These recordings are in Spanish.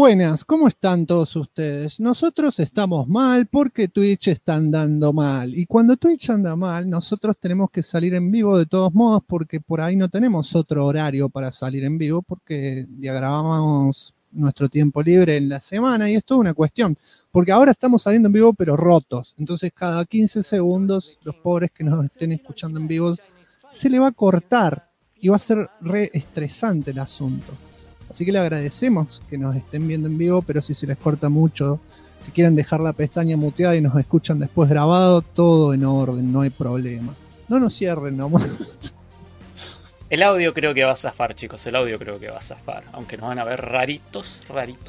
Buenas, ¿cómo están todos ustedes? Nosotros estamos mal porque Twitch está andando mal. Y cuando Twitch anda mal, nosotros tenemos que salir en vivo de todos modos porque por ahí no tenemos otro horario para salir en vivo porque diagramamos nuestro tiempo libre en la semana y es toda una cuestión. Porque ahora estamos saliendo en vivo pero rotos. Entonces cada 15 segundos los pobres que nos estén escuchando en vivo se le va a cortar y va a ser re estresante el asunto. Así que le agradecemos que nos estén viendo en vivo, pero si se les corta mucho, si quieren dejar la pestaña muteada y nos escuchan después grabado, todo en orden, no hay problema. No nos cierren nomás. El audio creo que va a zafar, chicos, el audio creo que va a zafar, aunque nos van a ver raritos.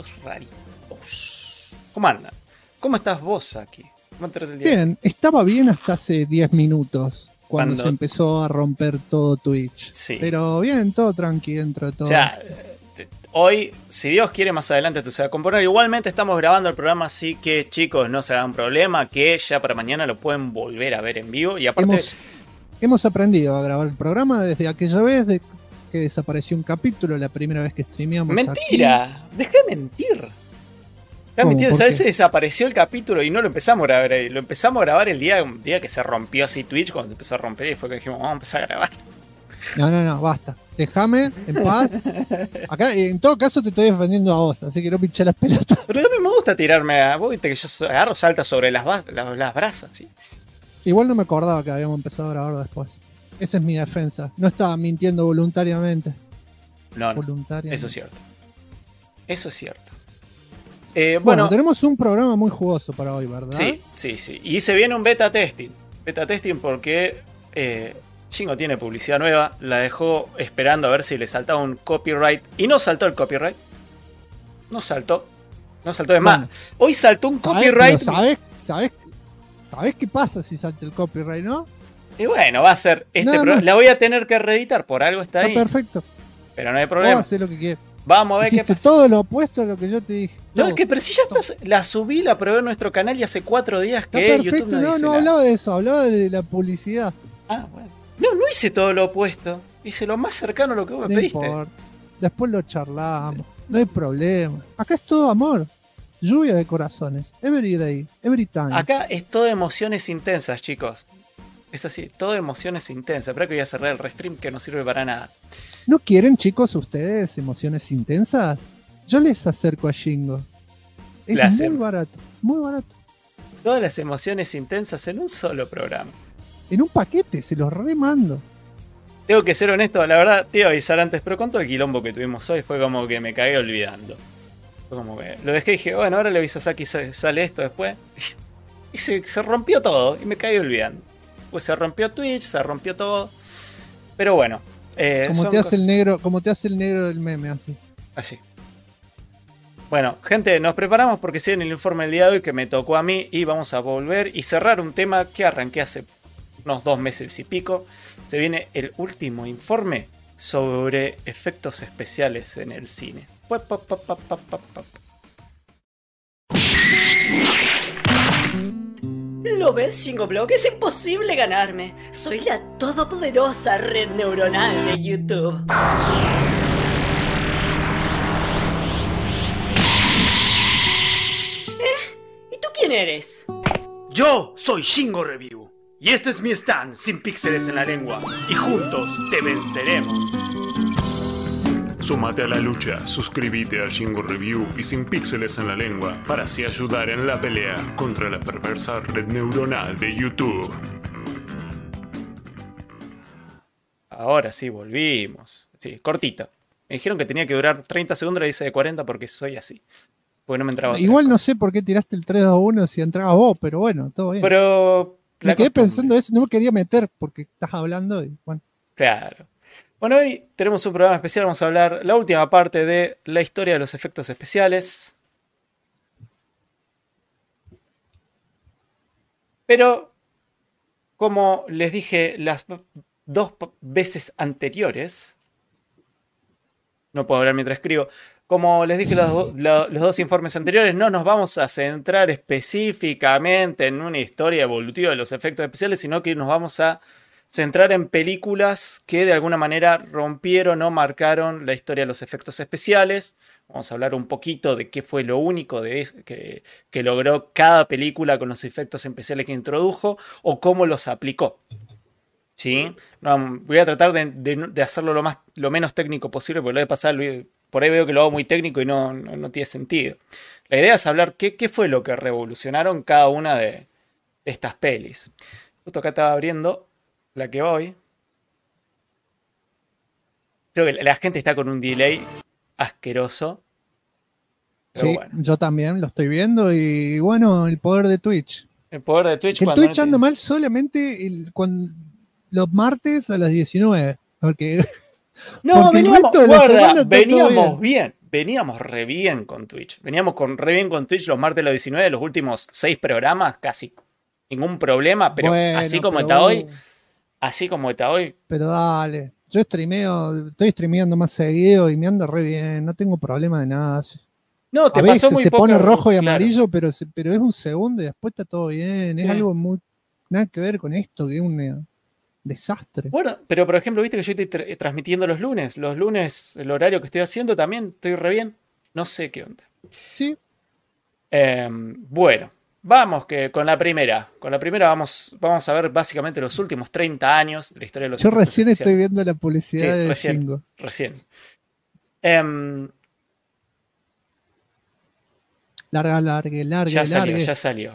¿Cómo andan? ¿Cómo estás vos aquí? ¿Cómo te el día? Bien, estaba bien hasta hace 10 minutos. Cuando se empezó a romper todo Twitch. Sí. Pero bien, todo tranqui dentro de todo. O sea, hoy, si Dios quiere, más adelante esto se va a componer. Igualmente estamos grabando el programa, así que chicos, no se hagan problema, que ya para mañana lo pueden volver a ver en vivo. Y aparte hemos aprendido a grabar el programa desde aquella vez que desapareció un capítulo, la primera vez que streameamos. ¡Mentira! Aquí. Dejá de mentir. ¿Sabes? Se desapareció el capítulo y no lo empezamos a grabar ahí. Lo empezamos a grabar un día que se rompió así Twitch, cuando se empezó a romper y fue que dijimos, vamos a empezar a grabar. No, basta. Déjame en paz. Acá, en todo caso, te estoy defendiendo a vos, así que no pinché las pelotas. Pero a mí me gusta tirarme a vos, viste que yo agarro, salta sobre las brasas. ¿Sí? Igual no me acordaba que habíamos empezado a grabar después. Esa es mi defensa. No estaba mintiendo voluntariamente. No, eso es cierto. Eso es cierto. Bueno, tenemos un programa muy jugoso para hoy, ¿verdad? Sí. Y se viene un beta testing. Beta testing porque Shingo tiene publicidad nueva. La dejó esperando a ver si le saltaba un copyright. Y no saltó el copyright. No saltó. Es más, hoy saltó un copyright. ¿Sabés qué pasa si salta el copyright, no? Y bueno, va a ser la voy a tener que reeditar. Por algo está ahí. Perfecto. Pero no hay problema. Vos hacés lo que quieras. Vamos a ver qué pasa. Todo lo opuesto a lo que yo te dije. No, es que pero si ya estás, la subí, la probé en nuestro canal y hace 4 días que está perfecto, YouTube no hablaba de eso, hablaba de la publicidad. Ah, bueno. No hice todo lo opuesto. Hice lo más cercano a lo que vos me pediste. Importa. Después lo charlamos. No hay problema. Acá es todo amor. Lluvia de corazones. Every day, every time. Acá es todo emociones intensas, chicos. Es así, todo emociones intensas. Espera que voy a cerrar el restream que no sirve para nada. ¿No quieren, chicos, ustedes emociones intensas? Yo les acerco a Shingo. Es muy barato, muy barato. Todas las emociones intensas en un solo programa. En un paquete, se los remando. Tengo que ser honesto, la verdad, te iba a avisar antes, pero con todo el quilombo que tuvimos hoy fue como que me cagué olvidando. Fue como que lo dejé y dije, bueno, ahora le aviso a Saki, sale esto después. Y se rompió todo y me cagué olvidando. Pues se rompió Twitch, se rompió todo. Pero bueno. Como te hace el negro del meme, así. Bueno, gente, nos preparamos porque sigue en el informe del día de hoy que me tocó a mí y vamos a volver y cerrar un tema que arranqué hace unos 2 meses y pico. Se viene el último informe sobre efectos especiales en el cine. ¿Lo ves, Shingo Blog? Es imposible ganarme. Soy la todopoderosa red neuronal de YouTube. ¿Y tú quién eres? Yo soy Shingo Review. Y este es mi stand sin píxeles en la lengua. Y juntos te venceremos. Súmate a la lucha, suscríbete a Shingo Review y Sin Píxeles en la Lengua para así ayudar en la pelea contra la perversa red neuronal de YouTube. Ahora sí, volvimos. Sí, cortito. Me dijeron que tenía que durar 30 segundos, le hice de 40 porque soy así. Porque no me entraba. Igual no sé por qué tiraste el 3-2-1 si entrabas vos, pero bueno, todo bien. Pero me quedé pensando eso, no me quería meter porque estás hablando y bueno. Claro. Bueno, hoy tenemos un programa especial, vamos a hablar la última parte de la historia de los efectos especiales. Pero, como les dije las 2 veces anteriores, no puedo hablar mientras escribo, como les dije los 2 informes anteriores, no nos vamos a centrar específicamente en una historia evolutiva de los efectos especiales, sino que nos vamos a centrar en películas que de alguna manera rompieron o marcaron la historia de los efectos especiales. Vamos a hablar un poquito de qué fue lo único que logró cada película con los efectos especiales que introdujo o cómo los aplicó. ¿Sí? No, voy a tratar de hacerlo lo menos técnico posible, porque lo de pasar, por ahí veo que lo hago muy técnico y no tiene sentido. La idea es hablar qué fue lo que revolucionaron cada una de estas pelis. Justo acá estaba abriendo la que voy. Creo que la gente está con un delay asqueroso. Sí, bueno. Yo también lo estoy viendo y bueno, el poder de Twitch. El poder de Twitch. El Twitch anda mal solamente los martes a las 19. Porque veníamos bien. Veníamos re bien con Twitch. Veníamos re bien con Twitch los martes a las 19. Los últimos 6 programas, casi ningún problema. Pero bueno, así como está hoy. Pero dale. Yo estoy streameando más seguido y me anda re bien. No tengo problema de nada. No, te pasó muy poco. Se pone rojo y amarillo, pero es un segundo y después está todo bien. Sí. Es algo muy nada que ver con esto, que es un desastre. Bueno, pero por ejemplo, viste que yo estoy transmitiendo los lunes. Los lunes, el horario que estoy haciendo también, estoy re bien. No sé qué onda. Sí. Bueno, vamos con la primera. Con la primera vamos a ver básicamente los últimos 30 años de la historia de los Yo recién estoy viendo la publicidad de Shingo. Recién. Largue. Ya salió.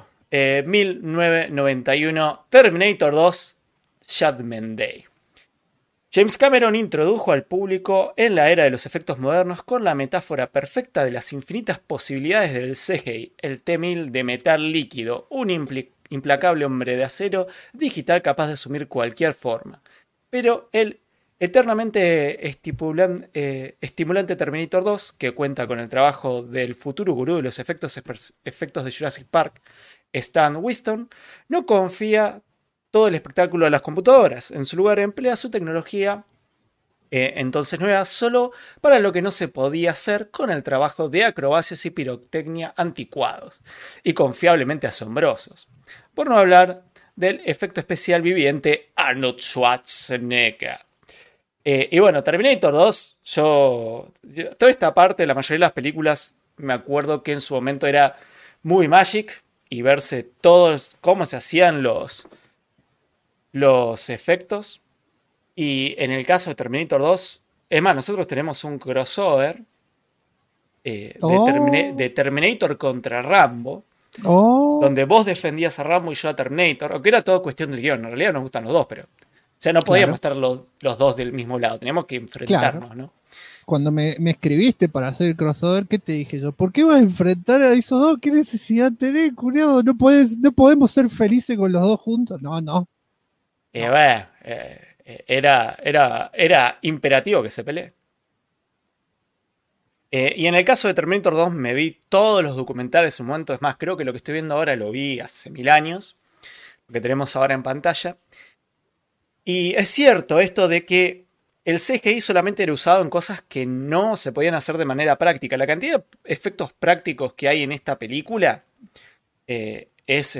1991, Terminator 2, Judgment Day. James Cameron introdujo al público en la era de los efectos modernos con la metáfora perfecta de las infinitas posibilidades del CGI, el T-1000 de metal líquido, un implacable hombre de acero digital capaz de asumir cualquier forma. Pero el eternamente estimulante Terminator 2, que cuenta con el trabajo del futuro gurú de los efectos de Jurassic Park, Stan Winston, no confía todo el espectáculo de las computadoras. En su lugar emplea su tecnología entonces nueva solo para lo que no se podía hacer con el trabajo de acrobacias y pirotecnia anticuados y confiablemente asombrosos. Por no hablar del efecto especial viviente Arnold Schwarzenegger. Y bueno, Terminator 2, toda esta parte, la mayoría de las películas, me acuerdo que en su momento era muy magic y verse todos cómo se hacían los efectos. Y en el caso de Terminator 2, es más, nosotros tenemos un crossover de Terminator contra Rambo, donde vos defendías a Rambo y yo a Terminator, aunque era todo cuestión del guión. En realidad nos gustan los dos, pero o sea, no podíamos estar los dos del mismo lado, teníamos que enfrentarnos, ¿no? Cuando me escribiste para hacer el crossover, ¿qué te dije yo? ¿Por qué vas a enfrentar a esos dos? ¿Qué necesidad tenés, culiado? No podemos ser felices con los dos juntos. No. Era imperativo que se pelee. Y en el caso de Terminator 2 me vi todos los documentales en un momento. Es más, creo que lo que estoy viendo ahora lo vi hace 1000 años. Lo que tenemos ahora en pantalla. Y es cierto esto de que el CGI solamente era usado en cosas que no se podían hacer de manera práctica. La cantidad de efectos prácticos que hay en esta película es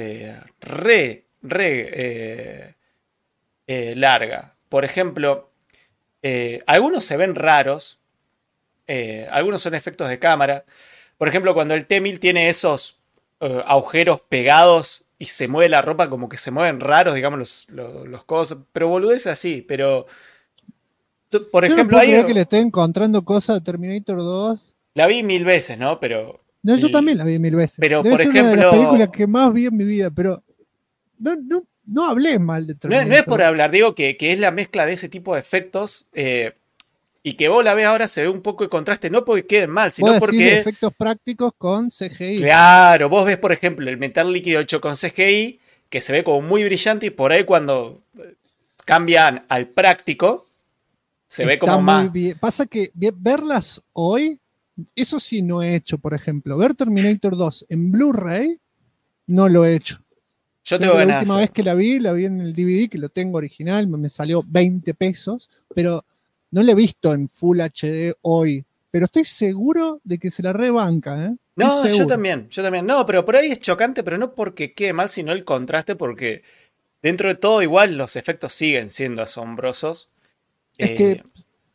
larga. Por ejemplo, algunos se ven raros, algunos son efectos de cámara. Por ejemplo, cuando el T-1000 tiene esos agujeros pegados y se mueve la ropa, como que se mueven raros, digamos, los codos, pero boludez así. Pero, por ejemplo, ahí que le estoy encontrando cosas a Terminator 2. La vi 1000 veces, ¿no? Pero no, yo también la vi 1000 veces. Pero, Debe por ser ejemplo, una de las películas que más vi en mi vida, pero no hablé mal de Terminator. No es por hablar, digo que es la mezcla de ese tipo de efectos y que vos la ves ahora se ve un poco de contraste, no porque queden mal, sino porque efectos prácticos con CGI. Claro, vos ves, por ejemplo, el metal líquido hecho con CGI, que se ve como muy brillante, y por ahí cuando cambian al práctico, se ve como más... Bien. Pasa que verlas hoy, eso sí no he hecho, por ejemplo. Ver Terminator 2 en Blu-ray, no lo he hecho. Yo tengo ganas. La última vez que la vi en el DVD, que lo tengo original, me salió 20 pesos, pero no la he visto en Full HD hoy. Pero estoy seguro de que se la rebanca, ¿eh? No, yo también. No, pero por ahí es chocante, pero no porque quede mal, sino el contraste, porque dentro de todo igual los efectos siguen siendo asombrosos. Es que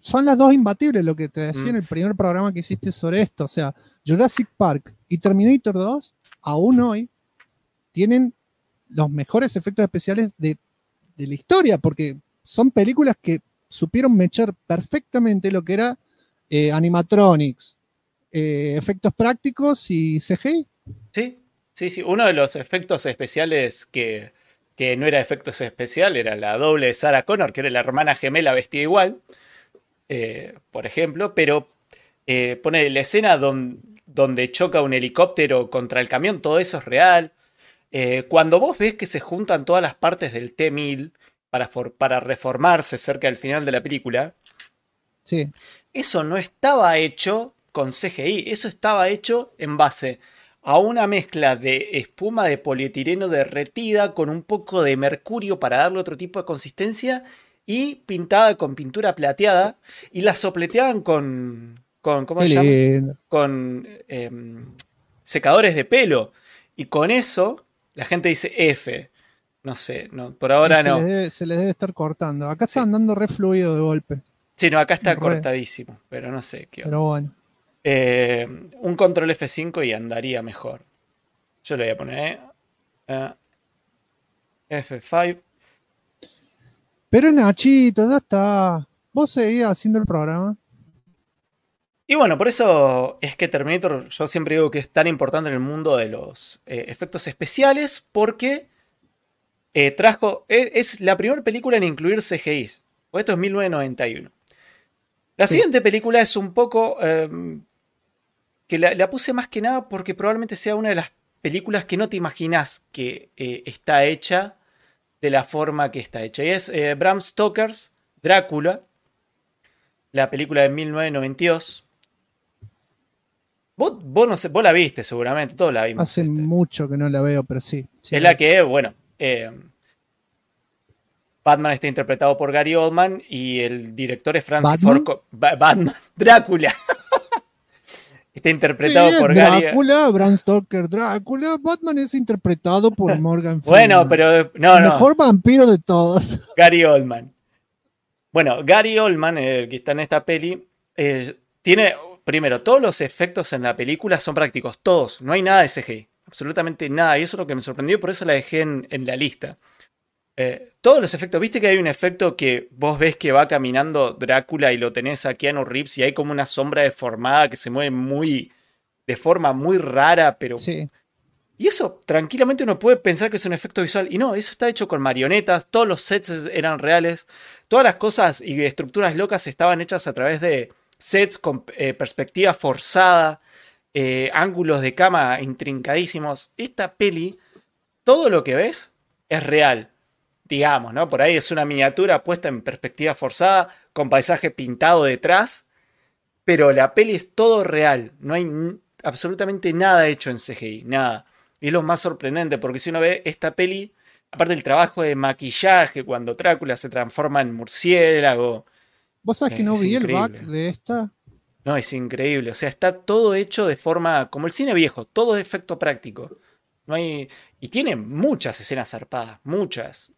son las dos imbatibles, lo que te decía en Mm. el primer programa que hiciste sobre esto. O sea, Jurassic Park y Terminator 2, aún hoy, tienen los mejores efectos especiales de la historia, porque son películas que supieron mechar perfectamente lo que era animatronics, efectos prácticos y CGI. Sí, sí, sí. Uno de los efectos especiales que no era efectos especial era la doble de Sarah Connor, que era la hermana gemela vestida igual, por ejemplo, pero pone la escena donde choca un helicóptero contra el camión, todo eso es real. Cuando vos ves que se juntan todas las partes del T-1000 para reformarse cerca del final de la película, Sí. eso no estaba hecho con CGI, eso estaba hecho en base a una mezcla de espuma de polietileno derretida con un poco de mercurio para darle otro tipo de consistencia y pintada con pintura plateada y la sopleteaban con ¿cómo Qué se llama? lindo. Con secadores de pelo. Y con eso la gente dice F. No sé, no, por ahora Y no. se les debe estar cortando. Acá Sí. está andando re fluido de golpe. Sí, no, acá está Re. cortadísimo, pero no sé qué onda. Pero bueno. Un control F5 y andaría mejor. Yo le voy a poner F5. Pero Nachito, ya está. Vos seguís haciendo el programa. Y bueno, por eso es que Terminator, yo siempre digo que es tan importante en el mundo de los efectos especiales, porque es la primera película en incluir CGI. Esto es 1991. La Sí. siguiente película es un poco que la puse más que nada porque probablemente sea una de las películas que no te imaginas que está hecha de la forma que está hecha. Y es Bram Stoker's Drácula, la película de 1992. Vos no sé, vos la viste seguramente, todos la vimos. Hace mucho que no la veo, pero sí. Sí, es la que, bueno, Batman está interpretado por Gary Oldman y el director es Francis ¿Batman? Ford Batman, Drácula. Está interpretado Sí, por Gary. Drácula, Bram Stoker, Drácula. Batman es interpretado por Morgan Bueno, Freeman. pero no, El no. mejor vampiro de todos. Gary Oldman. Bueno, Gary Oldman, el que está en esta peli, tiene, primero, todos los efectos en la película son prácticos, todos. No hay nada de CGI, absolutamente nada. Y eso es lo que me sorprendió, por eso la dejé en la lista. Todos los efectos, viste que hay un efecto que vos ves que va caminando Drácula y lo tenés a Keanu Reeves y hay como una sombra deformada que se mueve de forma muy rara, pero... Sí. Y eso tranquilamente uno puede pensar que es un efecto visual. Y no, eso está hecho con marionetas, todos los sets eran reales, todas las cosas y estructuras locas estaban hechas a través de sets con perspectiva forzada, ángulos de cámara intrincadísimos. Esta peli, todo lo que ves es real. Digamos, ¿no? Por ahí es una miniatura puesta en perspectiva forzada, con paisaje pintado detrás, pero la peli es todo real, no hay absolutamente nada hecho en CGI, nada. Y es lo más sorprendente, porque si uno ve esta peli, aparte del trabajo de maquillaje, cuando Drácula se transforma en murciélago, ¿Vos sabés que no es vi el increíble. back de esta? No, es increíble, o sea, está todo hecho de forma, como el cine viejo, todo es efecto práctico. No hay, y tiene muchas escenas zarpadas, muchas.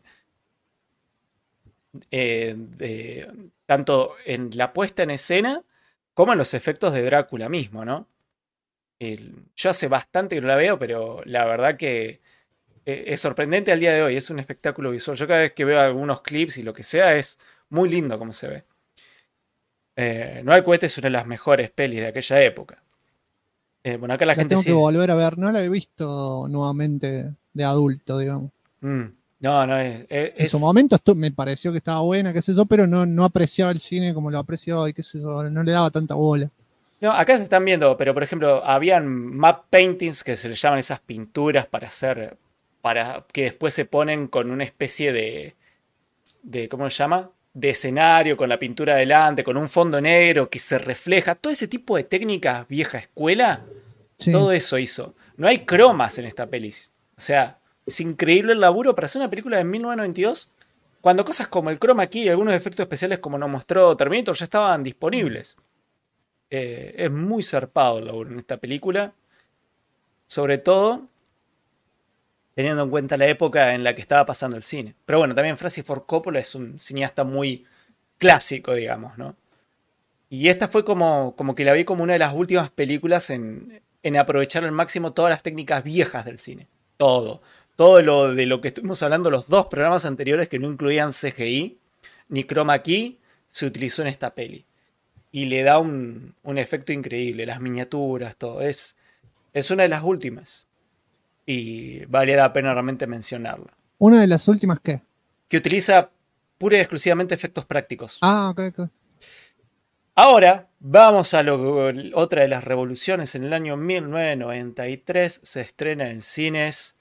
Tanto en la puesta en escena como en los efectos de Drácula mismo, ¿no? Yo hace bastante que no la veo, pero la verdad que es sorprendente al día de hoy, es un espectáculo visual. Yo cada vez que veo algunos clips y lo que sea, es muy lindo como se ve. No hay cohete es una de las mejores pelis de aquella época. Bueno, acá la gente tengo sí. que volver a ver, no la he visto nuevamente de adulto, digamos. No, En su momento me pareció que estaba buena, qué sé yo, pero no apreciaba el cine como lo aprecio hoy, qué sé yo, no le daba tanta bola. No, acá se están viendo, pero por ejemplo, habían map paintings que se les llaman esas pinturas para que después se ponen con una especie de ¿cómo se llama? De escenario, con la pintura adelante, con un fondo negro que se refleja. Todo ese tipo de técnicas vieja escuela, Sí. todo eso hizo. No hay cromas en esta peli. O sea, es increíble el laburo para hacer una película de 1992, cuando cosas como el chroma key y algunos efectos especiales como nos mostró Terminator ya estaban disponibles. Es muy zarpado el laburo en esta película, sobre todo teniendo en cuenta la época en la que estaba pasando el cine. Pero bueno, también Francis Ford Coppola es un cineasta muy clásico, digamos, ¿no? Y esta fue como que la vi como una de las últimas películas en aprovechar al máximo todas las técnicas viejas del cine. Todo. Todo lo de lo que estuvimos hablando los dos programas anteriores que no incluían CGI ni chroma key, se utilizó en esta peli. Y le da un efecto increíble. Las miniaturas, todo. Es una de las últimas. Y vale la pena realmente mencionarla. ¿Una de las últimas qué? Que utiliza pura y exclusivamente efectos prácticos. Ah, ok. Ahora, vamos a otra de las revoluciones. En el año 1993 se estrena en cines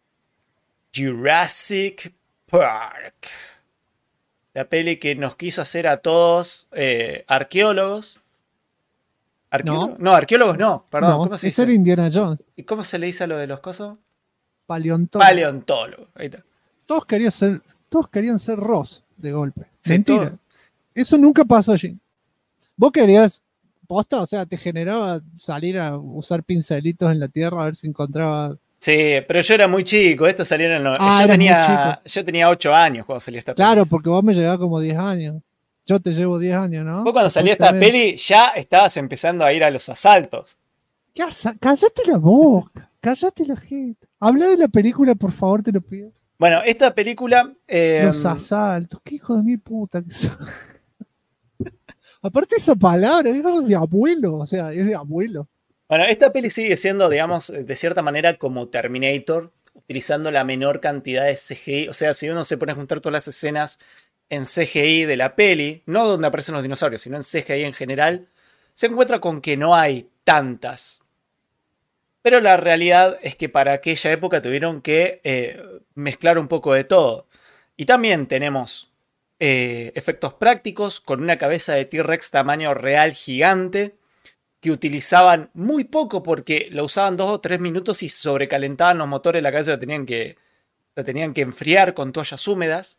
Jurassic Park. La peli que nos quiso hacer a todos arqueólogos. ¿Arqueólogos? No, arqueólogos no, perdón. No, ¿cómo se ese dice? era Indiana Jones. ¿Y cómo se le dice a lo de los cosos? Paleontólogo. Paleontólogo. Ahí está. Todos querían ser Ross de golpe. Sí, Mentira. todo. Eso nunca pasó allí. Vos querías posta, o sea, te generaba salir a usar pincelitos en la tierra a ver si encontraba. Sí, pero yo era muy chico. Esto salió en el yo tenía 8 años cuando salió esta peli. Claro, porque vos me llevabas como 10 años. Yo te llevo 10 años, ¿no? Vos cuando salió esta peli ya estabas empezando a ir a los asaltos. Cállate la boca. Cállate la gente. Habla de la película, por favor, te lo pido. Bueno, esta película... Los asaltos. Qué hijo de mi puta que son. Aparte esa palabra es de abuelo. O sea, es de abuelo. Bueno, esta peli sigue siendo, digamos, de cierta manera como Terminator, utilizando la menor cantidad de CGI. O sea, si uno se pone a juntar todas las escenas en CGI de la peli, no donde aparecen los dinosaurios, sino en CGI en general, se encuentra con que no hay tantas. Pero la realidad es que para aquella época tuvieron que mezclar un poco de todo. Y también tenemos efectos prácticos con una cabeza de T-Rex tamaño real gigante, que utilizaban muy poco porque la usaban 2 o 3 minutos y sobrecalentaban los motores, la cabeza la tenían que enfriar con toallas húmedas.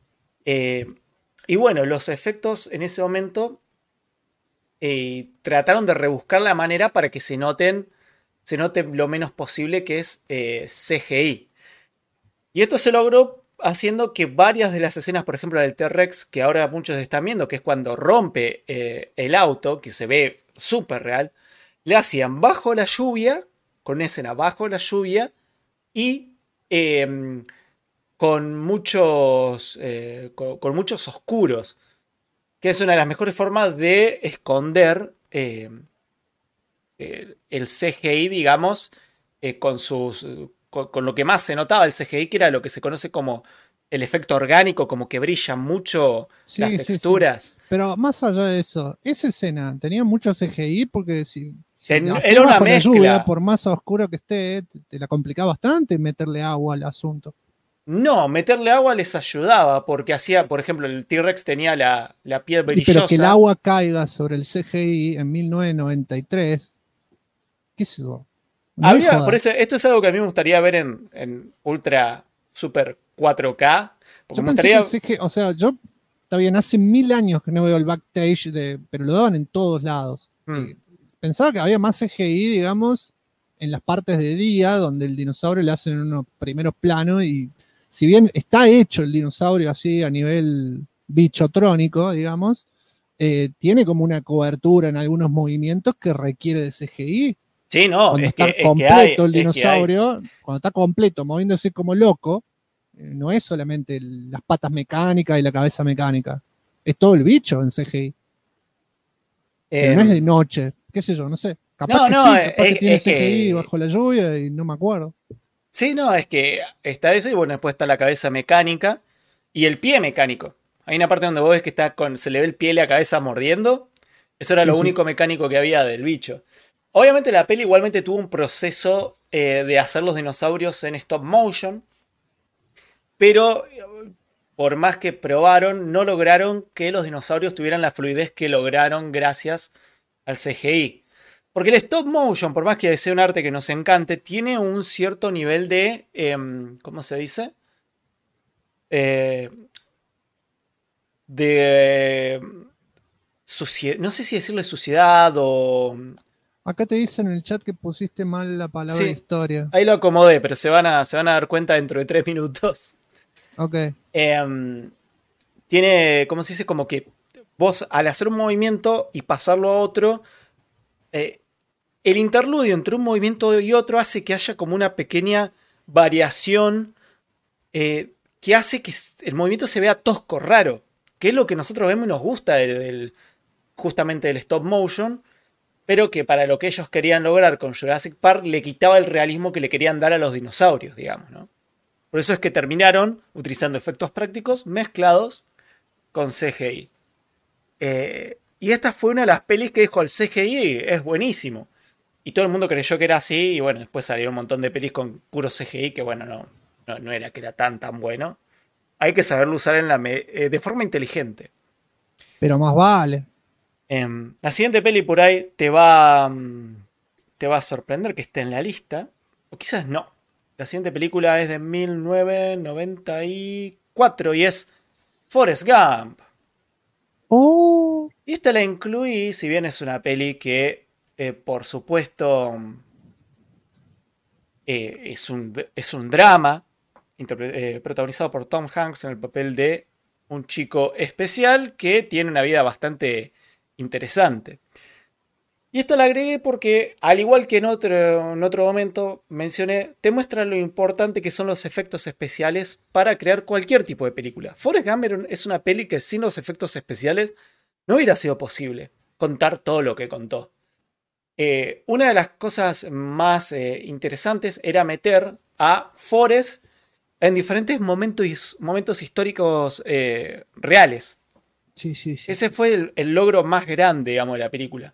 Y bueno, los efectos en ese momento trataron de rebuscar la manera para que se note lo menos posible que es CGI. Y esto se logró haciendo que varias de las escenas, por ejemplo, del T-Rex, que ahora muchos están viendo, que es cuando rompe el auto, que se ve súper real, le hacían bajo la lluvia, con una escena bajo la lluvia, y con muchos oscuros, que es una de las mejores formas de esconder el CGI, digamos, con lo que más se notaba el CGI, que era lo que se conoce como el efecto orgánico, como que brillan mucho las texturas. Sí. Pero más allá de eso, esa escena tenía mucho CGI porque si era una mezcla. Lluvia, por más oscuro que esté, te la complicaba bastante meterle agua al asunto. No, meterle agua les ayudaba porque hacía, por ejemplo, el T-Rex tenía la piel brillosa. Pero que el agua caiga sobre el CGI en 1993, ¿qué es eso? Por eso, esto es algo que a mí me gustaría ver en Ultra Super 4K. Porque me gustaría... CGI, o sea, yo, está bien, hace 1000 años que no veo el backstage, pero lo daban en todos lados. Pensaba que había más CGI, digamos, en las partes de día, donde el dinosaurio le hacen unos primeros planos y si bien está hecho el dinosaurio así a nivel bichotrónico, digamos, tiene como una cobertura en algunos movimientos que requiere de CGI. Sí, no, cuando está completo el dinosaurio, cuando está completo, moviéndose como loco, no es solamente las patas mecánicas y la cabeza mecánica, es todo el bicho en CGI. Pero no es de noche, qué sé yo, no sé. Capaz que tiene CGI bajo la lluvia y no me acuerdo. Sí, no, es que está eso y bueno, después está la cabeza mecánica y el pie mecánico. Hay una parte donde vos ves que se le ve el pie y la cabeza mordiendo. Eso era lo único mecánico que había del bicho. Obviamente la peli igualmente tuvo un proceso de hacer los dinosaurios en stop motion. Pero por más que probaron, no lograron que los dinosaurios tuvieran la fluidez que lograron gracias al CGI. Porque el stop motion, por más que sea un arte que nos encante, tiene un cierto nivel de... ¿cómo se dice? No sé si decirle suciedad o... Acá te dicen en el chat que pusiste mal la palabra historia. Ahí lo acomodé, pero se van a dar cuenta dentro de 3 minutos. Ok. Tiene, ¿cómo se dice? Como que vos al hacer un movimiento y pasarlo a otro, el interludio entre un movimiento y otro hace que haya como una pequeña variación que hace que el movimiento se vea tosco, raro, que es lo que nosotros vemos y nos gusta justamente del stop motion, pero que para lo que ellos querían lograr con Jurassic Park le quitaba el realismo que le querían dar a los dinosaurios, digamos, ¿no? Por eso es que terminaron utilizando efectos prácticos mezclados con CGI. Y esta fue una de las pelis que dijo: el CGI es buenísimo. Y todo el mundo creyó que era así, y bueno, después salieron un montón de pelis con puro CGI que bueno, no era que era tan bueno. Hay que saberlo usar de forma inteligente. Pero más vale. La siguiente peli por ahí te va a sorprender que esté en la lista. O quizás no. La siguiente película es de 1994 y es Forrest Gump. Oh. Y esta la incluí, si bien es una peli que, por supuesto, es un drama protagonizado por Tom Hanks en el papel de un chico especial que tiene una vida bastante interesante. Y esto lo agregué porque, al igual que en otro momento mencioné, te muestra lo importante que son los efectos especiales para crear cualquier tipo de película. Forrest Gump es una peli que sin los efectos especiales no hubiera sido posible contar todo lo que contó. Una de las cosas más interesantes era meter a Forrest en diferentes momentos históricos reales. Sí. Ese fue el logro más grande, digamos, de la película.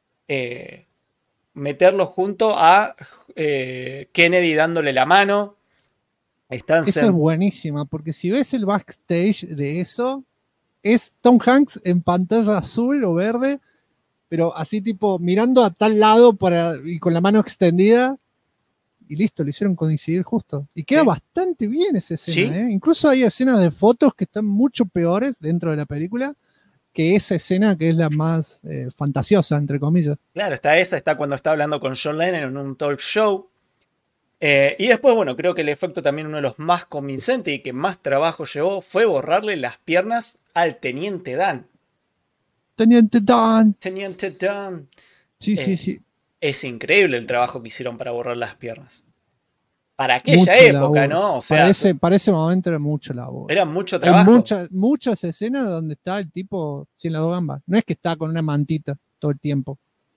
Meterlo junto a Kennedy dándole la mano. Eso es buenísima, porque si ves el backstage de eso, es Tom Hanks en pantalla azul o verde, pero así tipo mirando a tal lado y con la mano extendida, y listo, lo hicieron coincidir justo. Y queda bastante bien esa escena, ¿Sí? Incluso hay escenas de fotos que están mucho peores dentro de la película que esa escena que es la más fantasiosa, entre comillas. Claro, está cuando está hablando con John Lennon en un talk show. Y después, bueno, creo que el efecto también uno de los más convincentes y que más trabajo llevó fue borrarle las piernas al Teniente Dan. Teniente Dan. Teniente Dan. Sí. Es increíble el trabajo que hicieron para borrar las piernas. Para aquella Mucha época, labor. ¿no? O sea, para ese momento era mucho labor. era mucho trabajo. Hay muchas escenas donde está el tipo sin las dos gambas. No es que está con una mantita todo el tiempo.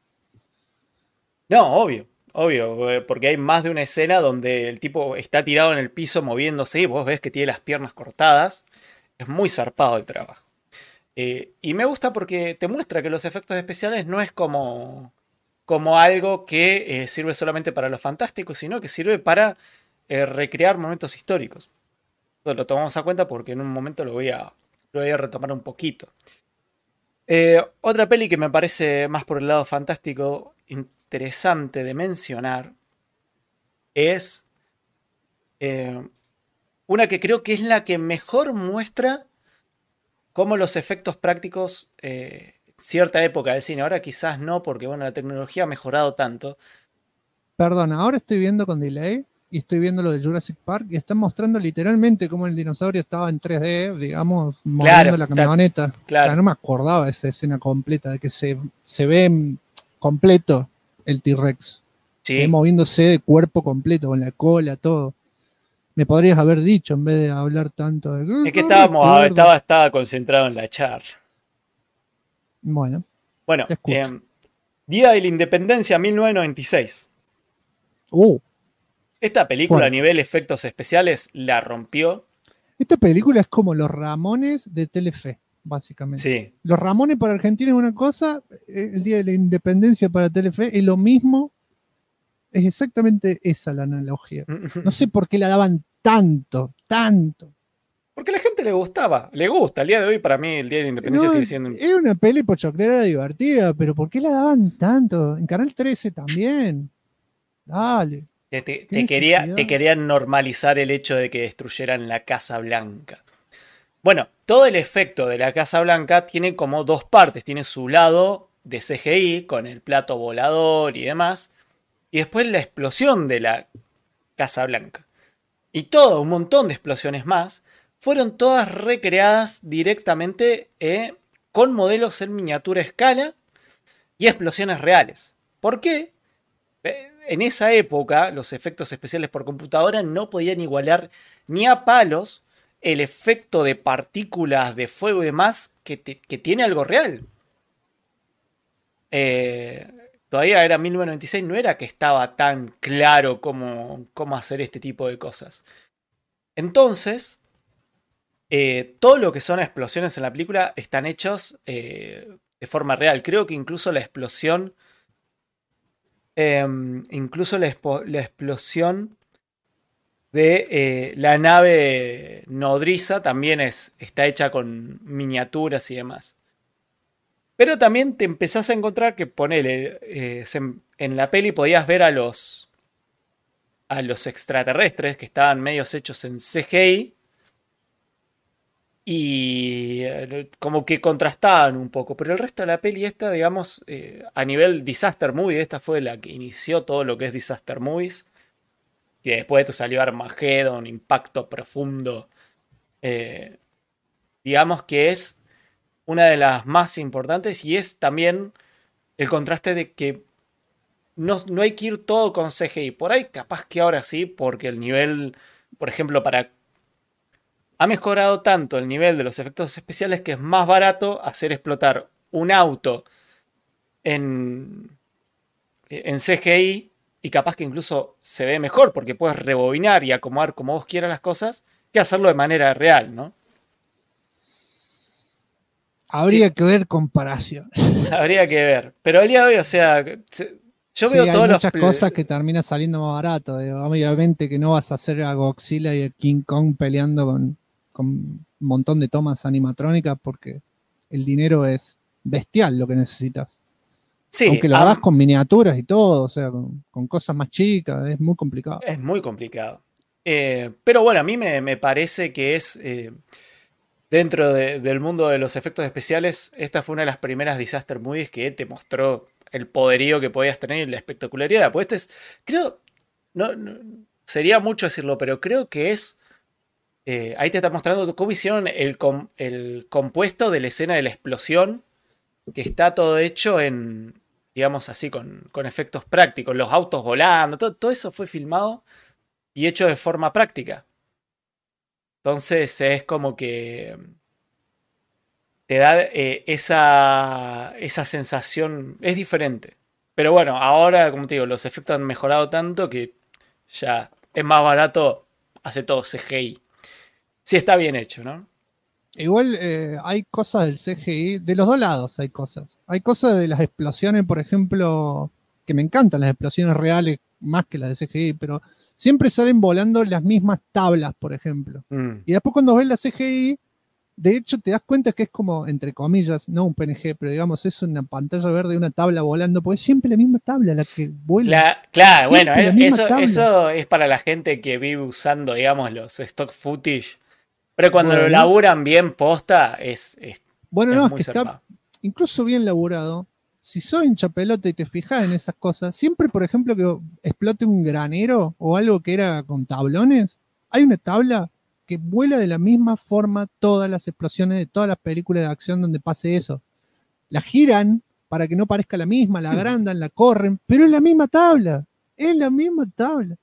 No, obvio, porque hay más de una escena donde el tipo está tirado en el piso moviéndose y vos ves que tiene las piernas cortadas. Es muy zarpado el trabajo. Y me gusta porque te muestra que los efectos especiales no es como algo que sirve solamente para lo fantástico, sino que sirve para recrear momentos históricos. Esto lo tomamos a cuenta porque en un momento lo voy a retomar un poquito. Otra peli que me parece más por el lado fantástico interesante de mencionar es una que creo que es la que mejor muestra cómo los efectos prácticos cierta época del cine, ahora quizás no, porque bueno, la tecnología ha mejorado tanto. Perdón, ahora estoy viendo con delay y estoy viendo lo de Jurassic Park y están mostrando literalmente cómo el dinosaurio estaba en 3D, digamos, moviendo la camioneta. Claro. No me acordaba de esa escena completa, de que se ve completo el T-Rex. Sí. Se ve moviéndose de cuerpo completo, con la cola, todo. Me podrías haber dicho en vez de hablar tanto de... Es que estaba concentrado en la charla. Bueno, Día de la Independencia 1996. Esta película a nivel efectos especiales la rompió. Esta película es como los Ramones de Telefe, básicamente. Sí. Los Ramones para Argentina es una cosa, el Día de la Independencia para Telefe es lo mismo. Es exactamente esa la analogía. No sé por qué la daban tanto. Porque a la gente le gustaba, le gusta. El día de hoy, para mí, el Día de la Independencia sigue siendo... Era una peli pochoclera divertida, pero ¿por qué la daban tanto? En Canal 13 también. Dale. Te querían normalizar el hecho de que destruyeran la Casa Blanca. Bueno, todo el efecto de la Casa Blanca tiene como dos partes. Tiene su lado de CGI, con el plato volador y demás. Y después la explosión de la Casa Blanca. Y todo, un montón de explosiones más, fueron todas recreadas directamente con modelos en miniatura escala y explosiones reales. ¿Por qué? En esa época los efectos especiales por computadora no podían igualar ni a palos el efecto de partículas de fuego y demás que tiene algo real. Todavía era 1996, no era que estaba tan claro cómo hacer este tipo de cosas. Entonces, todo lo que son explosiones en la película están hechos de forma real. Creo que incluso la explosión... incluso la explosión de la nave nodriza también está hecha con miniaturas y demás. Pero también te empezás a encontrar que ponele en la peli podías ver a los extraterrestres que estaban medios hechos en CGI y como que contrastaban un poco, pero el resto de la peli esta, digamos, a nivel disaster movie, esta fue la que inició todo lo que es disaster movies, y después de esto salió Armageddon, Impacto Profundo, digamos que es una de las más importantes y es también el contraste de que no hay que ir todo con CGI, por ahí capaz que ahora sí, porque el nivel, por ejemplo, ha mejorado tanto el nivel de los efectos especiales que es más barato hacer explotar un auto en CGI y capaz que incluso se ve mejor porque puedes rebobinar y acomodar como vos quieras las cosas que hacerlo de manera real, ¿no? Habría que ver comparación. Habría que ver. Pero al día de hoy, o sea, yo veo hay todos muchas cosas que terminan saliendo más barato. Obviamente que no vas a hacer a Godzilla y a King Kong peleando con un montón de tomas animatrónicas porque el dinero es bestial lo que necesitas. Sí, aunque lo hagas con miniaturas y todo, o sea, con cosas más chicas, es muy complicado. Es muy complicado. Pero bueno, a mí me parece que es... dentro del mundo de los efectos especiales, esta fue una de las primeras disaster movies que te mostró el poderío que podías tener y la espectacularidad. Pues creo, no, sería mucho decirlo, pero creo que es, ahí te está mostrando cómo hicieron el compuesto de la escena de la explosión, que está todo hecho en, digamos así, con efectos prácticos, los autos volando, todo eso fue filmado y hecho de forma práctica. Entonces es como que te da esa sensación, es diferente. Pero bueno, ahora, como te digo, los efectos han mejorado tanto que ya es más barato hacer todo CGI. Sí está bien hecho, ¿no? Igual hay cosas del CGI, de los dos lados hay cosas. Hay cosas de las explosiones, por ejemplo, que me encantan las explosiones reales más que las de CGI, pero... siempre salen volando las mismas tablas, por ejemplo. Y después cuando ves la CGI, de hecho te das cuenta que es como, entre comillas, no un PNG, pero digamos es una pantalla verde de una tabla volando, porque es siempre la misma tabla la que vuela. Claro, bueno, eso es para la gente que vive usando, digamos, los stock footage. Pero cuando lo laburan bien posta, bueno, no, es que está incluso bien laburado. Si sos hincha pelota y te fijas en esas cosas, siempre, por ejemplo, que explote un granero o algo que era con tablones, hay una tabla que vuela de la misma forma todas las explosiones de todas las películas de acción donde pase eso. La giran para que no parezca la misma, la agrandan, la corren, pero es la misma tabla. Es la misma tabla.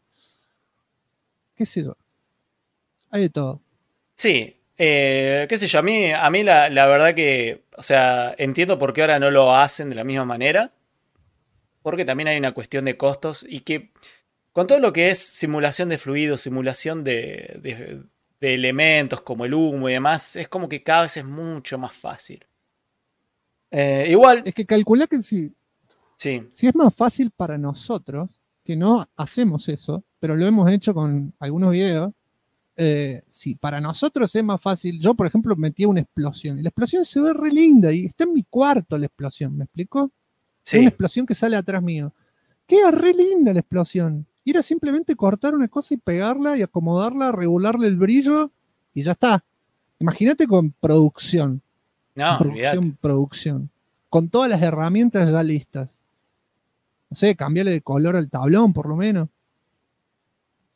¿Qué sé yo? Hay de todo. Sí. Qué sé yo, a mí la verdad que, o sea, entiendo por qué ahora no lo hacen de la misma manera, porque también hay una cuestión de costos y que con todo lo que es simulación de fluidos, simulación de elementos como el humo y demás, es como que cada vez es mucho más fácil. Igual... Es que calcula que si es más fácil para nosotros, que no hacemos eso, pero lo hemos hecho con algunos videos, si para nosotros es más fácil, yo por ejemplo metí una explosión y la explosión se ve re linda y está en mi cuarto la explosión, ¿me explicó? Sí. Es una explosión que sale atrás mío, queda re linda la explosión y era simplemente cortar una cosa y pegarla y acomodarla, regularle el brillo y ya está. Imagínate con producción, producción, con todas las herramientas ya listas, no sé, cambiarle de color al tablón por lo menos,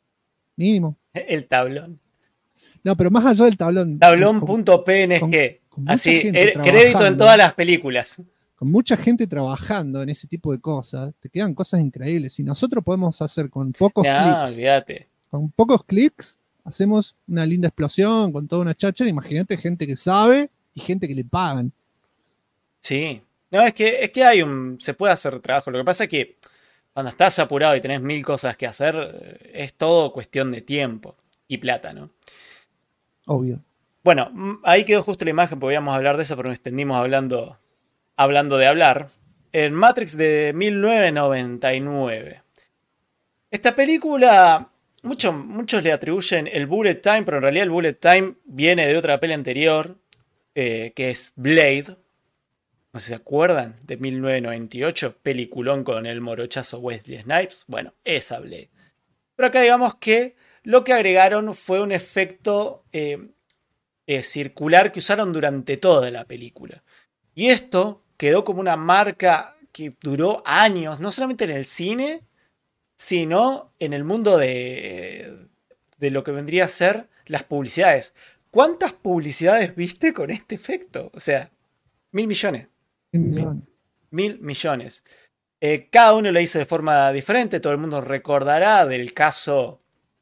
mínimo. El tablón. No, pero más allá del tablón. Tablón.png. con mucha Así, gente crédito en trabajando, todas las películas. con mucha gente trabajando en ese tipo de cosas, te quedan cosas increíbles. Y nosotros podemos hacer con pocos No, clics, olvídate. con pocos clics, hacemos una linda explosión con toda una cháchara. Imagínate gente que sabe y gente que le pagan. Sí. No, es que hay se puede hacer trabajo. Lo que pasa es que cuando estás apurado y tenés 1000 cosas que hacer, es todo cuestión de tiempo y plata, ¿no? Obvio. Bueno, ahí quedó justo la imagen, podíamos hablar de eso, pero nos extendimos hablando de hablar. En Matrix de 1999. Esta película, muchos le atribuyen el bullet time, pero en realidad el bullet time viene de otra peli anterior, que es Blade. No sé si se acuerdan, de 1998, peliculón con el morochazo Wesley Snipes. Bueno, esa Blade. Pero acá digamos que lo que agregaron fue un efecto circular que usaron durante toda la película. Y esto quedó como una marca que duró años, no solamente en el cine, sino en el mundo de lo que vendría a ser las publicidades. ¿Cuántas publicidades viste con este efecto? O sea, 1000 millones. 1000 millones. Cada uno lo hizo de forma diferente. Todo el mundo recordará del caso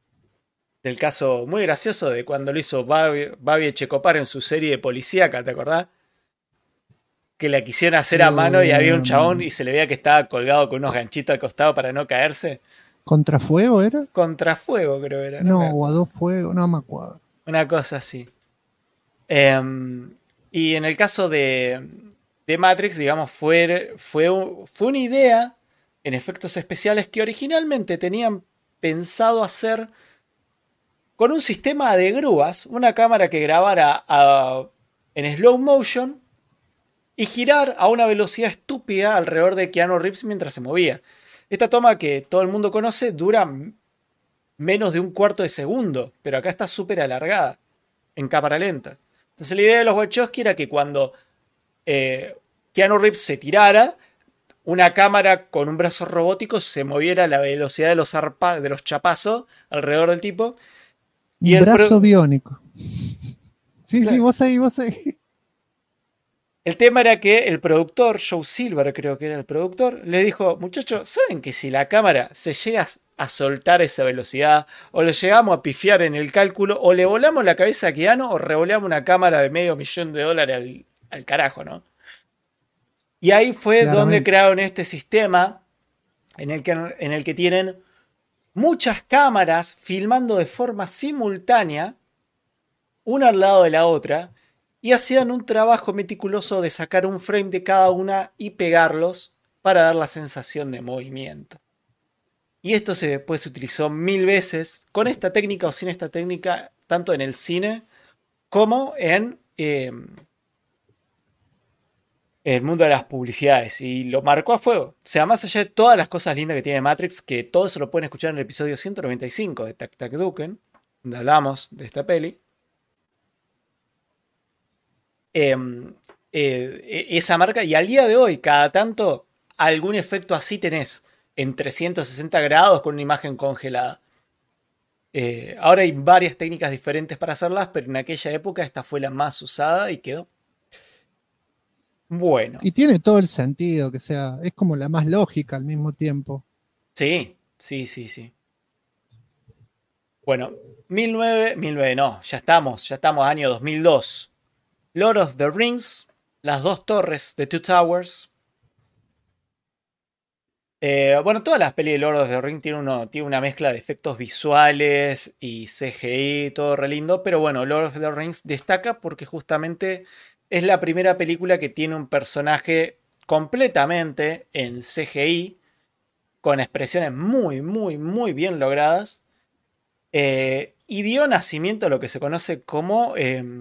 muy gracioso de cuando lo hizo Babi Echecopar en su serie de policíaca, ¿te acordás? Que la quisieron hacer a mano y había un chabón y se le veía que estaba colgado con unos ganchitos al costado para no caerse. ¿Contrafuego era? Contrafuego creo era. No, o a dos fuegos, no me acuerdo. Una cosa así. Y en el caso de Matrix, digamos, fue una idea en efectos especiales que originalmente tenían pensado hacer con un sistema de grúas, una cámara que grabara en slow motion y girar a una velocidad estúpida alrededor de Keanu Reeves mientras se movía. Esta toma que todo el mundo conoce dura menos de un cuarto de segundo, pero acá está súper alargada, en cámara lenta. Entonces la idea de los Wachowski era que cuando Keanu Reeves se tirara, una cámara con un brazo robótico se moviera a la velocidad de los chapazos alrededor del tipo. Y un brazo biónico. Sí, claro. Sí, vos ahí. El tema era que el productor, Joe Silver creo que era el productor, le dijo, muchachos, ¿saben que si la cámara se llega a soltar esa velocidad, o le llegamos a pifiar en el cálculo, o le volamos la cabeza a Keanu, o revoleamos una cámara de $500,000 al carajo, ¿no? Y ahí fue Claramente. donde crearon este sistema en el que tienen muchas cámaras filmando de forma simultánea, una al lado de la otra, y hacían un trabajo meticuloso de sacar un frame de cada una y pegarlos para dar la sensación de movimiento. Y esto después se utilizó 1000 veces con esta técnica o sin esta técnica, tanto en el cine como en el mundo de las publicidades. Y lo marcó a fuego. O sea, más allá de todas las cosas lindas que tiene Matrix, que todo eso lo pueden escuchar en el episodio 195 de Tac Tac Duken, donde hablamos de esta peli. Esa marca, y al día de hoy, cada tanto, algún efecto así tenés en 360 grados con una imagen congelada. Ahora hay varias técnicas diferentes para hacerlas, pero en aquella época esta fue la más usada y quedó. Bueno. Y tiene todo el sentido, que sea, es como la más lógica al mismo tiempo. Sí. Bueno, 1909 no, ya estamos año 2002. Lord of the Rings, las dos torres, The Two Towers. Bueno, todas las pelis de Lord of the Rings tienen una mezcla de efectos visuales y CGI, todo re lindo, pero bueno, Lord of the Rings destaca porque justamente es la primera película que tiene un personaje completamente en CGI, con expresiones muy, muy, muy bien logradas, y dio nacimiento a lo que se conoce como...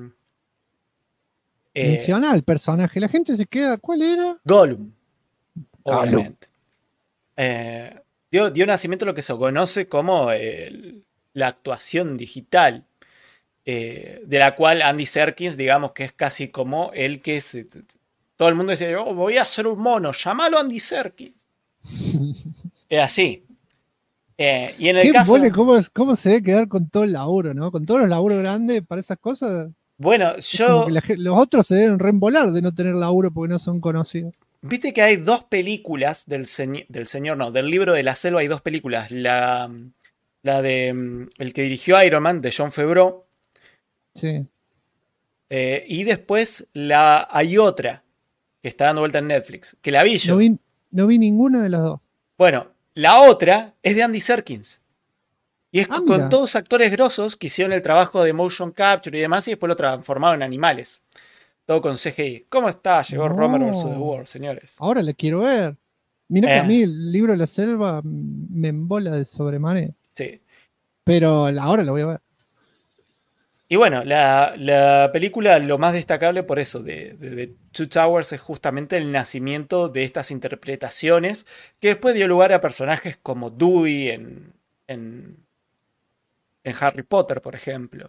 Menciona al personaje, la gente se queda, ¿cuál era? Gollum, obviamente. Dio nacimiento a lo que se conoce como la actuación digital, de la cual Andy Serkis, digamos que es casi como el que todo el mundo decía, oh, voy a hacer un mono, llámalo Andy Serkis. Es así. Y en el caso... ¿Cómo se debe quedar con todo el laburo, ¿no? Con todos los laburos grandes para esas cosas. Bueno, Es como que los otros se deben reembolar de no tener laburo porque no son conocidos. Viste que hay dos películas del libro de la selva, hay dos películas. La de el que dirigió Iron Man, de Jon Favreau. Sí. Y después hay otra que está dando vuelta en Netflix, que la vi yo. No vi ninguna de las dos. Bueno, la otra es de Andy Serkins. Y es Mira. con todos actores grosos que hicieron el trabajo de motion capture y demás, y después lo transformaron en animales. Todo con CGI. ¿Cómo está? Llegó No. Romero vs. The World, señores. Ahora le quiero ver. Mirá que a mí el libro de la selva me embola de sobremanera. Sí. Pero ahora lo voy a ver. Y bueno, la película, lo más destacable por eso de Two Towers es justamente el nacimiento de estas interpretaciones que después dio lugar a personajes como Dewey en Harry Potter, por ejemplo.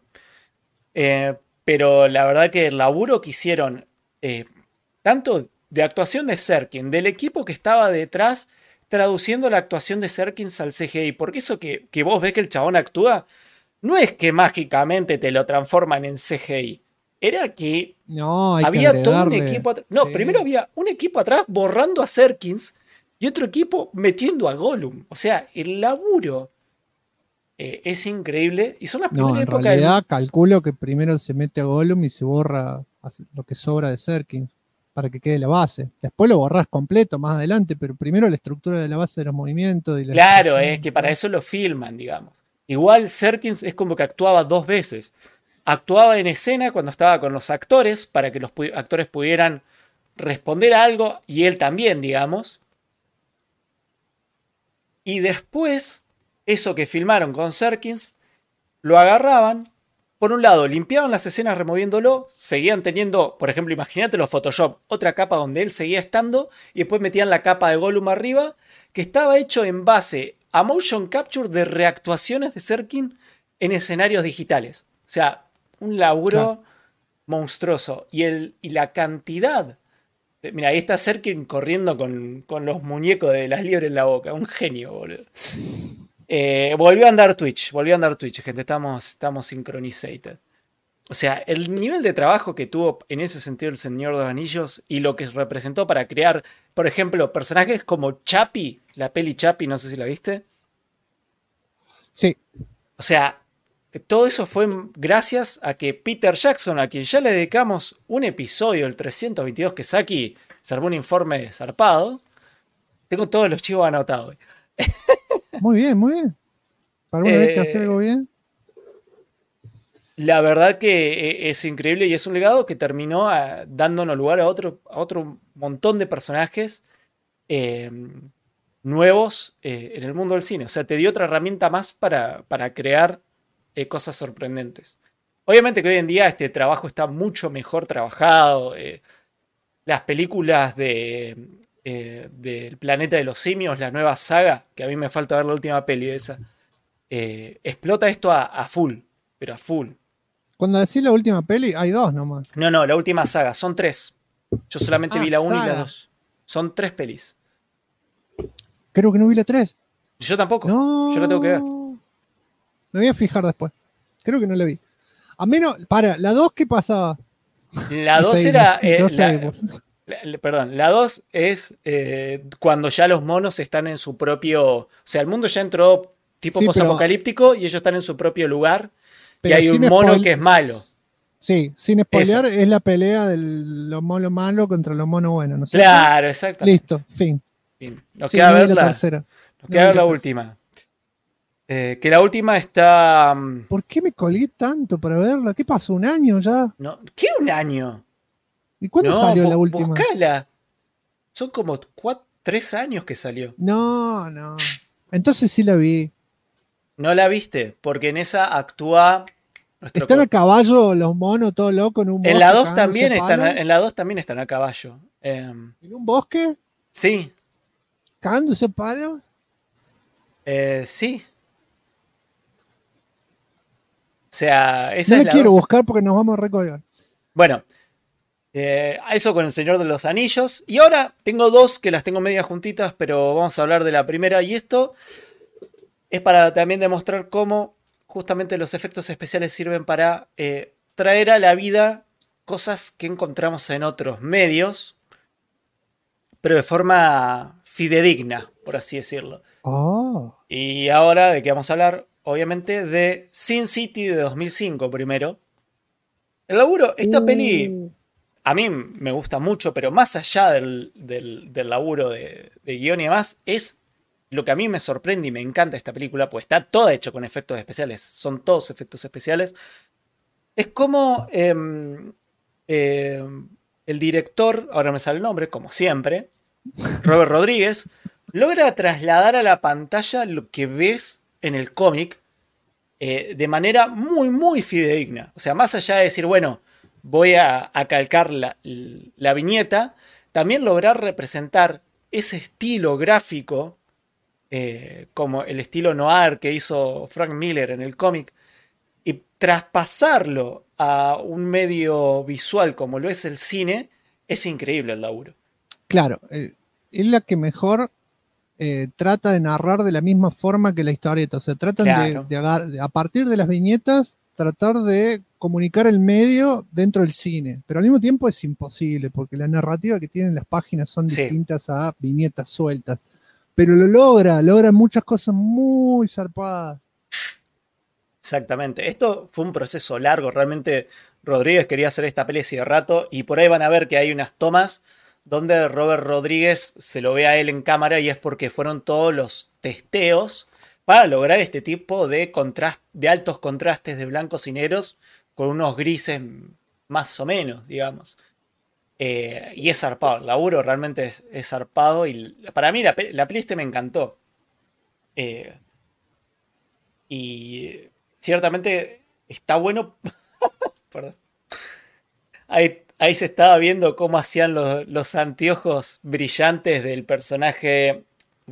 Pero la verdad que el laburo que hicieron, tanto de actuación de Serkin, del equipo que estaba detrás traduciendo la actuación de Serkins al CGI, porque eso que vos ves que el chabón actúa, no es que mágicamente te lo transforman en CGI. Era que había todo un equipo atrás. No, sí. Primero había un equipo atrás borrando a Serkins y otro equipo metiendo a Gollum. O sea, el laburo es increíble. Y son las primeras épocas. En realidad, calculo que primero se mete a Gollum y se borra lo que sobra de Serkins para que quede la base. Después lo borrás completo más adelante, pero primero la estructura de la base de los movimientos. Y claro, es que para eso lo filman, digamos. Igual Serkins es como que actuaba dos veces. Actuaba en escena cuando estaba con los actores para que los actores pudieran responder a algo y él también, digamos. Y después, eso que filmaron con Serkins, lo agarraban. Por un lado, limpiaban las escenas removiéndolo, seguían teniendo, por ejemplo, imagínate los Photoshop, otra capa donde él seguía estando, y después metían la capa de Gollum arriba, que estaba hecho en base a motion capture de reactuaciones de Serkin en escenarios digitales. O sea, un laburo monstruoso. Y la cantidad. Mira, ahí está Serkin corriendo con los muñecos de las liebres en la boca. Un genio, boludo. Volvió a andar Twitch, gente. Estamos sincronizated. O sea, el nivel de trabajo que tuvo en ese sentido el Señor de los Anillos y lo que representó para crear, por ejemplo, personajes como Chappie, la peli Chappie, no sé si la viste. Sí. O sea, todo eso fue gracias a que Peter Jackson, a quien ya le dedicamos un episodio, el 322, que Saki se armó un informe zarpado. Tengo todos los chivos anotados. Muy bien, muy bien. Para una vez que hace algo bien. La verdad que es increíble y es un legado que terminó dándonos lugar a otro montón de personajes nuevos en el mundo del cine. O sea, te dio otra herramienta más para crear cosas sorprendentes. Obviamente que hoy en día este trabajo está mucho mejor trabajado. Las películas del Planeta de los Simios, la nueva saga, que a mí me falta ver la última peli de esa, explota esto a full, pero a full. Cuando decís la última peli, hay dos nomás. No, la última saga, son 3. Yo solamente vi la 1 y la 2. Son 3 pelis. Creo que no vi la 3. Yo tampoco, no. Yo la tengo que ver. Me voy a fijar después. Creo que no la vi. A menos, la 2, ¿qué pasaba? La 2 era... la 2 es cuando ya los monos están en su propio... O sea, el mundo ya entró tipo posapocalíptico y ellos están en su propio lugar. Y hay un mono que es malo. Sí, sin spoilear, es la pelea de los monos malos contra los monos buenos. ¿No? Claro, exacto. Listo, fin. Nos queda ver la tercera. Nos queda ver la última. Que la última está... ¿Por qué me colgué tanto para verla? ¿Qué pasó? ¿Un año ya? No, ¿qué un año? ¿Y cuándo salió la última? Buscala. Son como 3 años que salió. No. Entonces sí la vi. No la viste, porque en esa actúa... Están a caballo los monos, todo loco en un bosque. En la 2 también están a caballo. ¿En un bosque? Sí. ¿Cagándose palos? Sí. O sea, esa no es la quiero 2. buscar porque nos vamos a recolgar. Bueno, eso con El Señor de los Anillos. Y ahora tengo 2 que las tengo medias juntitas, pero vamos a hablar de la primera. Y esto es para también demostrar cómo justamente los efectos especiales sirven para traer a la vida cosas que encontramos en otros medios, pero de forma fidedigna, por así decirlo. Oh. Y ahora, ¿de qué vamos a hablar? Obviamente de Sin City de 2005 primero. El laburo, esta peli a mí me gusta mucho, pero más allá del laburo de guión y demás, es lo que a mí me sorprende y me encanta esta película, pues está toda hecha con efectos especiales, son todos efectos especiales. Es como el director, ahora me sale el nombre, como siempre, Robert Rodríguez, logra trasladar a la pantalla lo que ves en el cómic de manera muy, muy fidedigna. O sea, más allá de decir, bueno, voy a calcar la viñeta, también lograr representar ese estilo gráfico, como el estilo noir que hizo Frank Miller en el cómic, y traspasarlo a un medio visual como lo es el cine, es increíble el laburo. Claro, es la que mejor trata de narrar de la misma forma que la historieta. O sea, tratan Claro. a partir de las viñetas, tratar de comunicar el medio dentro del cine. Pero al mismo tiempo es imposible, porque la narrativa que tienen las páginas son Sí. distintas a viñetas sueltas. Pero logra muchas cosas muy zarpadas. Exactamente. Esto fue un proceso largo. Realmente Rodríguez quería hacer esta peli hace rato. Y por ahí van a ver que hay unas tomas donde Robert Rodríguez se lo ve a él en cámara. Y es porque fueron todos los testeos para lograr este tipo de altos contrastes de blancos y negros con unos grises más o menos, digamos. Y es zarpado. El laburo realmente es zarpado. Y para mí la peli me encantó. Y ciertamente está bueno. Perdón. Ahí se estaba viendo cómo hacían los anteojos brillantes del personaje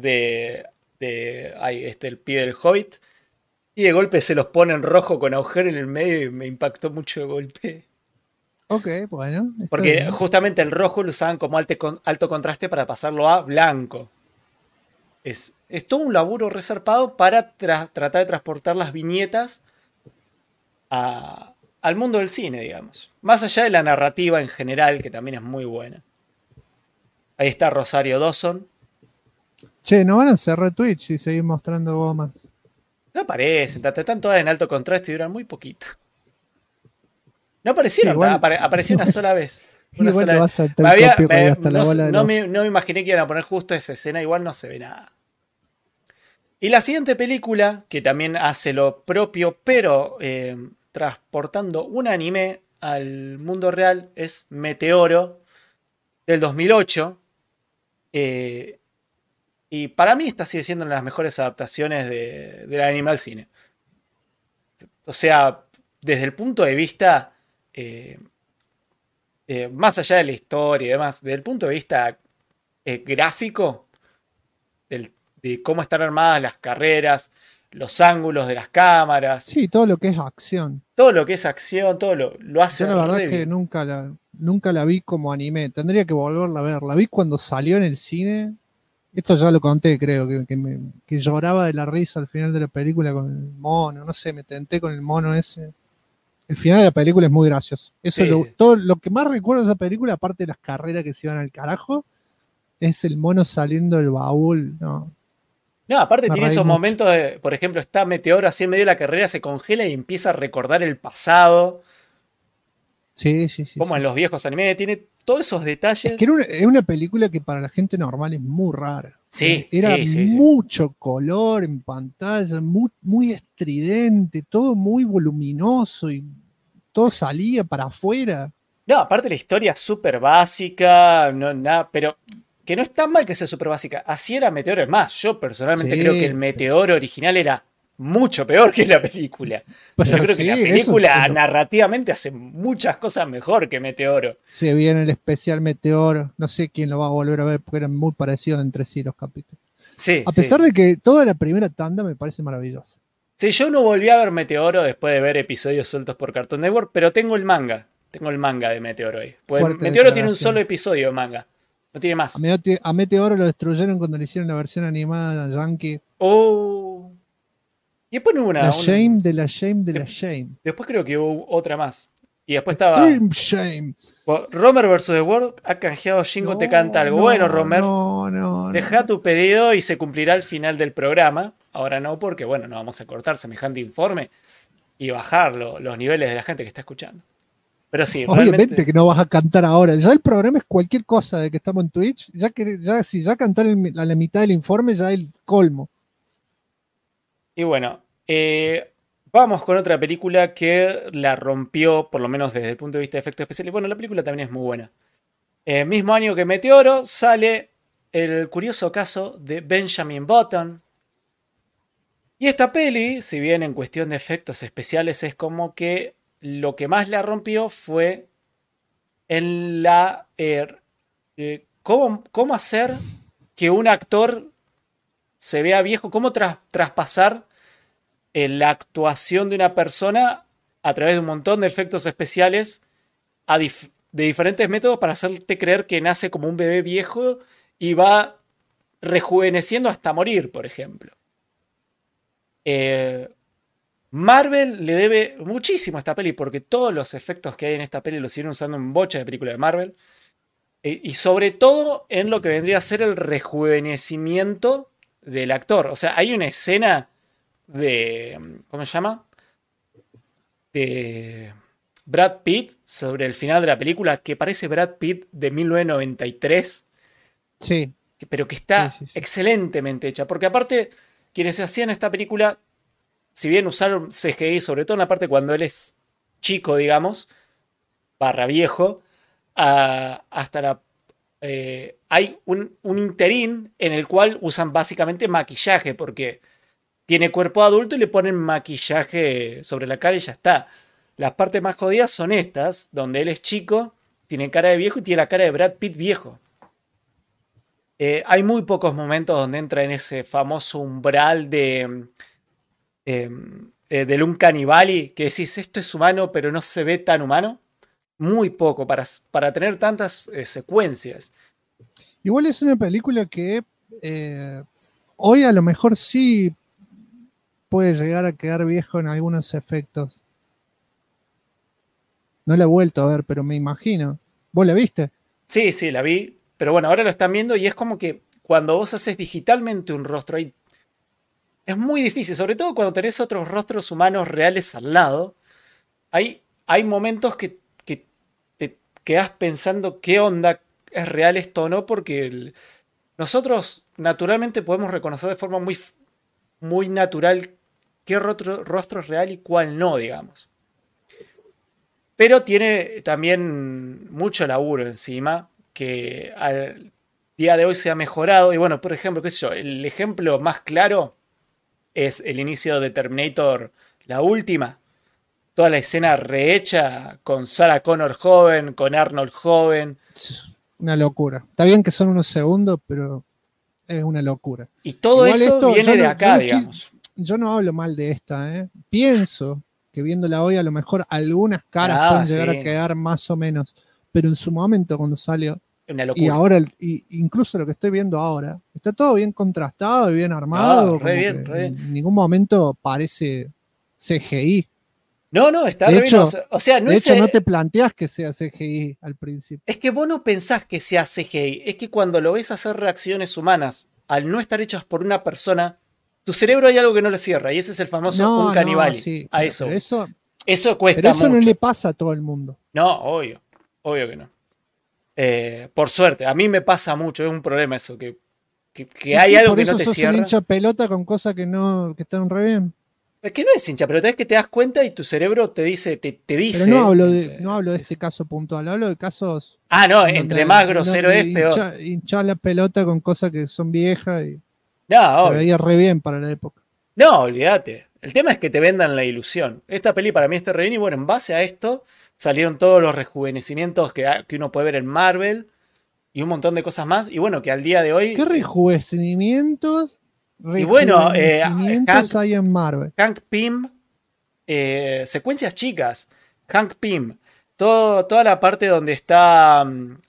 el pibe del Hobbit. Y de golpe se los pone en rojo con agujero en el medio y me impactó mucho de golpe. Ok, bueno. Porque bien. justamente el rojo lo usaban como alto contraste para pasarlo a blanco. Es todo un laburo resarpado para tratar de transportar las viñetas al mundo del cine, digamos. Más allá de la narrativa en general, que también es muy buena. Ahí está Rosario Dawson. Che, ¿no van a cerrar Twitch si seguís mostrando gomas? No aparecen, están todas en alto contraste y duran muy poquito. No aparecieron, Sí, igual- apareció una sola vez. Una Igual sola te vez. vas a saltar el copyright hasta la bola de No los- me imaginé que iban a poner justo esa escena, igual no se ve nada. Y la siguiente película, que también hace lo propio, pero transportando un anime al mundo real, es Meteoro, del 2008. Y para mí esta sigue siendo una de las mejores adaptaciones del anime al cine. O sea, desde el punto de vista, más allá de la historia y demás, desde el punto de vista gráfico, de cómo están armadas las carreras, los ángulos de las cámaras, Sí, todo lo que es acción. todo lo que es acción, todo lo hace Yo la verdad re es que bien. nunca la vi como anime. Tendría que volverla a ver. La vi cuando salió en el cine. Esto ya lo conté, creo, que lloraba de la risa al final de la película con el mono. No sé, me tenté con el mono ese. El final de la película es muy gracioso. Eso Sí, sí. todo lo que más recuerdo de esa película, aparte de las carreras que se iban al carajo, es el mono saliendo del baúl. No, No, aparte me tiene reí esos mucho. momentos de, por ejemplo, está Meteoro así en medio de la carrera, se congela y empieza a recordar el pasado, Sí. como en los viejos animes, tiene todos esos Es detalles. que es una película que para la gente normal es muy rara. Sí, Era sí. mucho color en pantalla, muy estridente, todo muy voluminoso y todo salía para afuera. No, aparte la historia es súper básica, no, nada, pero que no es tan mal que sea súper básica. Así era Meteoro. Es más, yo personalmente creo que el Sí, Meteoro original era mucho peor que la película. pero Yo creo que sí, la eso película es lo- narrativamente hace muchas cosas mejor que Meteoro. se viene el especial Meteor, no sé quién lo va a volver a ver porque eran muy parecidos entre sí los capítulos. Sí, A sí. pesar de que toda la primera tanda me parece maravillosa. Sí, yo no volví a ver Meteoro después de ver episodios sueltos por Cartoon Network, pero tengo el manga. Tengo el manga de Meteoro ahí. Pues Fuerte Meteoro tiene un declaración. solo episodio de manga. No tiene más. A Meteor lo destruyeron cuando le hicieron la versión animada a Yankee. Oh. Y después no hubo La una. shame de la shame de la shame. Después creo que hubo otra más. Y después estaba Extreme Shame. Romer vs. The World. Ha canjeado Shingo Te Canta Algo. Bueno, Romer, deja tu pedido y se cumplirá al final del programa. Ahora no, porque bueno, no vamos a cortar semejante informe y bajar los niveles de la gente que está escuchando. Pero sí, Obviamente realmente... que no vas a cantar ahora. Ya el programa es cualquier cosa de que estamos en Twitch. Si ya cantar a la mitad del informe, ya es el colmo. Y bueno, vamos con otra película que la rompió, por lo menos desde el punto de vista de efectos especiales. Bueno, la película también es muy buena. Mismo año que Meteoro sale El curioso caso de Benjamin Button. Y esta peli, si bien en cuestión de efectos especiales es como que lo que más la rompió fue en la... cómo hacer que un actor se vea viejo, cómo traspasar la actuación de una persona a través de un montón de efectos especiales de diferentes métodos para hacerte creer que nace como un bebé viejo y va rejuveneciendo hasta morir, por ejemplo. Marvel le debe muchísimo a esta peli porque todos los efectos que hay en esta peli los siguen usando en bochas de películas de Marvel. Y sobre todo en lo que vendría a ser el rejuvenecimiento del actor. O sea, hay una escena de... ¿Cómo se llama? De Brad Pitt sobre el final de la película que parece Brad Pitt de 1993. Sí. Pero que está Sí. excelentemente hecha. Porque aparte, quienes hacían esta película, si bien usaron CGI, sobre todo en la parte cuando él es chico, digamos, barra viejo, hasta la... hay un interín en el cual usan básicamente maquillaje, porque tiene cuerpo adulto y le ponen maquillaje sobre la cara y ya está. Las partes más jodidas son estas, donde él es chico, tiene cara de viejo y tiene la cara de Brad Pitt viejo. Hay muy pocos momentos donde entra en ese famoso umbral del Uncanny que decís, esto es humano, pero no se ve tan humano. Muy poco para tener tantas secuencias. Igual es una película que hoy a lo mejor sí puede llegar a quedar viejo en algunos efectos. No la he vuelto a ver, pero me imagino. ¿Vos la viste? Sí, la vi. Pero bueno, ahora lo están viendo y es como que cuando vos haces digitalmente un rostro ahí, es muy difícil, sobre todo cuando tenés otros rostros humanos reales al lado. Hay momentos que te quedás pensando qué onda es real esto o no, porque nosotros naturalmente podemos reconocer de forma muy, muy natural qué rostro es real y cuál no, digamos. Pero tiene también mucho laburo encima, que al día de hoy se ha mejorado. Y bueno, por ejemplo, qué sé yo, el ejemplo más claro es el inicio de Terminator, la última. Toda la escena rehecha con Sarah Connor joven, con Arnold joven. Una locura. Está bien que son unos segundos, pero es una locura. Y todo Igual eso esto, viene de acá, digamos. Yo no hablo mal de esta, ¿eh? Pienso que viéndola hoy a lo mejor algunas caras pueden llegar a quedar más o menos, pero en su momento cuando salió, una locura. y ahora, incluso lo que estoy viendo ahora, está todo bien contrastado y bien armado. Re bien. En ningún momento parece CGI. No, está de re hecho, bien. O sea, no de hecho, no te planteas que sea CGI al principio. Es que vos no pensás que sea CGI. Es que cuando lo ves hacer reacciones humanas, al no estar hechas por una persona, tu cerebro hay algo que no le cierra. Y ese es el famoso Uncanny Valley. Sí, a eso cuesta pero eso mucho. no le pasa a todo el mundo. No, obvio que no. Por suerte, a mí me pasa mucho. Es un problema eso, que hay algo que no te cierra. Un hincha pelota con cosas que están re bien. Es que no es hincha pelota, es que te das cuenta y tu cerebro te dice. Pero no hablo de este caso puntual, hablo de casos. No, entre más grosero es, peor. Hinchar la pelota con cosas que son viejas y se veía re bien para la época. No, olvídate. El tema es que te vendan la ilusión. Esta peli para mí está re bien y bueno, en base a esto salieron todos los rejuvenecimientos que uno puede ver en Marvel y un montón de cosas más. Y bueno, que al día de hoy... ¿Qué rejuvenecimientos? Y bueno, hay en Marvel. Hank Pym, secuencias chicas. Hank Pym, toda la parte donde está...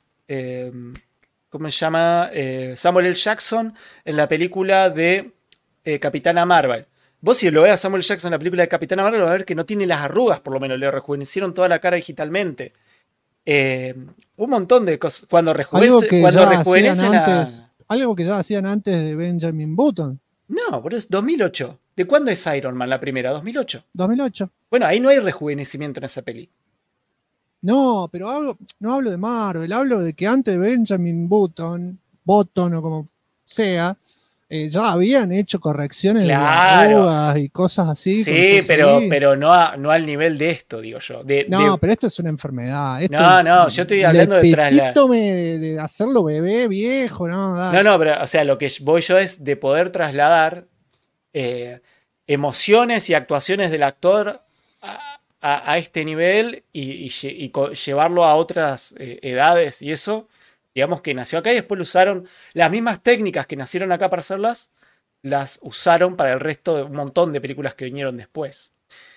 ¿cómo se llama? Samuel L. Jackson en la película de Capitana Marvel. Vos si lo ves a Samuel Jackson en la película de Capitana Marvel, vas a ver que no tiene las arrugas, por lo menos. Le rejuvenecieron toda la cara digitalmente. Un montón de cosas. Cuando rejuvenecen algo que ya hacían antes de Benjamin Button. No, pero es 2008. ¿De cuándo es Iron Man la primera? 2008. 2008. Bueno, ahí no hay rejuvenecimiento en esa peli. No, pero no hablo de Marvel, hablo de que antes de Benjamin Button o como sea, ya habían hecho correcciones de arrugas y cosas así. Sí, pero no al nivel de esto, digo yo. Pero esto es una enfermedad. Yo estoy hablando de trasladar. De hacerlo bebé viejo, ¿no? No, pero o sea, lo que voy yo es de poder trasladar emociones y actuaciones del actor a este nivel y llevarlo a otras edades y eso. Digamos que nació acá y después lo usaron. Las mismas técnicas que nacieron acá para hacerlas, las usaron para el resto de un montón de películas que vinieron después.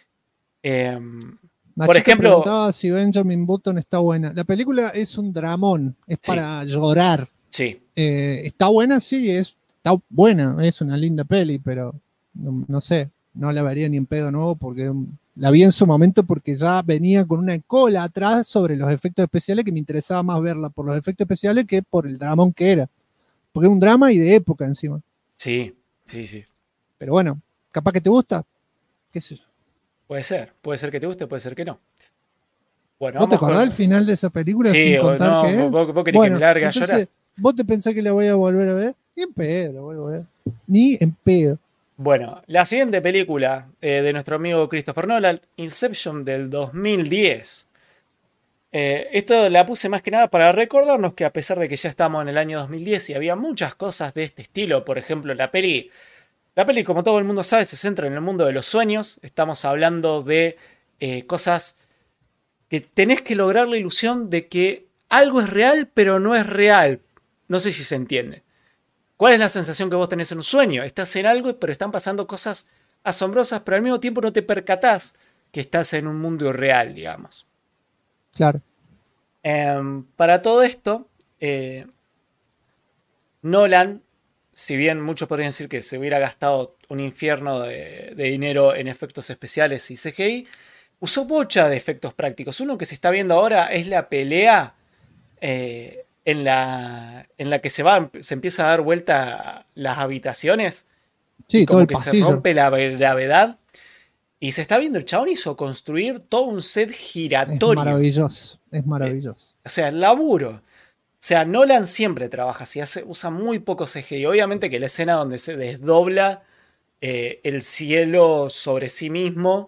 Por ejemplo, preguntaba si Benjamin Button está buena. La película es un dramón, es para llorar. Sí. Está buena, sí, está buena, es una linda peli, pero no sé, no la vería ni en pedo nuevo porque la vi en su momento porque ya venía con una cola atrás sobre los efectos especiales que me interesaba más verla por los efectos especiales que por el dramón que era. Porque es un drama y de época encima. Sí. Pero bueno, capaz que te gusta, qué sé yo. Puede ser que te guste, puede ser que no. Bueno, ¿Vos te acordás el final de esa película sin contar qué es? Vos querés que me largue a llorar. ¿Vos te pensás que la voy a volver a ver? Ni en pedo, la vuelvo a ver. Ni en pedo. Bueno, la siguiente película de nuestro amigo Christopher Nolan, Inception del 2010. Esto la puse más que nada para recordarnos que a pesar de que ya estamos en el año 2010 y había muchas cosas de este estilo, por ejemplo, la peli, como todo el mundo sabe, se centra en el mundo de los sueños. Estamos hablando de cosas que tenés que lograr la ilusión de que algo es real, pero no es real. No sé si se entiende. ¿Cuál es la sensación que vos tenés en un sueño? Estás en algo, pero están pasando cosas asombrosas, pero al mismo tiempo no te percatás que estás en un mundo irreal, digamos. Claro. Para todo esto, Nolan, si bien muchos podrían decir que se hubiera gastado un infierno de dinero en efectos especiales y CGI, usó bocha de efectos prácticos. Uno que se está viendo ahora es la pelea en la que se empieza a dar vuelta las habitaciones. Sí, como todo el que pasillo. se rompe la gravedad. Y se está viendo, el chabón hizo construir todo un set giratorio. Es maravilloso. O sea, el laburo. O sea, Nolan siempre trabaja así, usa muy poco CGI. Obviamente que la escena donde se desdobla el cielo sobre sí mismo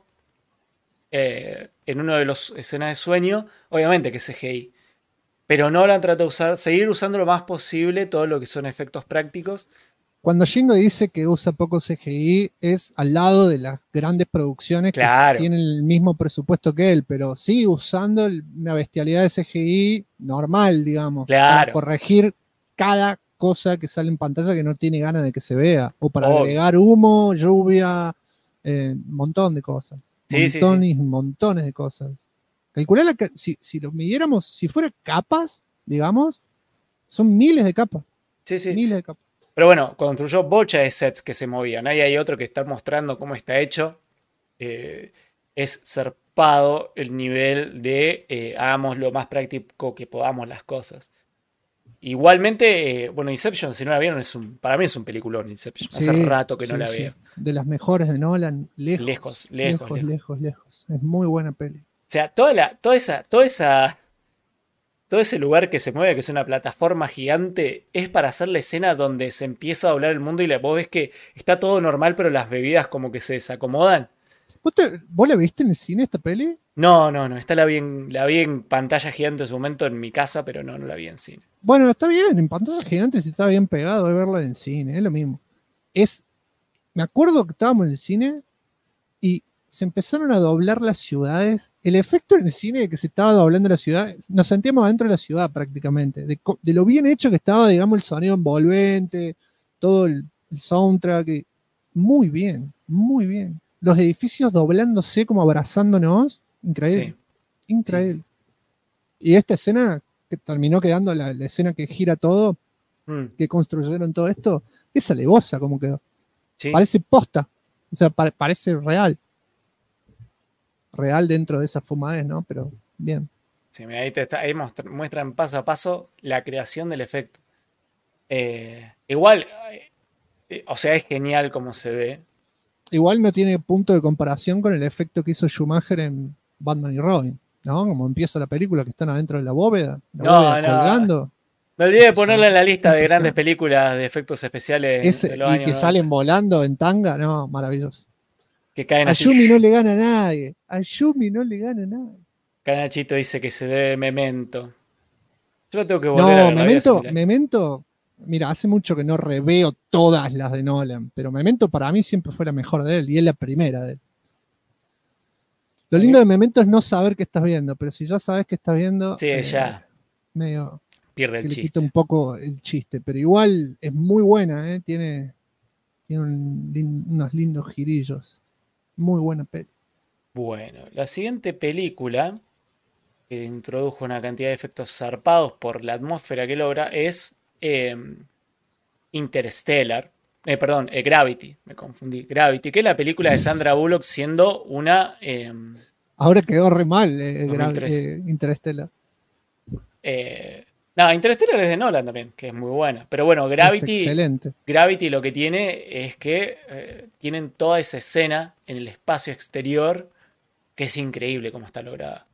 en uno de los escenas de sueño, obviamente que es CGI. Pero Nolan trata de seguir usando lo más posible todo lo que son efectos prácticos. Cuando Shingo dice que usa poco CGI es al lado de las grandes producciones que tienen el mismo presupuesto que él, pero sigue usando una bestialidad de CGI normal, digamos, para corregir cada cosa que sale en pantalla que no tiene ganas de que se vea, o para agregar humo, lluvia, montón de cosas. Montones de cosas. Calcular si lo midiéramos, si fuera capas, digamos, son miles de capas. Miles de capas. Pero bueno, construyó bocha de sets que se movían. Ahí hay otro que está mostrando cómo está hecho. Es zarpado el nivel de hagamos lo más práctico que podamos las cosas. Igualmente, Inception, si no la vieron, para mí es un peliculón Inception. Hace rato que no la veo. De las mejores de Nolan, lejos. Es muy buena peli. O sea, todo ese lugar que se mueve, que es una plataforma gigante, es para hacer la escena donde se empieza a doblar el mundo y vos ves que está todo normal, pero las bebidas como que se desacomodan. ¿Vos la viste en el cine esta peli? No. Esta la vi en pantalla gigante en su momento en mi casa, pero no la vi en cine. Bueno, está bien, en pantalla gigante si está bien pegado de verla en el cine, es lo mismo. Me acuerdo que estábamos en el cine y se empezaron a doblar las ciudades. El efecto en el cine de que se estaba doblando la ciudad, nos sentíamos adentro de la ciudad prácticamente, de lo bien hecho que estaba, digamos, el sonido envolvente, todo el soundtrack, muy bien. Los edificios doblándose como abrazándonos, increíble. Increíble. Sí. Y esta escena que terminó quedando la escena que gira todo, que construyeron todo esto, es alevosa como quedó. Sí. Parece posta. O sea, parece real. Real dentro de esa fumadez, ¿no? Pero bien. Sí, mira, ahí muestran paso a paso la creación del efecto. Igual, o sea, es genial como se ve. Igual no tiene punto de comparación con el efecto que hizo Schumacher en Batman y Robin, ¿no? Como empieza la película, que están adentro de la bóveda colgando. Me olvidé de ponerla en la lista de grandes películas de efectos especiales de los y años que 90. salen volando en tanga, no, maravilloso. Que caen A así. Yumi no le gana a nadie. A Yumi no le gana a nadie. Canachito dice que se debe Memento. Yo lo tengo que volver a ver. Memento, mira, hace mucho que no reveo todas las de Nolan, pero Memento para mí siempre fue la mejor de él y es la primera de él. Lo lindo de Memento es no saber qué estás viendo, pero si ya sabes qué estás viendo, sí, ya medio pierde el que chiste. le quita un poco el chiste, pero igual es muy buena, tiene unos lindos girillos. Muy buena peli. Bueno, la siguiente película que introdujo una cantidad de efectos zarpados por la atmósfera que logra es Interstellar. Gravity, me confundí. Gravity, que es la película de Sandra Bullock siendo una... Ahora quedó re mal Interstellar. No, Interstellar es de Nolan también, que es muy buena. Pero bueno, Gravity, excelente. Gravity lo que tiene es que tienen toda esa escena en el espacio exterior que es increíble cómo está lograda.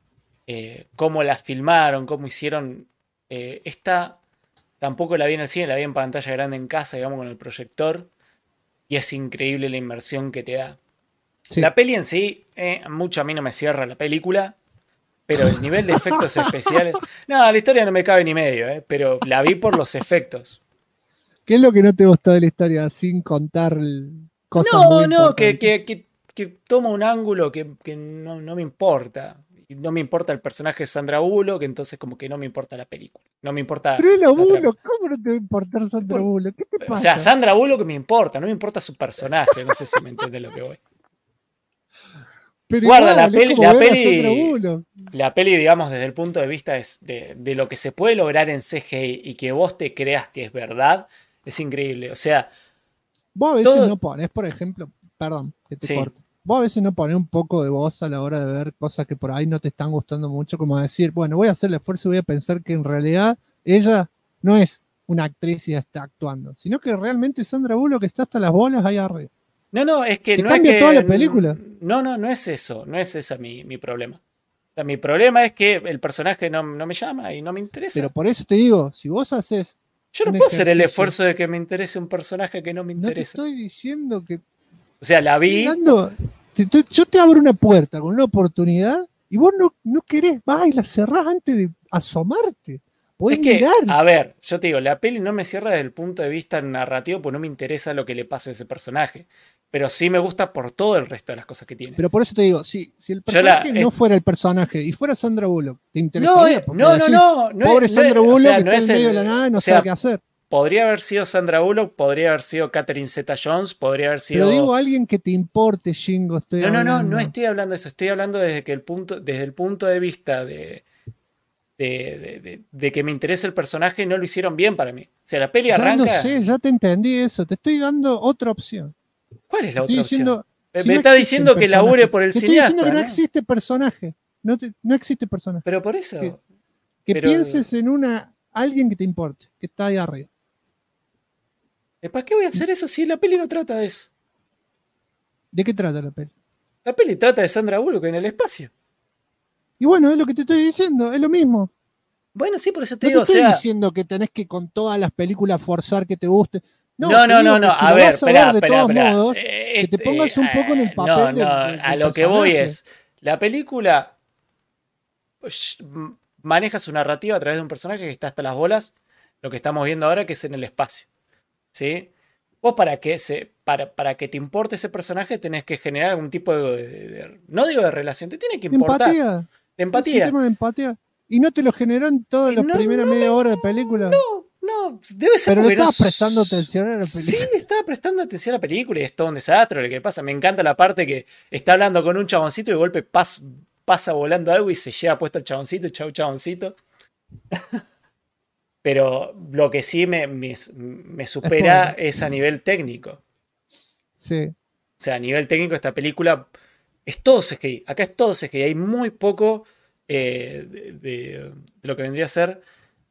Cómo la filmaron, cómo hicieron. Esta tampoco la vi en el cine, la vi en pantalla grande en casa, digamos, con el proyector. Y es increíble la inmersión que te da. Sí. La peli en sí, mucho a mí no me cierra la película. Pero el nivel de efectos especiales... No, la historia no me cabe ni medio, pero la vi por los efectos. ¿Qué es lo que no te gustó de la historia sin contar cosas muy importantes? Que toma un ángulo que no me importa. Y no me importa el personaje de Sandra Bullock, entonces como que no me importa la película. No me importa... Pero es la Bullock, ¿cómo no te va a importar Sandra Bullock? ¿Qué te pasa? O sea, Sandra Bullock me importa, no me importa su personaje. No sé si me entiendes lo que voy. Pero guarda, igual, la peli, digamos, desde el punto de vista de lo que se puede lograr en CGI y que vos te creas que es verdad, es increíble. O sea... Vos a veces no pones, por ejemplo, perdón, que te corte. Vos a veces no pones un poco de voz a la hora de ver cosas que por ahí no te están gustando mucho, como decir, bueno, voy a hacer el esfuerzo y voy a pensar que en realidad ella no es una actriz y está actuando, sino que realmente Sandra Bullock está hasta las bolas ahí arriba. No, es que te no cambia es que, toda la película. No es eso, no es ese mi problema. O sea, mi problema es que el personaje no me llama y no me interesa. Pero por eso te digo, si vos haces... Yo no puedo hacer el esfuerzo de que me interese un personaje que no me interesa. No te estoy diciendo que... O sea, la vi... Yo te abro una puerta con una oportunidad y vos no querés, vas y la cerrás antes de asomarte. Es que, a ver, yo te digo, la peli no me cierra desde el punto de vista narrativo, pues no me interesa lo que le pase a ese personaje. Pero sí me gusta por todo el resto de las cosas que tiene. Pero por eso te digo, si el personaje no fuera el personaje y fuera Sandra Bullock, ¿te interesaría? No. Pobre Sandra Bullock que está en medio de la nada y no sabe qué hacer. Podría haber sido Sandra Bullock, podría haber sido Catherine Zeta-Jones, podría haber sido... Pero digo alguien que te importe, Shingo. No estoy hablando de eso. Estoy hablando desde el punto de vista de que me interesa el personaje, no lo hicieron bien para mí. O sea, la peli arranca... Ya no sé, ya te entendí eso. Te estoy dando otra opción. ¿Cuál es la otra opción? Me está diciendo que labure por el cineasta. Estoy diciendo que no existe personaje. No existe personaje. Pero por eso... Que pienses en alguien que te importe, que está ahí arriba. ¿Para qué voy a hacer eso si la peli no trata de eso? ¿De qué trata la peli? La peli trata de Sandra Bullock en el espacio. Y bueno, es lo que te estoy diciendo, es lo mismo. Bueno, sí, por eso te digo, no te estoy diciendo que tenés que con todas las películas forzar que te guste. No. A ver, espera. Que te pongas un poco en el papel. A lo que voy es, la película maneja su narrativa a través de un personaje que está hasta las bolas, lo que estamos viendo ahora que es en el espacio. ¿Sí? Vos para que te importe ese personaje tenés que generar algún tipo no digo de relación, te tiene que importar. De empatía. Es un tema de empatía. Y no te lo generó en toda la primera media hora de película. No, debe ser. Pero le estabas prestando atención a la película. Sí, estaba prestando atención a la película y es todo un desastre lo que pasa. Me encanta la parte que está hablando con un chaboncito y de golpe pasa volando algo y se lleva puesto el chaboncito. Chau, chaboncito. Pero lo que sí me supera es a nivel técnico. Sí. O sea, a nivel técnico esta película es todo CGI. Acá es todo CGI. Hay muy poco de lo que vendría a ser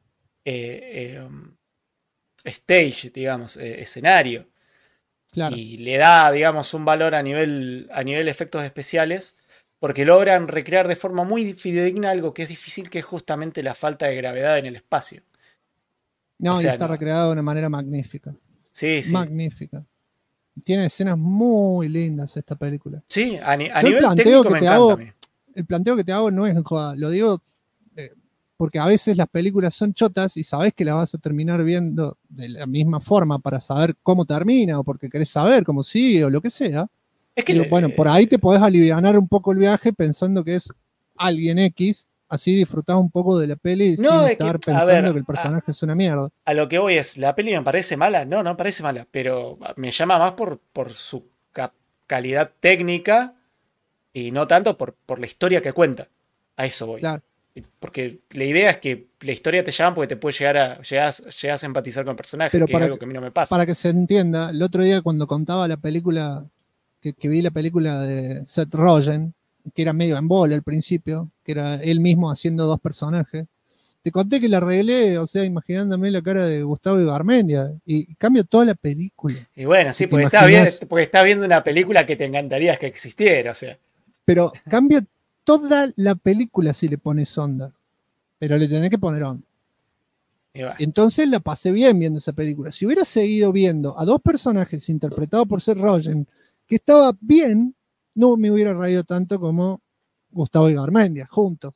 stage, digamos, escenario. Claro. Y le da, digamos, un valor a nivel efectos especiales, porque logran recrear de forma muy fidedigna algo que es difícil, que es justamente la falta de gravedad en el espacio. No, O sea, y está recreado de una manera magnífica. Sí, sí. Magnífica. Tiene escenas muy lindas esta película. Sí, a Yo nivel técnico me encanta a mí. El planteo que te hago no es en joda, lo digo porque a veces las películas son chotas y sabes que las vas a terminar viendo de la misma forma para saber cómo termina o porque querés saber cómo sigue o lo que sea. Es que Digo, bueno, por ahí te podés alivianar un poco el viaje pensando que es alguien X, así disfrutás un poco de la peli sin estar pensando que el personaje es una mierda. A lo que voy es, ¿la peli me parece mala? No, no parece mala, pero me llama más por su calidad técnica y no tanto por la historia que cuenta. A eso voy. Claro. Porque la idea es que la historia te llama porque te puede llegas a empatizar con el personaje, Pero que es algo que a mí no me pasa. Para que se entienda, el otro día cuando contaba la película, que vi la película de Seth Rogen, que era medio en bola al principio, que era él mismo haciendo dos personajes, te conté que la arreglé, o sea, imaginándome la cara de Gustavo Ibarmendia, y cambia toda la película. Y bueno, sí, porque estás viendo una película que te encantaría que existiera, o sea. Pero cambia toda la película si le pones onda, pero le tenés que poner onda. Entonces la pasé bien viendo esa película. Si hubiera seguido viendo a dos personajes interpretados por Seth Rogen, que estaba bien, no me hubiera reído tanto como Gustavo y Garmendia, juntos.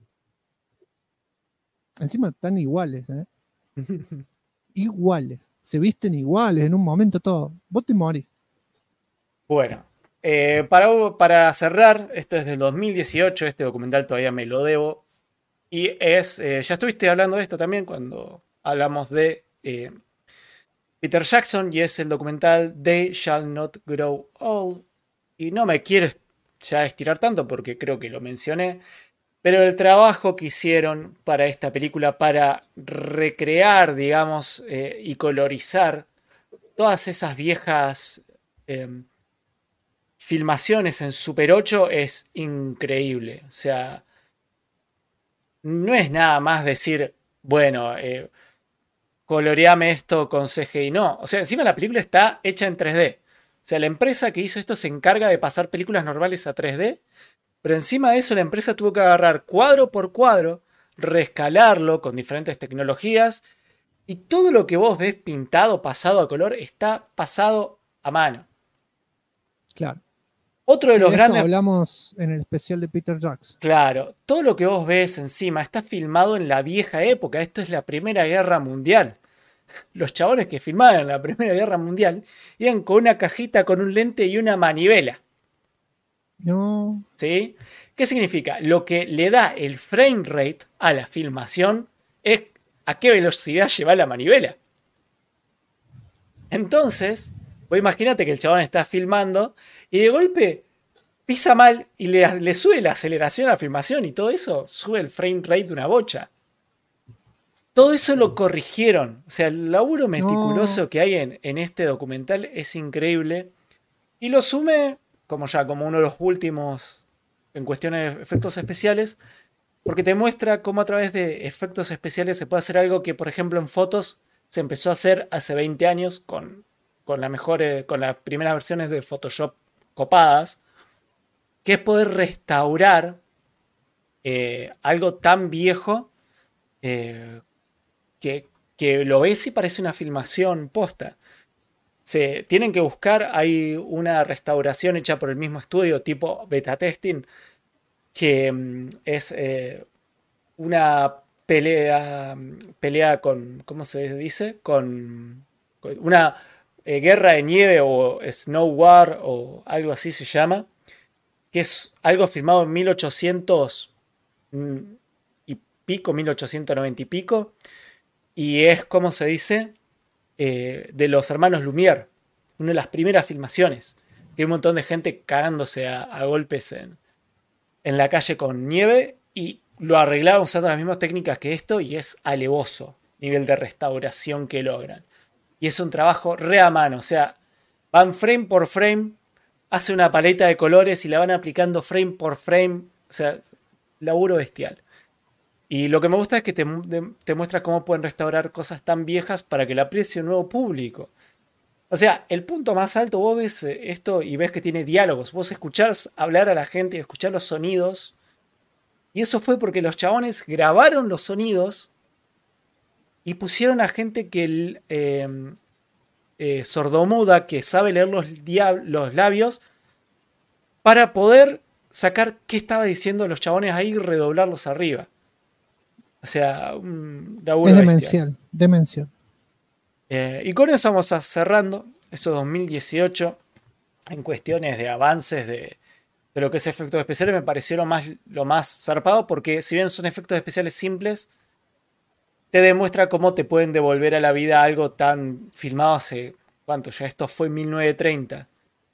Encima están iguales, ¿eh? Iguales. Se visten iguales en un momento todo. Vos te morís. Bueno, para cerrar, esto es del 2018, este documental todavía me lo debo. Y ya estuviste hablando de esto también cuando hablamos de Peter Jackson, y es el documental They Shall Not Grow Old. Y no me quiero ya estirar tanto porque creo que lo mencioné, pero el trabajo que hicieron para esta película, para recrear, digamos, y colorizar todas esas viejas filmaciones en Super 8 es increíble. O sea, no es nada más decir, bueno, coloreame esto con CGI. No, o sea, encima la película está hecha en 3D. O sea, la empresa que hizo esto se encarga de pasar películas normales a 3D, pero encima de eso la empresa tuvo que agarrar cuadro por cuadro, reescalarlo con diferentes tecnologías, y todo lo que vos ves pintado, pasado a color, está pasado a mano. Claro. Otro de los grandes... hablamos en el especial de Peter Jackson. Claro, todo lo que vos ves encima está filmado en la vieja época. Esto es la Primera Guerra Mundial. Los chabones que filmaban en la Primera Guerra Mundial iban con una cajita con un lente y una manivela. No. ¿Sí? ¿Qué significa? Lo que le da el frame rate a la filmación es a qué velocidad lleva la manivela. Entonces, vos imagínate que el chabón está filmando y de golpe pisa mal y le sube la aceleración a la filmación, y todo eso sube el frame rate de una bocha. Todo eso lo corrigieron. O sea, el laburo meticuloso que hay en este documental es increíble. Y lo sume como uno de los últimos en cuestiones de efectos especiales, porque te muestra cómo a través de efectos especiales se puede hacer algo que, por ejemplo, en fotos se empezó a hacer hace 20 años con las primeras versiones de Photoshop copadas, que es poder restaurar algo tan viejo que lo ves y parece una filmación posta. Se tienen que buscar, hay una restauración hecha por el mismo estudio tipo beta testing, que es una pelea con, ¿cómo se dice? Con una guerra de nieve o Snow War o algo así se llama, que es algo filmado en 1800 y pico, 1890 y pico, y es, ¿cómo se dice? De los hermanos Lumière, una de las primeras filmaciones, que hay un montón de gente cagándose a golpes en la calle con nieve, y lo arreglaron usando las mismas técnicas que esto, y es alevoso nivel de restauración que logran. Y es un trabajo re a mano, o sea, van frame por frame hace una paleta de colores y la van aplicando frame por frame. O sea, laburo bestial. Y lo que me gusta es que te muestra cómo pueden restaurar cosas tan viejas para que la aprecie un nuevo público. O sea, el punto más alto, vos ves esto y ves que tiene diálogos. Vos escuchás hablar a la gente y escuchar los sonidos. Y eso fue porque los chabones grabaron los sonidos y pusieron a gente que sordomuda, que sabe leer los labios, para poder sacar qué estaba diciendo los chabones ahí y redoblarlos arriba. O sea, un laburo Es bestial. demencial. Y con eso vamos a cerrando eso 2018 en cuestiones de avances de lo que es efectos especiales. Me pareció lo más zarpado porque si bien son efectos especiales simples, te demuestra cómo te pueden devolver a la vida algo tan filmado hace, ¿cuánto? Ya esto fue en 1930.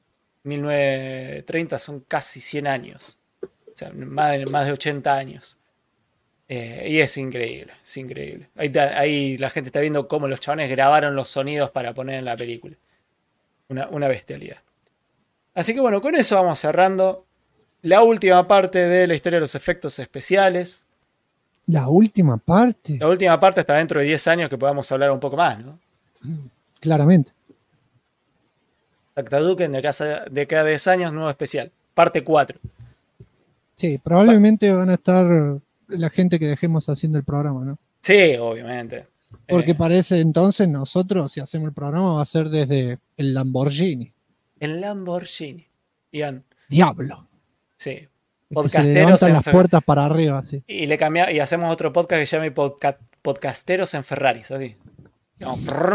1930 son casi 100 años. O sea, más de 80 años. Y es increíble, es increíble. Ahí la gente está viendo cómo los chabones grabaron los sonidos para poner en la película. Una bestialidad. Así que bueno, con eso vamos cerrando la última parte de la historia de los efectos especiales. La última parte. La última parte hasta dentro de 10 años que podamos hablar un poco más, ¿no? Claramente. Tactaduken de cada 10 años, nuevo especial. Parte 4. Sí, probablemente van a estar la gente que dejemos haciendo el programa, ¿no? Sí, obviamente. Porque parece entonces nosotros, si hacemos el programa, va a ser desde el Lamborghini. El Lamborghini. Ian. Diablo. Sí. Es que se Podcasteros levantan las puertas para arriba, así. Y hacemos otro podcast que se llame Podcasteros en Ferraris, así. No,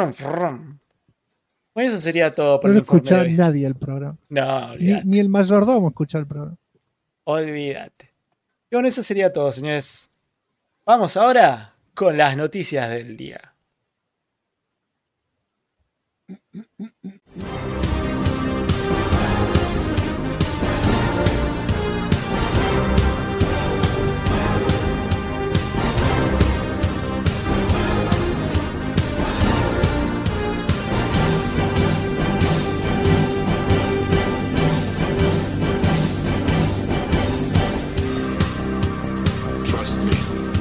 bueno, eso sería todo por No el lo informe escucha de hoy. nadie el programa. No, olvídate. Ni el mayordomo escucha el programa. Olvídate. Y bueno, eso sería todo, señores. Vamos ahora con las noticias del día. Trust me.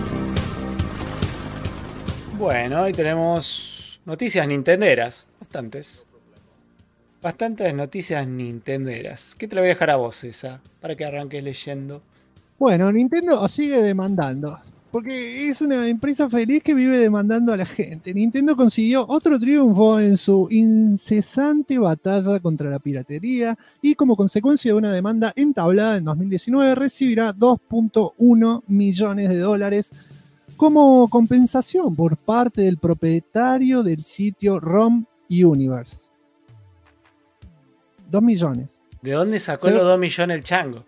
Bueno, hoy tenemos noticias nintenderas. Bastantes noticias nintenderas. ¿Qué te la voy a dejar a vos esa? Para que arranques leyendo. Bueno, Nintendo sigue demandando. Porque es una empresa feliz que vive demandando a la gente. Nintendo consiguió otro triunfo en su incesante batalla contra la piratería y como consecuencia de una demanda entablada en 2019 recibirá $2.1 millones como compensación por parte del propietario del sitio ROM Universe. 2 millones. ¿De dónde sacó los 2 millones el chango?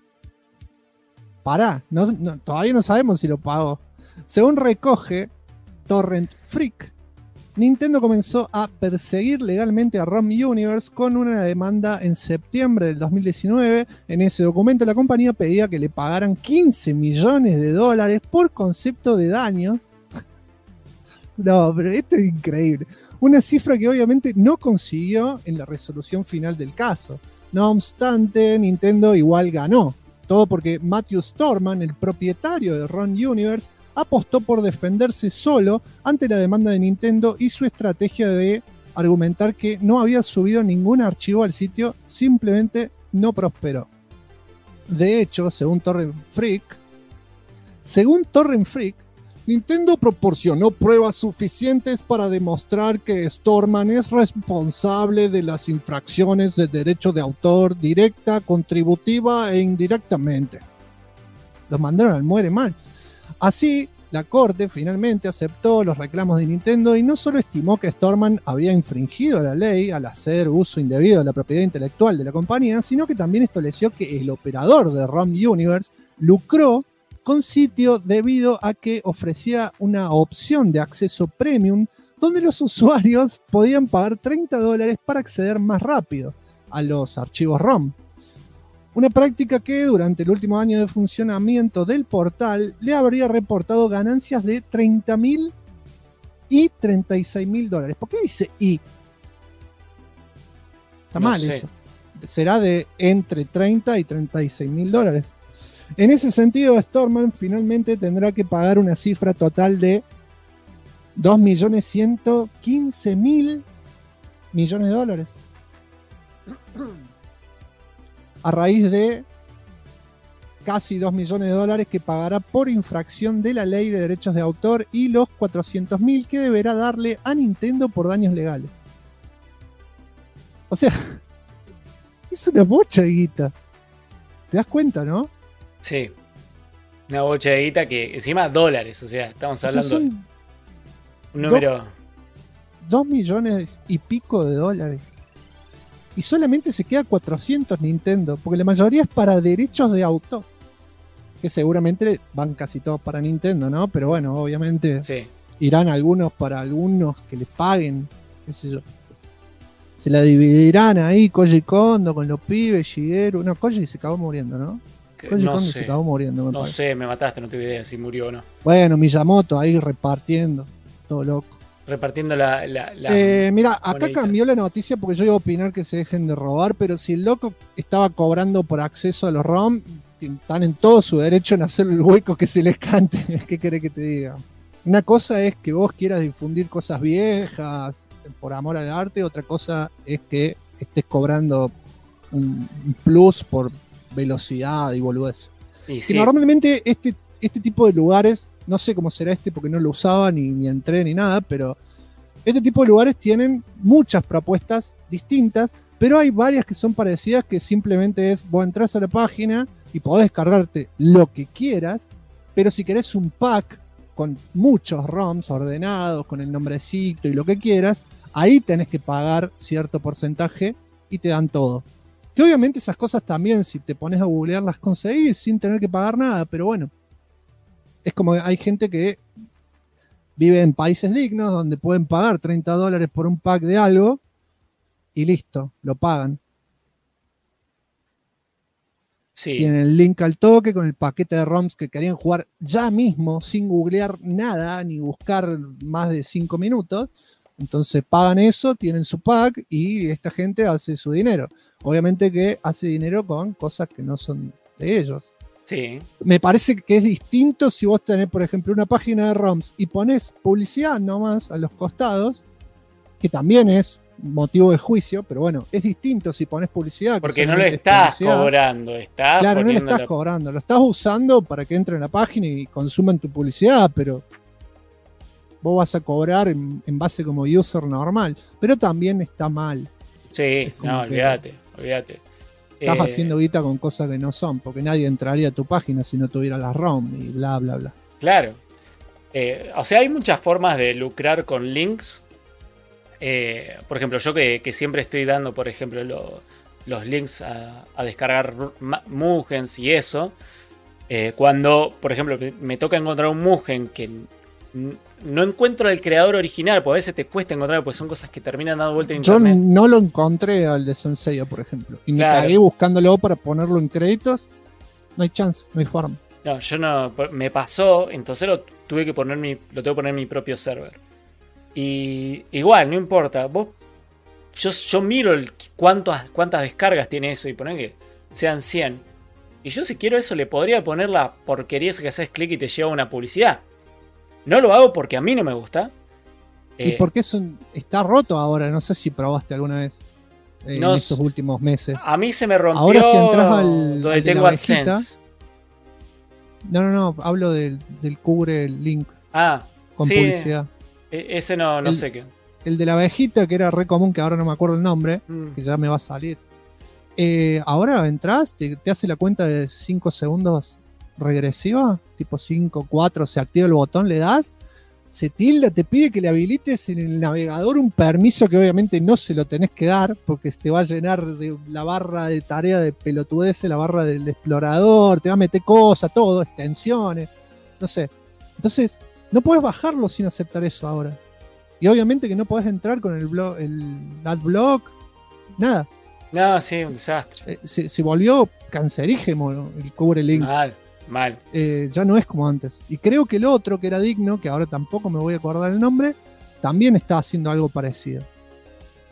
Pará, todavía no sabemos si lo pagó. Según recoge Torrent Freak, Nintendo comenzó a perseguir legalmente a ROM Universe con una demanda en septiembre del 2019. En ese documento la compañía pedía que le pagaran $15 millones por concepto de daños. No, pero esto es increíble. Una cifra que obviamente no consiguió en la resolución final del caso. No obstante, Nintendo igual ganó. Todo porque Matthew Storman, el propietario de ROM Universe, apostó por defenderse solo ante la demanda de Nintendo y su estrategia de argumentar que no había subido ningún archivo al sitio, simplemente no prosperó. De hecho, según Torrent Freak, Nintendo proporcionó pruebas suficientes para demostrar que Storman es responsable de las infracciones de derecho de autor directa, contributiva e indirectamente. Los mandaron al muere mal. Así, la corte finalmente aceptó los reclamos de Nintendo y no solo estimó que Storman había infringido la ley al hacer uso indebido de la propiedad intelectual de la compañía, sino que también estableció que el operador de ROM Universe lucró con sitio debido a que ofrecía una opción de acceso premium donde los usuarios podían pagar $30 para acceder más rápido a los archivos ROM. Una práctica que durante el último año de funcionamiento del portal le habría reportado ganancias de $30.000 y $36.000. ¿Por qué dice y? Está No mal sé. eso. será de entre 30 y 36 mil dólares. En ese sentido, Storman finalmente tendrá que pagar una cifra total de 2.115.000 millones de dólares. A raíz de casi 2 millones de dólares que pagará por infracción de la ley de derechos de autor y los 400.000 que deberá darle a Nintendo por daños legales. O sea, es una bocha de guita. ¿Te das cuenta, no? Sí. Una bocha de guita que encima dólares, o sea, estamos hablando de un número... 2 millones y pico de dólares. Y solamente se queda 400 Nintendo, porque la mayoría es para derechos de autor. Que seguramente van casi todos para Nintendo, ¿no? Pero bueno, obviamente Sí. irán algunos para algunos que les paguen, qué sé yo. Se la dividirán ahí, Koji Kondo con los pibes, Shigeru. No, Koji se acabó muriendo, ¿no? Koji No Kondo se sé. acabó muriendo, me No parece. sé, me mataste, no tengo idea si murió o no. Bueno, Miyamoto ahí repartiendo, todo loco. Repartiendo la Mira, acá moneditas. cambió la noticia porque yo iba a opinar que se dejen de robar, pero si el loco estaba cobrando por acceso a los ROM, están en todo su derecho en hacer el hueco que se les cante. ¿Qué querés que te diga? Una cosa es que vos quieras difundir cosas viejas por amor al arte, otra cosa es que estés cobrando un plus por velocidad y boludez. Y Que sí, normalmente este tipo de lugares, no sé cómo será este porque no lo usaba ni entré ni nada, pero este tipo de lugares tienen muchas propuestas distintas, pero hay varias que son parecidas que simplemente es, vos entras a la página y podés descargarte lo que quieras, pero si querés un pack con muchos ROMs ordenados, con el nombrecito y lo que quieras, ahí tenés que pagar cierto porcentaje y te dan todo. Que obviamente esas cosas también, si te pones a googlear, las conseguís sin tener que pagar nada, pero bueno. Es como que hay gente que vive en países dignos donde pueden pagar 30 dólares por un pack de algo y listo, lo pagan. sí. Tienen el link al toque con el paquete de ROMs que querían jugar ya mismo sin googlear nada ni buscar más de 5 minutos. Entonces pagan eso, tienen su pack y esta gente hace su dinero. Obviamente que hace dinero con cosas que no son de ellos. Sí. Me parece que es distinto si vos tenés, por ejemplo, una página de ROMs y pones publicidad nomás a los costados, que también es motivo de juicio, pero bueno, es distinto si pones publicidad. Porque no lo estás cobrando, estás Claro, no le poniendo estás cobrando, lo estás usando para que entre en la página y consuman tu publicidad, pero vos vas a cobrar en base como user normal, pero también está mal. Sí, como no, que- olvídate. Estás haciendo guita con cosas que no son, porque nadie entraría a tu página si no tuviera la ROM y bla, bla, bla. Claro. O sea, hay muchas formas de lucrar con links. Por ejemplo, yo que siempre estoy dando, por ejemplo, los links a descargar Mugens y eso. Cuando, por ejemplo, me toca encontrar un Mugen que no encuentro al creador original, porque a veces te cuesta encontrar, porque son cosas que terminan dando vuelta en Yo internet. no lo encontré al de Senseiya, por ejemplo. Y me Claro. cagué buscándolo para ponerlo en créditos. No hay chance, no hay forma. No, yo no. Me pasó, entonces lo tengo que poner en mi propio server. Y igual, no importa. Yo miro cuántas descargas tiene eso y poner que sean 100. Y yo si quiero eso le podría poner la porquería esa que haces clic y te lleva una publicidad. No lo hago porque a mí no me gusta. ¿Y por qué está roto ahora? No sé si probaste alguna vez en No estos últimos meses. A mí se me rompió Ahora si entras al donde de tengo la abejita, AdSense. No, hablo del cubre el link Ah, con sí, publicidad. ese no sé qué. El de la abejita, que era re común, que ahora no me acuerdo el nombre, Mm. que ya me va a salir. Ahora entras, te hace la cuenta de 5 segundos regresiva, tipo 5, 4, se activa el botón, le das, se tilda, te pide que le habilites en el navegador un permiso que obviamente no se lo tenés que dar, porque te va a llenar de la barra de tarea de pelotudeces, la barra del explorador, te va a meter cosas, todo, extensiones, no sé. Entonces, no podés bajarlo sin aceptar eso ahora. Y obviamente que no podés entrar con el adblock, nada. No, sí, un desastre. Se volvió cancerígeno el cubre link. Mal. Ya no es como antes. Y creo que el otro, que era digno, que ahora tampoco me voy a acordar el nombre, también está haciendo algo parecido.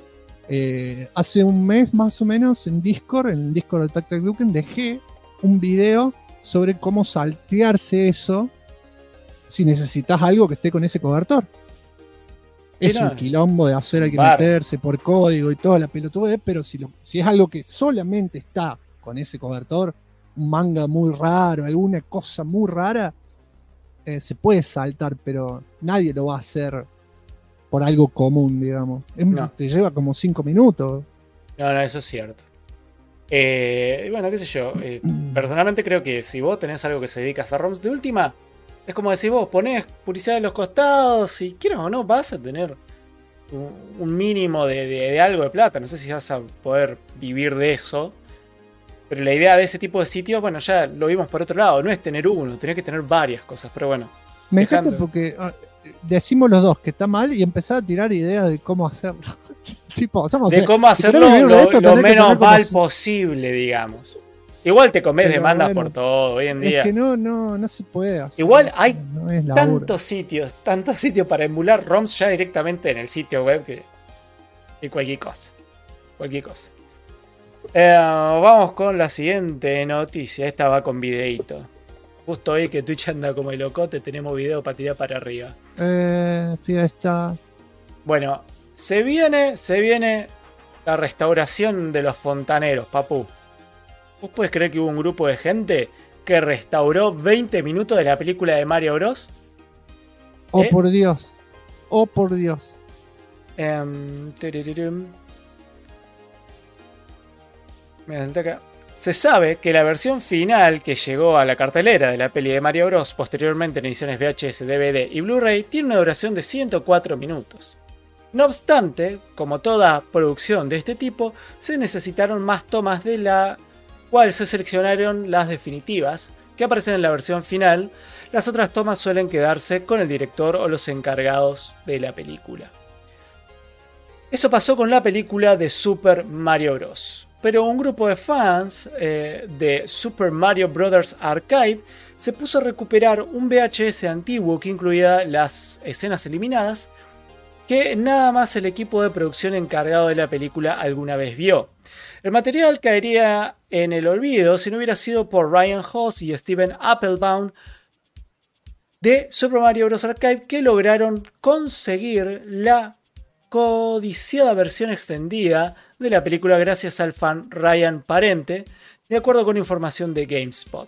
Hace un mes más o menos en el Discord de Tactic Duken, dejé un video sobre cómo saltearse eso si necesitas algo que esté con ese cobertor. Es un quilombo de hacer, hay que meterse por código y toda la pelotudez, pero si es algo que solamente está con ese cobertor, un manga muy raro, alguna cosa muy rara, se puede saltar, pero nadie lo va a hacer por algo común, digamos. Te lleva como 5 minutos. No, eso es cierto. Bueno, qué sé yo. Personalmente creo que si vos tenés algo que se dedica a ROMs de última, es como decís vos, ponés publicidad en los costados y quieras o no, vas a tener un mínimo de algo de plata. No sé si vas a poder vivir de eso. Pero la idea de ese tipo de sitios, bueno, ya lo vimos por otro lado. No es tener uno, tenés que tener varias cosas. Pero bueno. Me encanta porque decimos los dos que está mal y empezar a tirar ideas de cómo hacerlo. Tipo, cómo hacerlo lo menos mal posible, digamos. Igual te comes demandas por todo hoy en día. Es que no se puede hacer. Igual hay tantos sitios para emular ROMs ya directamente en el sitio web que cualquier cosa. Vamos con la siguiente noticia. Esta va con videíto. Justo hoy que Twitch anda como el locote, tenemos video para tirar para arriba. Fiesta. Bueno, se viene la restauración de los fontaneros, papu. ¿Vos podés creer que hubo un grupo de gente que restauró 20 minutos de la película de Mario Bros? Oh, por Dios. Oh, por Dios. Se sabe que la versión final que llegó a la cartelera de la peli de Mario Bros, posteriormente en ediciones VHS, DVD y Blu-ray, tiene una duración de 104 minutos. No obstante, como toda producción de este tipo, se necesitaron más tomas de la cual se seleccionaron las definitivas, que aparecen en la versión final. Las otras tomas suelen quedarse con el director o los encargados de la película. Eso pasó con la película de Super Mario Bros. Pero un grupo de fans de Super Mario Bros. Archive se puso a recuperar un VHS antiguo que incluía las escenas eliminadas que nada más el equipo de producción encargado de la película alguna vez vio. El material caería en el olvido si no hubiera sido por Ryan Hoss y Steven Applebaum de Super Mario Bros. Archive, que lograron conseguir la codiciada versión extendida de la película gracias al fan Ryan Parente, de acuerdo con información de GameSpot.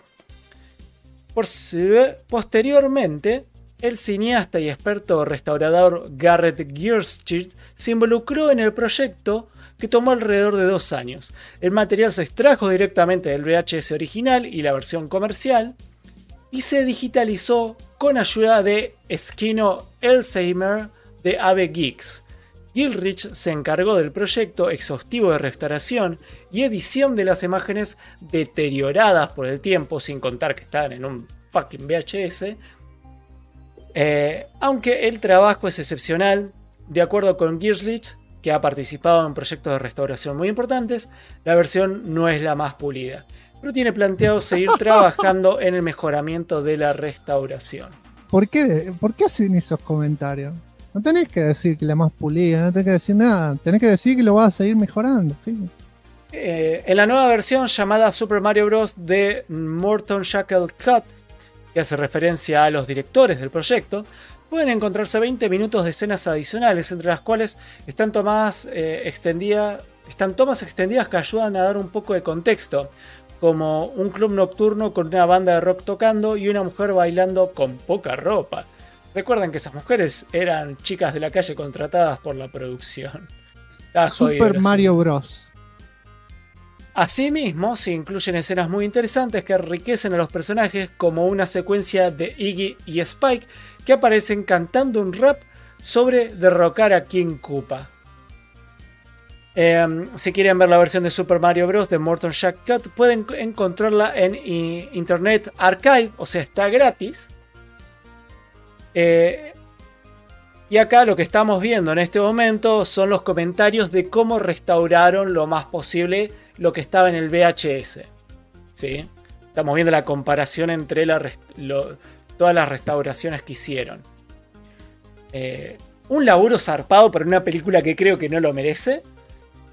Posteriormente, el cineasta y experto restaurador Garrett Gerstich se involucró en el proyecto, que tomó alrededor de 2 años. El material se extrajo directamente del VHS original y la versión comercial y se digitalizó con ayuda de Esquino Elsheimer de Ave Geeks. Gilrich se encargó del proyecto exhaustivo de restauración y edición de las imágenes deterioradas por el tiempo, sin contar que estaban en un fucking VHS. Aunque el trabajo es excepcional, de acuerdo con Gilrich, que ha participado en proyectos de restauración muy importantes, la versión no es la más pulida, pero tiene planteado seguir trabajando en el mejoramiento de la restauración. ¿Por qué hacen esos comentarios? No tenés que decir que la más pulida, no tenés que decir nada, tenés que decir que lo vas a seguir mejorando. En la nueva versión llamada Super Mario Bros. De Morton Shackle Cut, que hace referencia a los directores del proyecto, pueden encontrarse 20 minutos de escenas adicionales, entre las cuales están tomas extendidas que ayudan a dar un poco de contexto, como un club nocturno con una banda de rock tocando y una mujer bailando con poca ropa. Recuerden que esas mujeres eran chicas de la calle contratadas por la producción. Super Mario Bros. Asimismo, se incluyen escenas muy interesantes que enriquecen a los personajes, como una secuencia de Iggy y Spike que aparecen cantando un rap sobre derrocar a King Koopa. Si quieren ver la versión de Super Mario Bros. De Morton Shackle Cut, pueden encontrarla en Internet Archive, o sea, está gratis. Y acá lo que estamos viendo en este momento son los comentarios de cómo restauraron lo más posible lo que estaba en el VHS. ¿Sí? Estamos viendo la comparación entre todas las restauraciones que hicieron. Un laburo zarpado para una película que creo que no lo merece.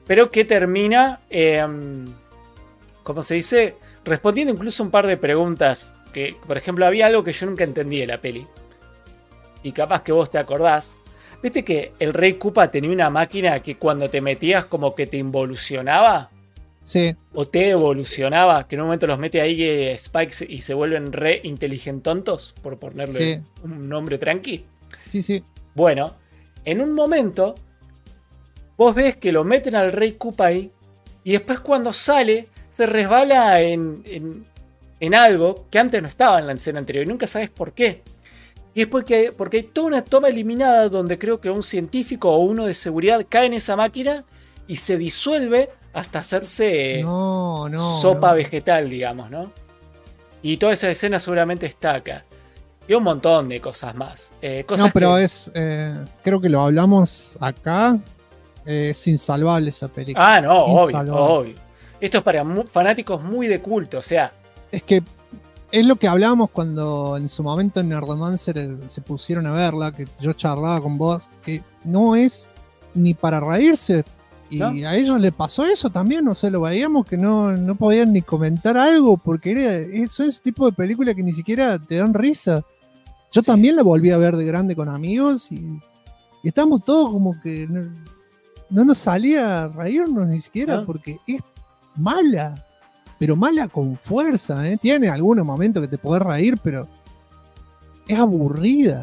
pero que termina, ¿cómo se dice? Respondiendo incluso un par de preguntas. Que, por ejemplo, había algo que yo nunca entendí de la peli. Y capaz que vos te acordás. ¿Viste que el Rey Koopa tenía una máquina que cuando te metías como que te involucionaba? Sí. O te evolucionaba, que en un momento los mete ahí Spikes y se vuelven re inteligentontos, por ponerle un nombre tranqui. Sí, sí. Bueno, en un momento vos ves que lo meten al Rey Koopa ahí y después cuando sale se resbala en algo que antes no estaba en la escena anterior y nunca sabes por qué. Y es porque hay toda una toma eliminada donde creo que un científico o uno de seguridad cae en esa máquina y se disuelve hasta hacerse sopa vegetal, digamos, ¿no? Y toda esa escena seguramente está acá. Y un montón de cosas más. Cosas pero creo que lo hablamos acá. Es insalvable esa película. Ah, no, obvio. Esto es para fanáticos muy de culto, o sea. Es que es lo que hablábamos cuando en su momento en Nerdomancer se pusieron a verla, que yo charlaba con vos, que no es ni para reírse. Y ¿no? A ellos le pasó eso también, o sea, lo veíamos que no podían ni comentar algo, porque eso es tipo de película que ni siquiera te dan risa. Yo también la volví a ver de grande con amigos y estábamos todos como que no nos salía a reírnos ni siquiera, porque es mala, pero mala con fuerza, ¿eh? Tiene algunos momentos que te podés reír, pero es aburrida,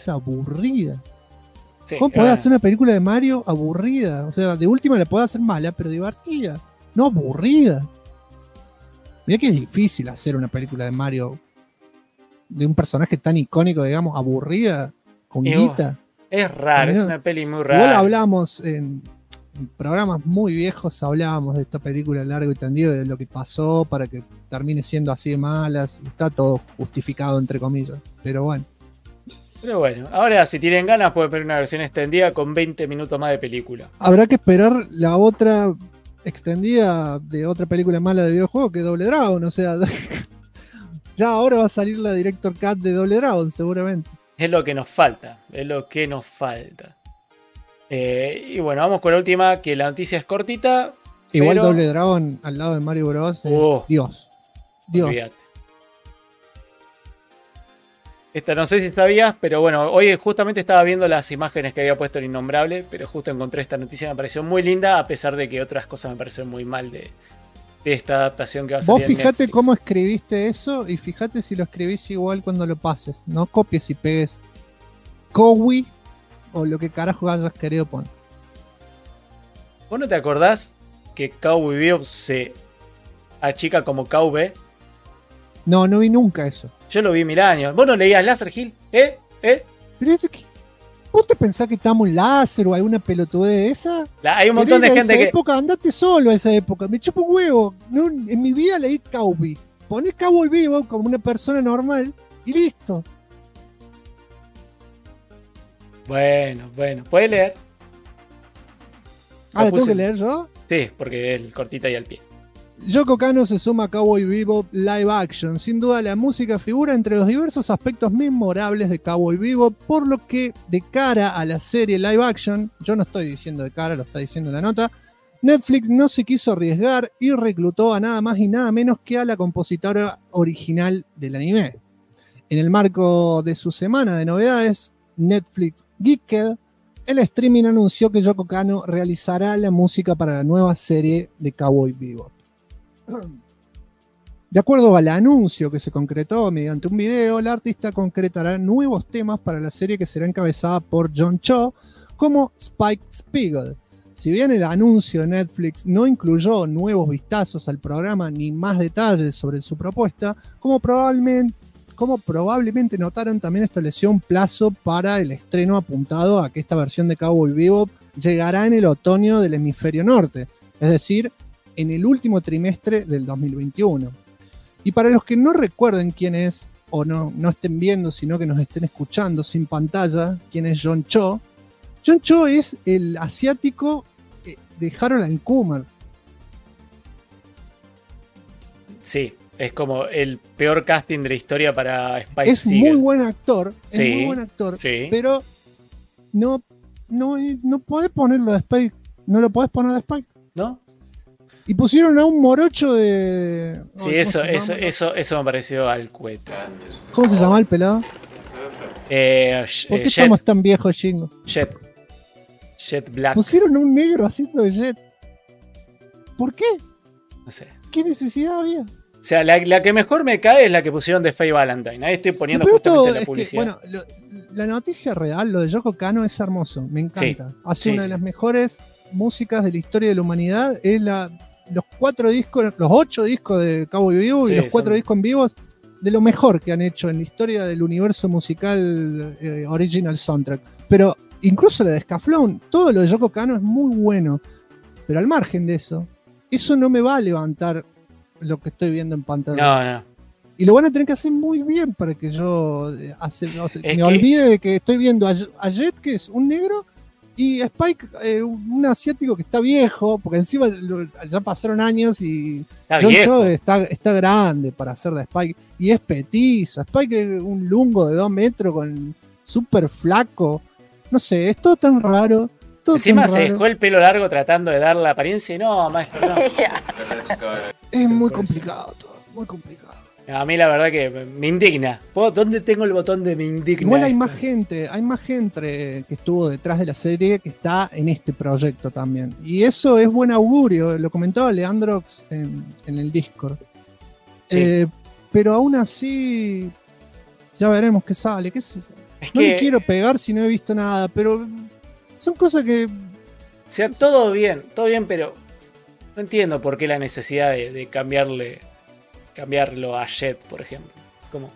Sí, ¿cómo podés hacer una película de Mario aburrida? O sea, de última la podés hacer mala, pero divertida, no aburrida. Mirá que es difícil hacer una película de Mario de un personaje tan icónico, digamos, aburrida, con guita. Es raro, es una peli muy rara. Igual hablamos en programas muy viejos, hablábamos de esta película largo y tendido, de lo que pasó para que termine siendo así de malas. Está todo justificado, entre comillas, pero bueno. Pero bueno, ahora si tienen ganas pueden ver una versión extendida con 20 minutos más de película. Habrá que esperar la otra extendida de otra película mala de videojuego, que es Double Dragon, o sea, ya ahora va a salir la Director Cut de Double Dragon, seguramente. Es lo que nos falta, y bueno, vamos con la última, que la noticia es cortita. Igual pero... Double Dragon al lado de Mario Bros. Dios. Olvídate. Esta no sé si sabías, pero bueno, hoy justamente estaba viendo las imágenes que había puesto el Innombrable, pero justo encontré esta noticia, me pareció muy linda, a pesar de que otras cosas me parecen muy mal de esta adaptación que va a salir. Vos fijate cómo escribiste eso y fíjate si lo escribís igual cuando lo pases. No copies y pegues Kowi o lo que carajo hayas querido poner. ¿Vos no te acordás que Cowboy Bebop se achica como Cowboy? No vi nunca eso. Yo lo vi 1000 años. ¿Vos no leías Láser Hill? Pero ¿vos te pensás que estamos en láser o alguna pelotudez de esa? Hay un montón de gente que... época, andate solo a esa época. Me chupo un huevo. No, en mi vida leí Cowboy. Ponés Cowboy Bebop como una persona normal y listo. Bueno, puedes leer. ¿Ahora tengo que leer yo? Sí, porque es cortita y al pie. Yoko Kanno se suma a Cowboy Bebop Live Action. Sin duda la música figura entre los diversos aspectos memorables de Cowboy Bebop, por lo que de cara a la serie Live Action, yo no estoy diciendo de cara, lo está diciendo la nota, Netflix no se quiso arriesgar y reclutó a nada más y nada menos que a la compositora original del anime. En el marco de su semana de novedades, Netflix Geeked, el streaming anunció que Yoko Kanno realizará la música para la nueva serie de Cowboy Bebop. De acuerdo al anuncio que se concretó mediante un video, la artista concretará nuevos temas para la serie que será encabezada por John Cho como Spike Spiegel. Si bien el anuncio de Netflix no incluyó nuevos vistazos al programa ni más detalles sobre su propuesta, como probablemente notaron, también estableció un plazo para el estreno apuntado a que esta versión de Cowboy Bebop llegará en el otoño del hemisferio norte, es decir, en el último trimestre del 2021. Y para los que no recuerden quién es, o no estén viendo, sino que nos estén escuchando sin pantalla, quién es John Cho. John Cho es el asiático de Harold and Kumar. Sí, es como el peor casting de la historia para Spike Es Spiegel. muy buen actor, Sí. pero no podés ponerlo de Spike. No lo podés poner de Spike. ¿no? Y pusieron a un morocho de... Sí, eso me pareció al cohete. ¿Cómo se llama el pelado? ¿Por qué Jet, estamos tan viejos, Jingo? Jet Black. Pusieron a un negro haciendo de Jet. ¿Por qué? No sé. ¿Qué necesidad había? O sea, la que mejor me cae es la que pusieron de Faye Valentine. Ahí estoy poniendo Pero justamente la es publicidad. que, bueno, la noticia real, lo de Yoko Kanno es hermoso, me encanta. Sí, Hace sí, una sí. de las mejores músicas de la historia de la humanidad. Es los 4 discos, los 8 discos de Cowboy Bebop Sí, y los 4 son- discos en vivos de lo mejor que han hecho en la historia del universo musical original soundtrack. Pero incluso la de Scaflón, todo lo de Yoko Kanno es muy bueno. Pero al margen de eso no me va a levantar lo que estoy viendo en pantalla. No. Y lo van a tener que hacer muy bien para que yo me que- olvide de que estoy viendo a Jet, que es un negro, y a Spike, un asiático que está viejo, porque encima ya pasaron años y Está John viejo. Cho está grande para hacer de Spike. Y es petizo. Spike es un lungo de 2 metros con súper flaco. No sé, es todo tan raro. Todo Encima tan se raro. dejó el pelo largo tratando de dar la apariencia y no, maestro, no. Es muy complicado todo, muy complicado. A mí la verdad que me indigna. ¿Dónde tengo el botón de me indigna? Igual hay más gente que estuvo detrás de la serie que está en este proyecto también. Y eso es buen augurio, lo comentaba Leandrox en el Discord. Sí. Pero aún así, ya veremos qué sale, qué sé yo. Es No que, le quiero pegar si no he visto nada, pero son cosas que... o sea, todo bien, pero no entiendo por qué la necesidad de cambiarlo a Jet, por ejemplo. Como,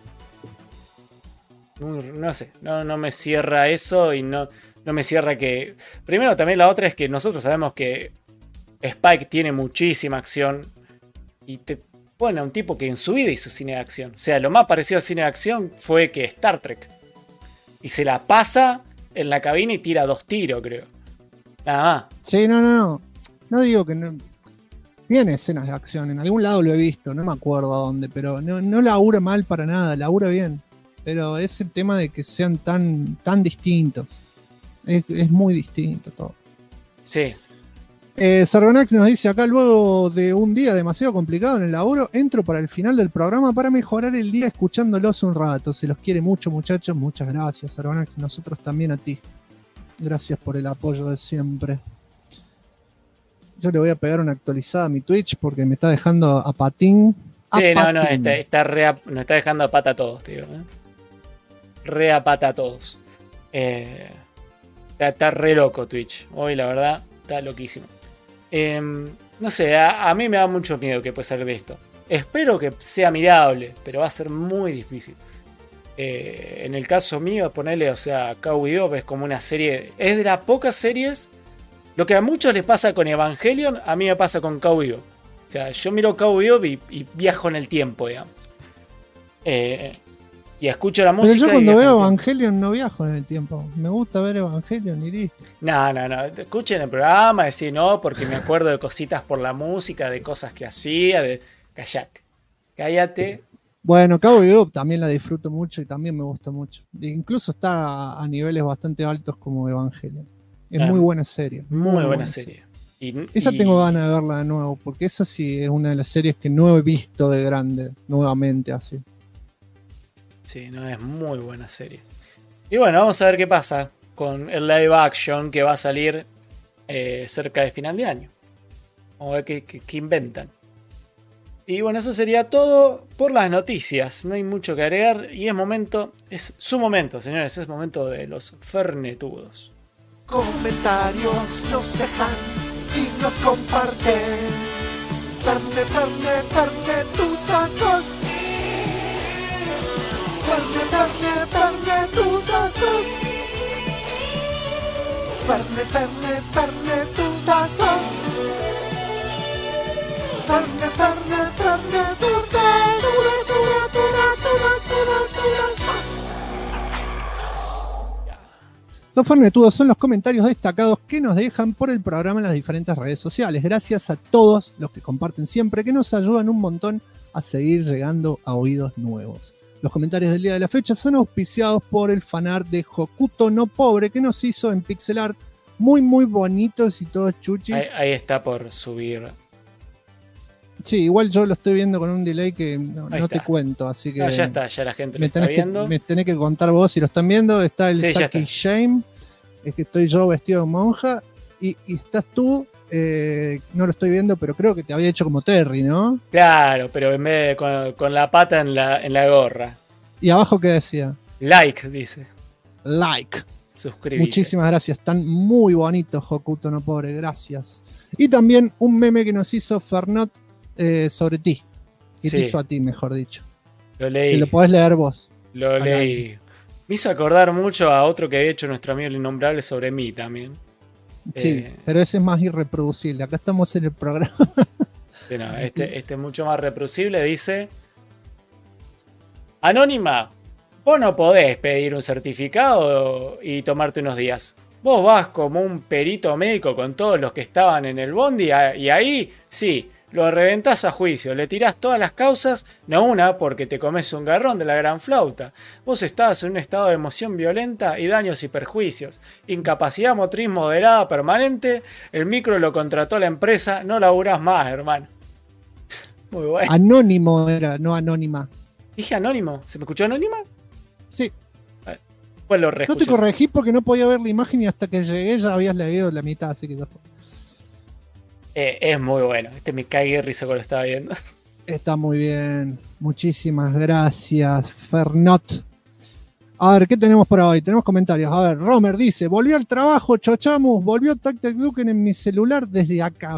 no sé, no me cierra eso y no me cierra que... Primero también la otra es que nosotros sabemos que Spike tiene muchísima acción y te pone a un tipo que en su vida hizo cine de acción. O sea, lo más parecido a cine de acción fue que Star Trek. Y se la pasa en la cabina y tira 2 tiros, creo. Nada más. Sí, no digo que no... Tiene escenas de acción, en algún lado lo he visto, no me acuerdo a dónde, pero no labura mal para nada, labura bien. Pero es el tema de que sean tan distintos. Es muy distinto todo. Sí. Sargonax nos dice acá, luego de un día demasiado complicado en el laburo, entro para el final del programa para mejorar el día escuchándolos un rato. Se los quiere mucho, muchachos. Muchas gracias, Sargonax. Nosotros también a ti. Gracias por el apoyo de siempre. Yo le voy a pegar una actualizada a mi Twitch porque me está dejando a patín. Sí, no, está dejando a pata a todos, tío. Re a pata a todos. Está re loco Twitch. Hoy, la verdad, está loquísimo. No sé, a mí me da mucho miedo que pueda salir de esto. Espero que sea mirable, pero va a ser muy difícil. En el caso mío, ponerle, o sea, Cowboy Bebop es como una serie. Es de las pocas series. Lo que a muchos les pasa con Evangelion, a mí me pasa con Cowboy Bebop. O sea, yo miro Cowboy Bebop y viajo en el tiempo, digamos. Y escucho la Pero música. yo y cuando viajo en veo el tiempo. Evangelion no viajo en el tiempo. Me gusta ver Evangelion y listo. No. Escuchen el programa, decir no, porque me acuerdo de cositas por la música, de cosas que hacía, Cállate. Bueno, Cowboy Bebop también la disfruto mucho y también me gusta mucho. Incluso está a niveles bastante altos como Evangelion. Es muy buena serie. Muy buena serie. Esa tengo ganas de verla de nuevo, porque esa sí es una de las series que no he visto de grande, nuevamente así. Sí, no, es muy buena serie. Y bueno, vamos a ver qué pasa con el live action que va a salir cerca de final de año. Vamos a ver qué inventan. Y bueno, eso sería todo por las noticias. No hay mucho que agregar y es su momento, señores. Es momento de los fernetudos. Comentarios nos dejan y nos comparten. Fernetutazos. Fernetutazos. Fernetutazos. Los fernetudos son los comentarios destacados que nos dejan por el programa en las diferentes redes sociales. Gracias a todos los que comparten siempre, que nos ayudan un montón a seguir llegando a oídos nuevos. Los comentarios del día de la fecha son auspiciados por el fanart de Hokuto no Pobre que nos hizo en pixel art muy, muy bonitos y todos chuchis. Ahí está por subir. Sí, igual yo lo estoy viendo con un delay que no te está. cuento, así que... No, ya está, ya la gente lo me está tenés, viendo. me tenés que contar vos si lo están viendo. Está el Sí, ya Saki está. Shame, es que estoy yo vestido de monja, y estás tú, no lo estoy viendo, pero creo que te había hecho como Terry, ¿no? Claro, pero en vez de con la pata en la gorra. Y abajo, ¿qué decía? Like, dice. Like. Suscribite. Muchísimas gracias, están muy bonitos, Hokuto no pobre, gracias. Y también un meme que nos hizo Fernot sobre ti. Que Sí. te hizo a ti, mejor dicho. Lo Que leí. lo podés leer vos. Lo leí. Me hizo acordar mucho a otro que había hecho nuestro amigo el Innombrable sobre mí también. Sí, pero ese es más irreproducible. Acá estamos en el programa. Sí, no, este es mucho más reproducible. Dice: Anónima, vos no podés pedir un certificado y tomarte unos días. Vos vas como un perito médico con todos los que estaban en el bondi y ahí, sí, lo reventás a juicio, le tirás todas las causas, no una porque te comes un garrón de la gran flauta. Vos estabas en un estado de emoción violenta y daños y perjuicios. Incapacidad motriz moderada permanente, el micro lo contrató la empresa, no laburás más, hermano. Muy bueno. Anónimo era, no anónima. ¿Dije anónimo? ¿Se me escuchó anónima? Sí, Pues lo no te reescuché. corregí porque no podía ver la imagen y hasta que llegué ya habías leído la mitad, así que ya fue. Es muy bueno. Me cagué de risa cuando lo estaba viendo. Está muy bien. Muchísimas gracias, Fernot. A ver, ¿qué tenemos por hoy? Tenemos comentarios. A ver, Romer dice: volví al trabajo, chochamus, volvió Tactic Duken en mi celular desde acá.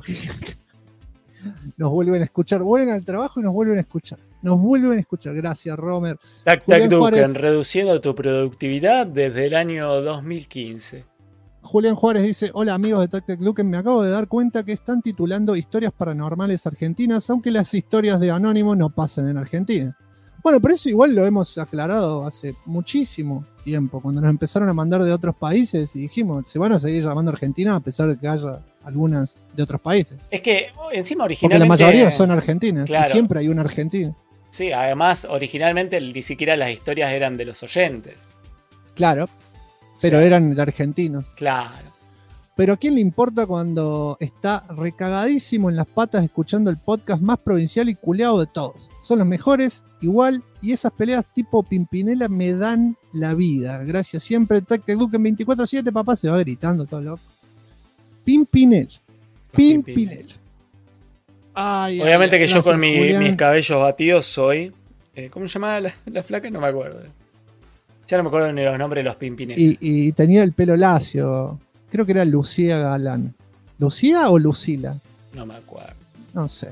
Nos vuelven a escuchar, vuelven al trabajo y nos vuelven a escuchar. Nos vuelven a escuchar. Gracias, Romer. Tac Julián Tac Duken, Juárez. reduciendo tu productividad desde el año 2015. Julián Juárez dice: hola amigos de Tactic Duken, me acabo de dar cuenta que están titulando historias paranormales argentinas, aunque las historias de Anónimo no pasan en Argentina. Bueno, pero eso igual lo hemos aclarado hace muchísimo tiempo, cuando nos empezaron a mandar de otros países y dijimos, se van a seguir llamando Argentina a pesar de que haya algunas de otros países. Es que encima Porque originalmente... la mayoría son argentinas, Claro. y siempre hay una argentina. Sí, además originalmente ni siquiera las historias eran de los oyentes. Claro, pero O sea, eran de argentinos. Claro. Pero ¿a quién le importa cuando está recagadísimo en las patas escuchando el podcast más provincial y culeado de todos? Son los mejores, igual, y esas peleas tipo Pimpinela me dan la vida. Gracias siempre, Tactic Duken 24/7, papá se va gritando todo loco. Pimpinel. Pimpinel. Ay, Obviamente ay, que yo gracias, con Julián. mis cabellos batidos soy... ¿cómo se llamaba la flaca? No me acuerdo. Ya no me acuerdo ni los nombres de los Pimpinelas. Y tenía el pelo lacio. Creo que era Lucía Galán. ¿Lucía o Lucila? No me acuerdo. No sé.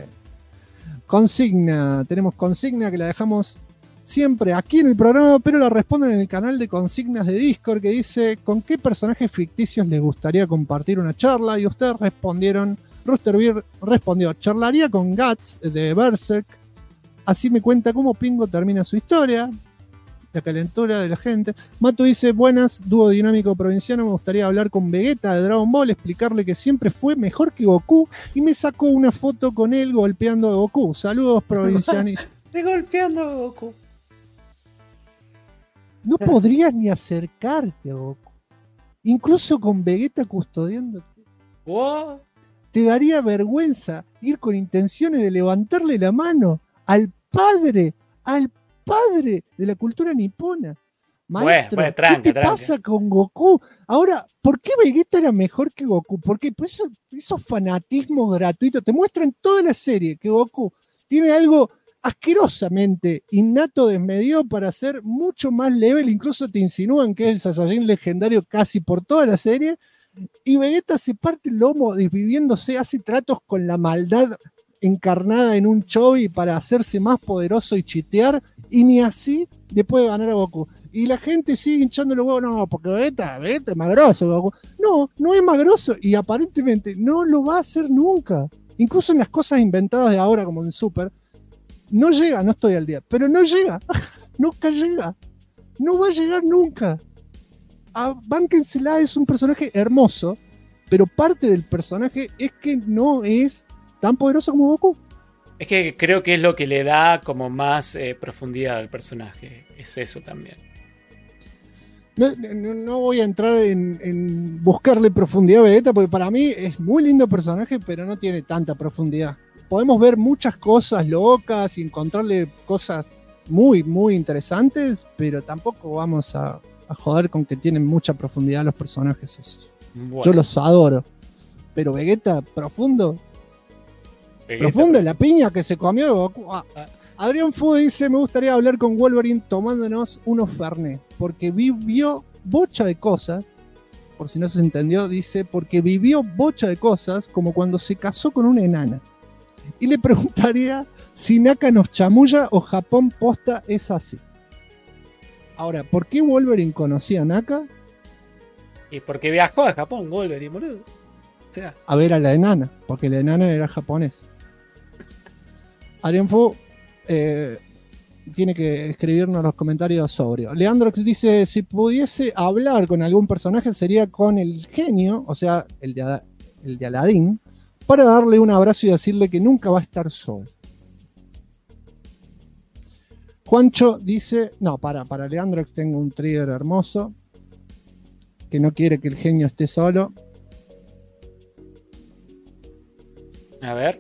Consigna. Tenemos consigna que la dejamos siempre aquí en el programa, pero la responden en el canal de consignas de Discord que dice: ¿con qué personajes ficticios les gustaría compartir una charla? Y ustedes respondieron, Roosterbeer respondió: charlaría con Guts de Berserk. Así me cuenta cómo Pingo termina su historia. La calentura de la gente. Mato dice: buenas, dúo dinámico provinciano, me gustaría hablar con Vegeta de Dragon Ball, explicarle que siempre fue mejor que Goku, y me sacó una foto con él golpeando a Goku. Saludos, provincianos. Estoy golpeando a Goku. No podrías ni acercarte a Goku. Incluso con Vegeta custodiándote. What? Te daría vergüenza ir con intenciones de levantarle la mano al padre de la cultura nipona. Maestro, Bueno, tranca, ¿qué te tranca. pasa con Goku? Ahora, ¿por qué Vegeta era mejor que Goku? Porque pues, esos fanatismos gratuitos te muestran toda la serie que Goku tiene algo asquerosamente innato desmedido para ser mucho más level, incluso te insinúan que es el Saiyajin legendario casi por toda la serie, y Vegeta se parte el lomo desviviéndose, hace tratos con la maldad encarnada en un Chobi para hacerse más poderoso y chitear, y ni así le puede ganar a Goku. Y la gente sigue hinchando los huevos, no, porque Vegeta es más grosso, Goku. No, no es más grosso, y aparentemente no lo va a hacer nunca. Incluso en las cosas inventadas de ahora, como en Super, no llega, no estoy al día, pero no llega, nunca llega, no va a llegar nunca. Bánquensela, es un personaje hermoso, pero parte del personaje es que no es tan poderoso como Goku. Es que creo que es lo que le da como más profundidad al personaje. Es eso también. No voy a entrar en buscarle profundidad a Vegeta, porque para mí es muy lindo personaje, pero no tiene tanta profundidad. Podemos ver muchas cosas locas y encontrarle cosas muy, muy interesantes, pero tampoco vamos a joder con que tienen mucha profundidad los personajes esos. Bueno, Yo los adoro. Pero Vegeta, profundo. Vegeta, Profundo la piña que se comió de Goku. Adrián Fu dice, me gustaría hablar con Wolverine tomándonos unos Fernet, porque vivió bocha de cosas, por si no se entendió, dice, porque vivió bocha de cosas como cuando se casó con una enana. Y le preguntaría si Naka nos chamulla o Japón posta es así. Ahora, ¿por qué Wolverine conocía a Naka? Y porque viajó a Japón, Wolverine, boludo. O sea, A ver a la enana, porque la enana era japonesa. Adrián Fu tiene que escribirnos los comentarios sobrios. Leandrox dice, si pudiese hablar con algún personaje sería con el genio, o sea, el de Aladín, para darle un abrazo y decirle que nunca va a estar solo. Juancho dice, no, para Leandrox tengo un trigger hermoso, que no quiere que el genio esté solo. a ver.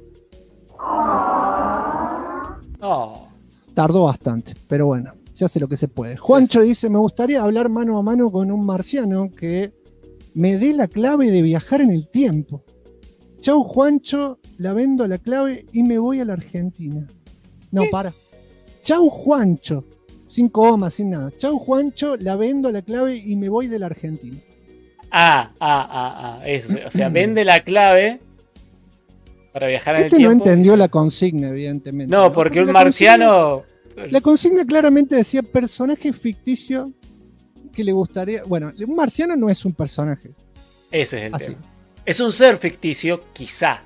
Oh, Tardó bastante, pero bueno, se hace lo que se puede. Juancho dice, me gustaría hablar mano a mano con un marciano que me dé la clave de viajar en el tiempo. Chau Juancho, la vendo la clave y me voy a la Argentina. No, para. Chau Juancho, sin coma, sin nada. Chau Juancho, la vendo la clave y me voy de la Argentina. eso. O sea, vende la clave para viajar en el Este tiempo. no entendió Dice- la consigna, evidentemente. No, porque un la marciano. La consigna claramente decía personaje ficticio que le gustaría. Bueno, un marciano no es un personaje. Ese es el Así. tema. Es un ser ficticio, quizá.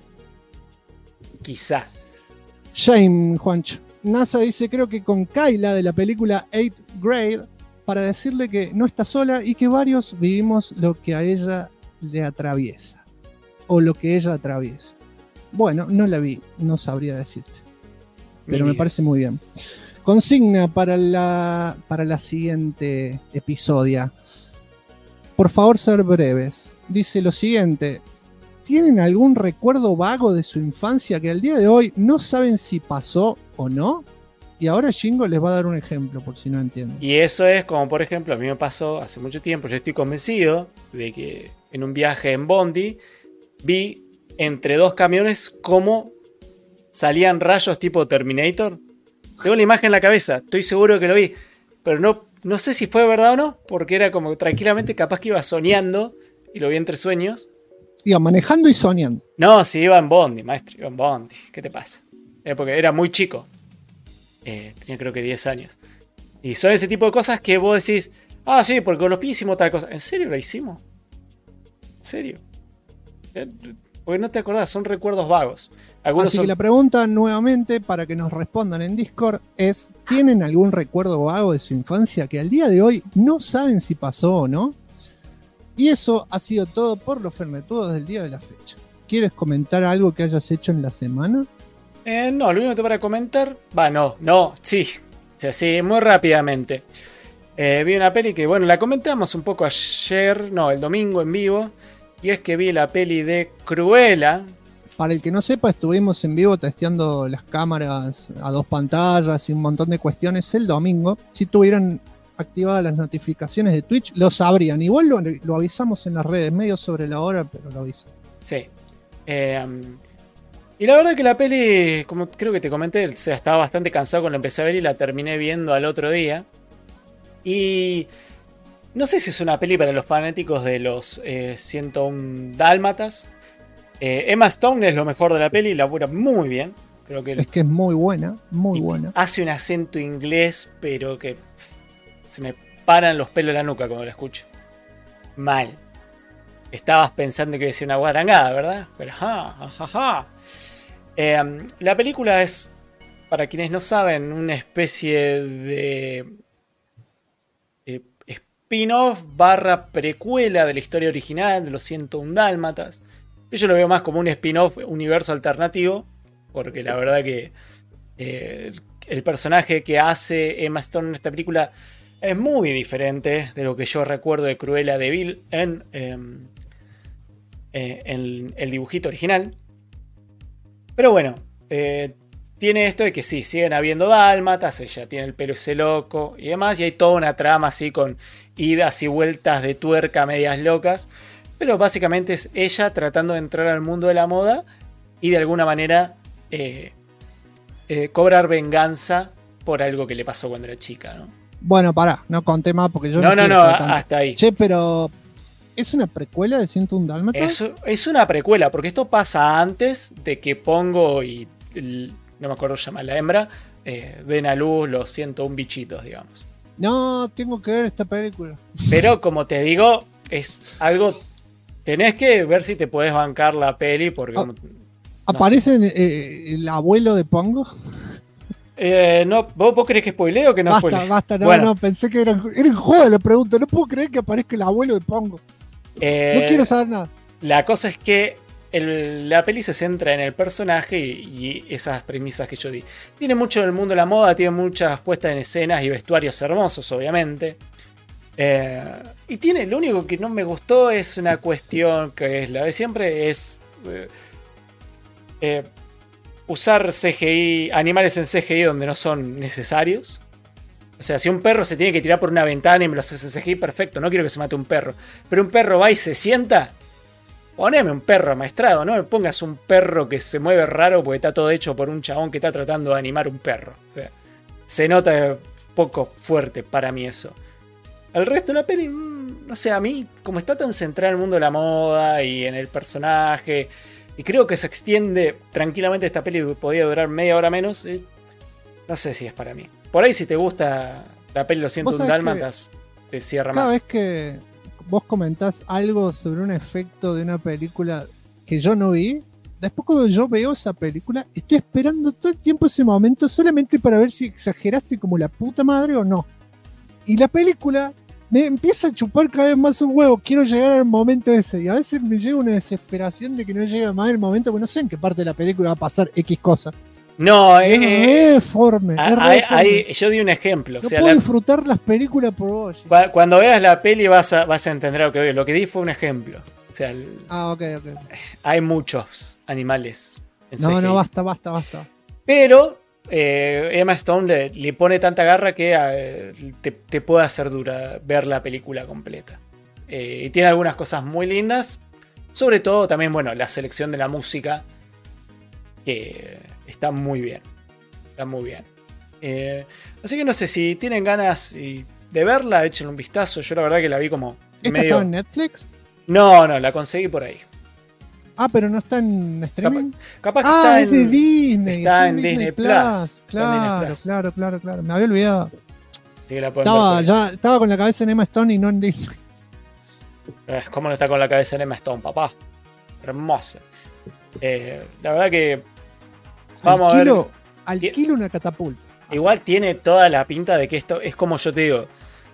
Quizá. Shame, Juancho. NASA dice, creo que con Kyla de la película 8th Grade, para decirle que no está sola y que varios vivimos lo que a ella le atraviesa. O lo que ella atraviesa. Bueno, no la vi, no sabría decirte. Pero Mi me vida. parece muy bien. Consigna para la siguiente episodio. Por favor, ser breves. Dice lo siguiente. ¿Tienen algún recuerdo vago de su infancia que al día de hoy no saben si pasó o no? Y ahora Shingo les va a dar un ejemplo, por si no entienden. Y eso es como, por ejemplo, a mí me pasó hace mucho tiempo. Yo estoy convencido de que en un viaje en Bondi vi entre dos camiones cómo salían rayos tipo Terminator. Tengo la imagen en la cabeza, estoy seguro que lo vi. Pero no sé si fue verdad o no, porque era como tranquilamente capaz que iba soñando y lo vi entre sueños. Iba manejando y soñando. No, si iba en Bondi, maestro, iba en Bondi. ¿Qué te pasa? Porque era muy chico. Tenía creo que 10 años. Y son ese tipo de cosas que vos decís, ah, sí, porque con los pies hicimos tal cosa. ¿En serio lo hicimos? ¿En serio? Porque no te acordás, son recuerdos vagos. Algunos Así son... que la pregunta nuevamente para que nos respondan en Discord es, ¿tienen algún recuerdo vago de su infancia que al día de hoy no saben si pasó o no? Y eso ha sido todo por los fernetudos del día de la fecha. ¿Quieres comentar algo que hayas hecho en la semana? No, lo único que te para comentar... sí. O sea, sí, muy rápidamente. Vi una peli que, bueno, la comentamos un poco el domingo en vivo. Y es que vi la peli de Cruella. Para el que no sepa, estuvimos en vivo testeando las cámaras a 2 pantallas y un montón de cuestiones el domingo. Si tuvieran activadas las notificaciones de Twitch, lo sabrían. Igual lo avisamos en las redes, medio sobre la hora, pero lo avisamos. Sí. Y la verdad que la peli, como creo que te comenté, o sea, estaba bastante cansado cuando la empecé a ver y la terminé viendo al otro día. Y no sé si es una peli para los fanáticos de los 101 Dálmatas. Emma Stone es lo mejor de la peli, labura muy bien. Creo que Es que es muy buena, muy buena. hace un acento inglés, pero que se me paran los pelos de la nuca cuando la escucho. Mal. Estabas pensando que iba a ser una guarangada, ¿verdad? Pero la película es, para quienes no saben, una especie de spin-off / precuela de la historia original de los 101 Dálmatas. Yo lo veo más como un spin-off universo alternativo, porque la verdad que el personaje que hace Emma Stone en esta película es muy diferente de lo que yo recuerdo de Cruella de Vil en el dibujito original. Pero bueno, tiene esto de que sí, siguen habiendo dálmatas, ella tiene el pelo ese loco y demás, y hay toda una trama así con idas y vueltas de tuerca medias locas, pero básicamente es ella tratando de entrar al mundo de la moda y de alguna manera cobrar venganza por algo que le pasó cuando era chica, ¿no? Bueno, pará, no conté más porque yo No, quiero no, estar tanto. hasta ahí. Che, pero ¿es una precuela de 101 Dálmatas? Es una precuela, porque esto pasa antes de que Pongo y no me acuerdo llama la hembra, den a luz los 101 bichitos, digamos. No, tengo que ver esta película. Pero como te digo, es algo... Tenés que ver si te podés bancar la peli, porque... ¿Aparece el abuelo de Pongo? No, ¿vos crees que spoileo o que no spoileo? Basta, no, Bueno, no, pensé que era en joda, le pregunto. No puedo creer que aparezca el abuelo de Pongo. No quiero saber nada. La cosa es que la peli se centra en el personaje y esas premisas que yo di. Tiene mucho del mundo de la moda, tiene muchas puestas en escenas y vestuarios hermosos, obviamente. Y tiene, lo único que no me gustó es una cuestión que es la de siempre, es usar CGI, animales en CGI donde no son necesarios. O sea, si un perro se tiene que tirar por una ventana y me lo haces en CGI, perfecto, no quiero que se mate un perro. Pero un perro va y se sienta, poneme un perro amaestrado, no me pongas un perro que se mueve raro porque está todo hecho por un chabón que está tratando de animar un perro. O sea, se nota poco fuerte para mí eso. El resto de la peli, no sé, a mí, como está tan centrada en el mundo de la moda y en el personaje, y creo que se extiende tranquilamente esta peli, podía durar media hora menos, no sé si es para mí. Por ahí si te gusta la peli Los 101 Dálmatas, te cierra más. Cada vez que vos comentás algo sobre un efecto de una película que yo no vi, después cuando yo veo esa película, estoy esperando todo el tiempo ese momento solamente para ver si exageraste como la puta madre o no. Y la película me empieza a chupar cada vez más un huevo. Quiero llegar al momento ese. Y a veces me llega una desesperación de que no llegue más el momento, porque no sé en qué parte de la película va a pasar X cosa. No, es deforme. Yo di un ejemplo. No puedo disfrutar las películas por vos. Cuando veas la peli vas a entender lo que veo. Lo que di fue un ejemplo. O sea, ok. Hay muchos animales en CGI. No, basta. Pero Emma Stone le pone tanta garra que te puede hacer dura ver la película completa. Y tiene algunas cosas muy lindas. Sobre todo también, bueno, la selección de la música. Que está muy bien. Está muy bien. Así que no sé, si tienen ganas de verla, échenle un vistazo. Yo la verdad que la vi como ¿Esta estaba en Netflix? No, la conseguí por ahí. Ah, pero no está en streaming. Capaz que está es de Disney. Está en Disney Plus. Claro. Me había olvidado. Así que la pueden ver. Estaba con la cabeza en Emma Stone y no en Disney. ¿Cómo no está con la cabeza en Emma Stone, papá? Hermosa. La verdad que vamos a ver. Alquilo una catapulta. Igual tiene toda la pinta de que esto es como yo te digo.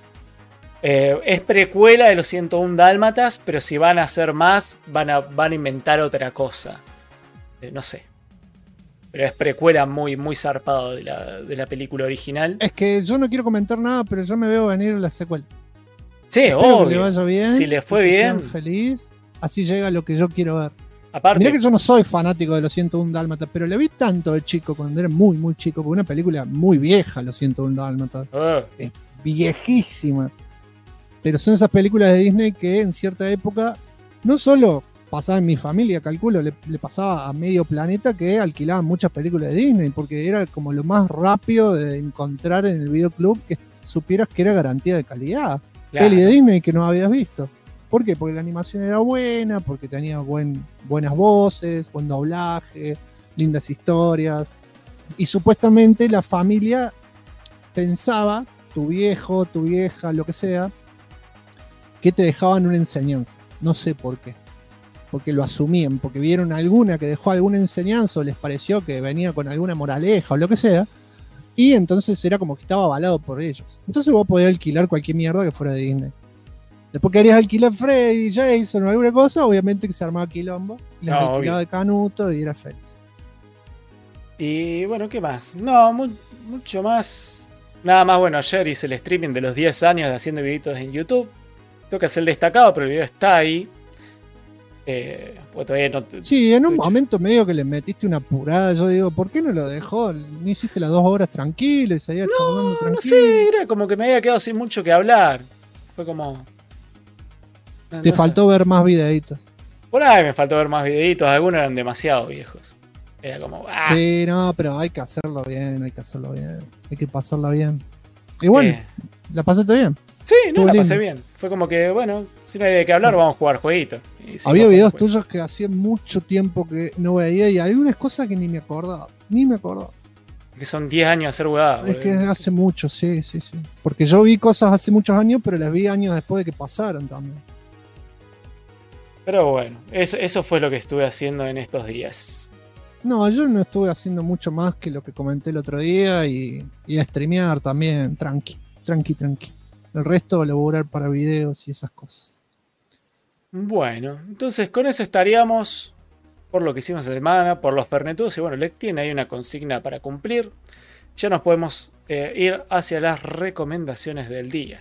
Es precuela de los 101 Dálmatas, pero si van a hacer más, van a inventar otra cosa. No sé. Pero es precuela muy, muy zarpado de la película original. Es que yo no quiero comentar nada, pero yo me veo venir la secuela. Sí, obvio. Que le vaya bien. Si le fue bien. Feliz. Así llega lo que yo quiero ver. Aparte, mirá que yo no soy fanático de los 101 Dálmatas, pero le vi tanto de chico cuando era muy, muy chico, porque una película muy vieja, los 101 Dálmatas. Viejísima. Pero son esas películas de Disney que en cierta época no solo pasaba en mi familia, calculo, le pasaba a medio planeta que alquilaban muchas películas de Disney, porque era como lo más rápido de encontrar en el videoclub que supieras que era garantía de calidad. Claro. Peli de Disney que no habías visto. ¿Por qué? Porque la animación era buena, porque tenía buenas voces, buen doblaje, lindas historias. Y supuestamente la familia pensaba, tu viejo, tu vieja, lo que sea, que te dejaban una enseñanza. No sé por qué. Porque lo asumían, porque vieron alguna que dejó alguna enseñanza o les pareció que venía con alguna moraleja o lo que sea. Y entonces era como que estaba avalado por ellos. Entonces vos podías alquilar cualquier mierda que fuera de Disney. Después querías alquilar Freddy, Jason o alguna cosa, obviamente que se armaba quilombo. Y les alquilaba de canuto y era feliz. Y bueno, ¿qué más? No, mucho más. Nada más, bueno, ayer hice el streaming de los 10 años de haciendo videitos en YouTube. Tengo que hacer el destacado, pero el video está ahí. Pues todavía no. Sí, en un momento medio que le metiste una apurada. Yo digo, ¿por qué no lo dejó? ¿No hiciste las 2 horas tranquilo y seguía charlando tranquilo? No sé, era como que me había quedado sin mucho que hablar. Fue como. Te faltó ver más videitos. Por ahí me faltó ver más videitos. Algunos eran demasiado viejos. Era como. Sí, no, pero hay que hacerlo bien, hay que pasarla bien. Y bueno, ¿la pasaste bien? Sí, no, Estuvo la pasé lindo. bien. Fue como que, bueno, si no hay de qué hablar, vamos a jugar jueguitos. Había videos tuyos que hacía mucho tiempo que no veía y algunas cosas que ni me acordaba. Que son 10 años de hacer huevadas. Es que hace mucho, sí. Porque yo vi cosas hace muchos años, pero las vi años después de que pasaron también. Pero bueno, eso fue lo que estuve haciendo en estos días. No, yo no estuve haciendo mucho más que lo que comenté el otro día y a streamear también, tranqui. El resto laburar para videos y esas cosas. Bueno, entonces con eso estaríamos por lo que hicimos esta semana, por los fernetudos. Y bueno, Lec tiene ahí una consigna para cumplir. Ya nos podemos ir hacia las recomendaciones del día.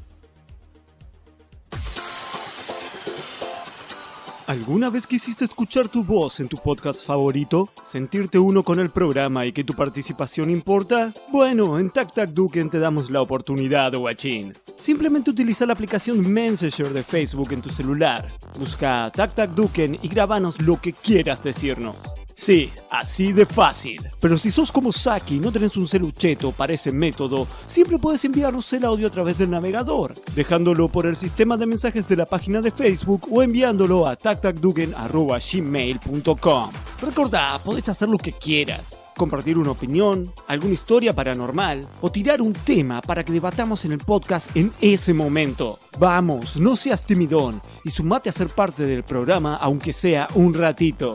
¿Alguna vez quisiste escuchar tu voz en tu podcast favorito? ¿Sentirte uno con el programa y que tu participación importa? Bueno, en TacTacDuken te damos la oportunidad, guachín. Simplemente utiliza la aplicación Messenger de Facebook en tu celular. Busca TacTacDuken y grábanos lo que quieras decirnos. Sí, así de fácil. Pero si sos como Saki y no tenés un celucheto para ese método, siempre puedes enviarnos el audio a través del navegador, dejándolo por el sistema de mensajes de la página de Facebook o enviándolo a tactacduken@gmail.com. Recordá, podés hacer lo que quieras. Compartir una opinión, alguna historia paranormal o tirar un tema para que debatamos en el podcast en ese momento. Vamos, no seas timidón y sumate a ser parte del programa aunque sea un ratito.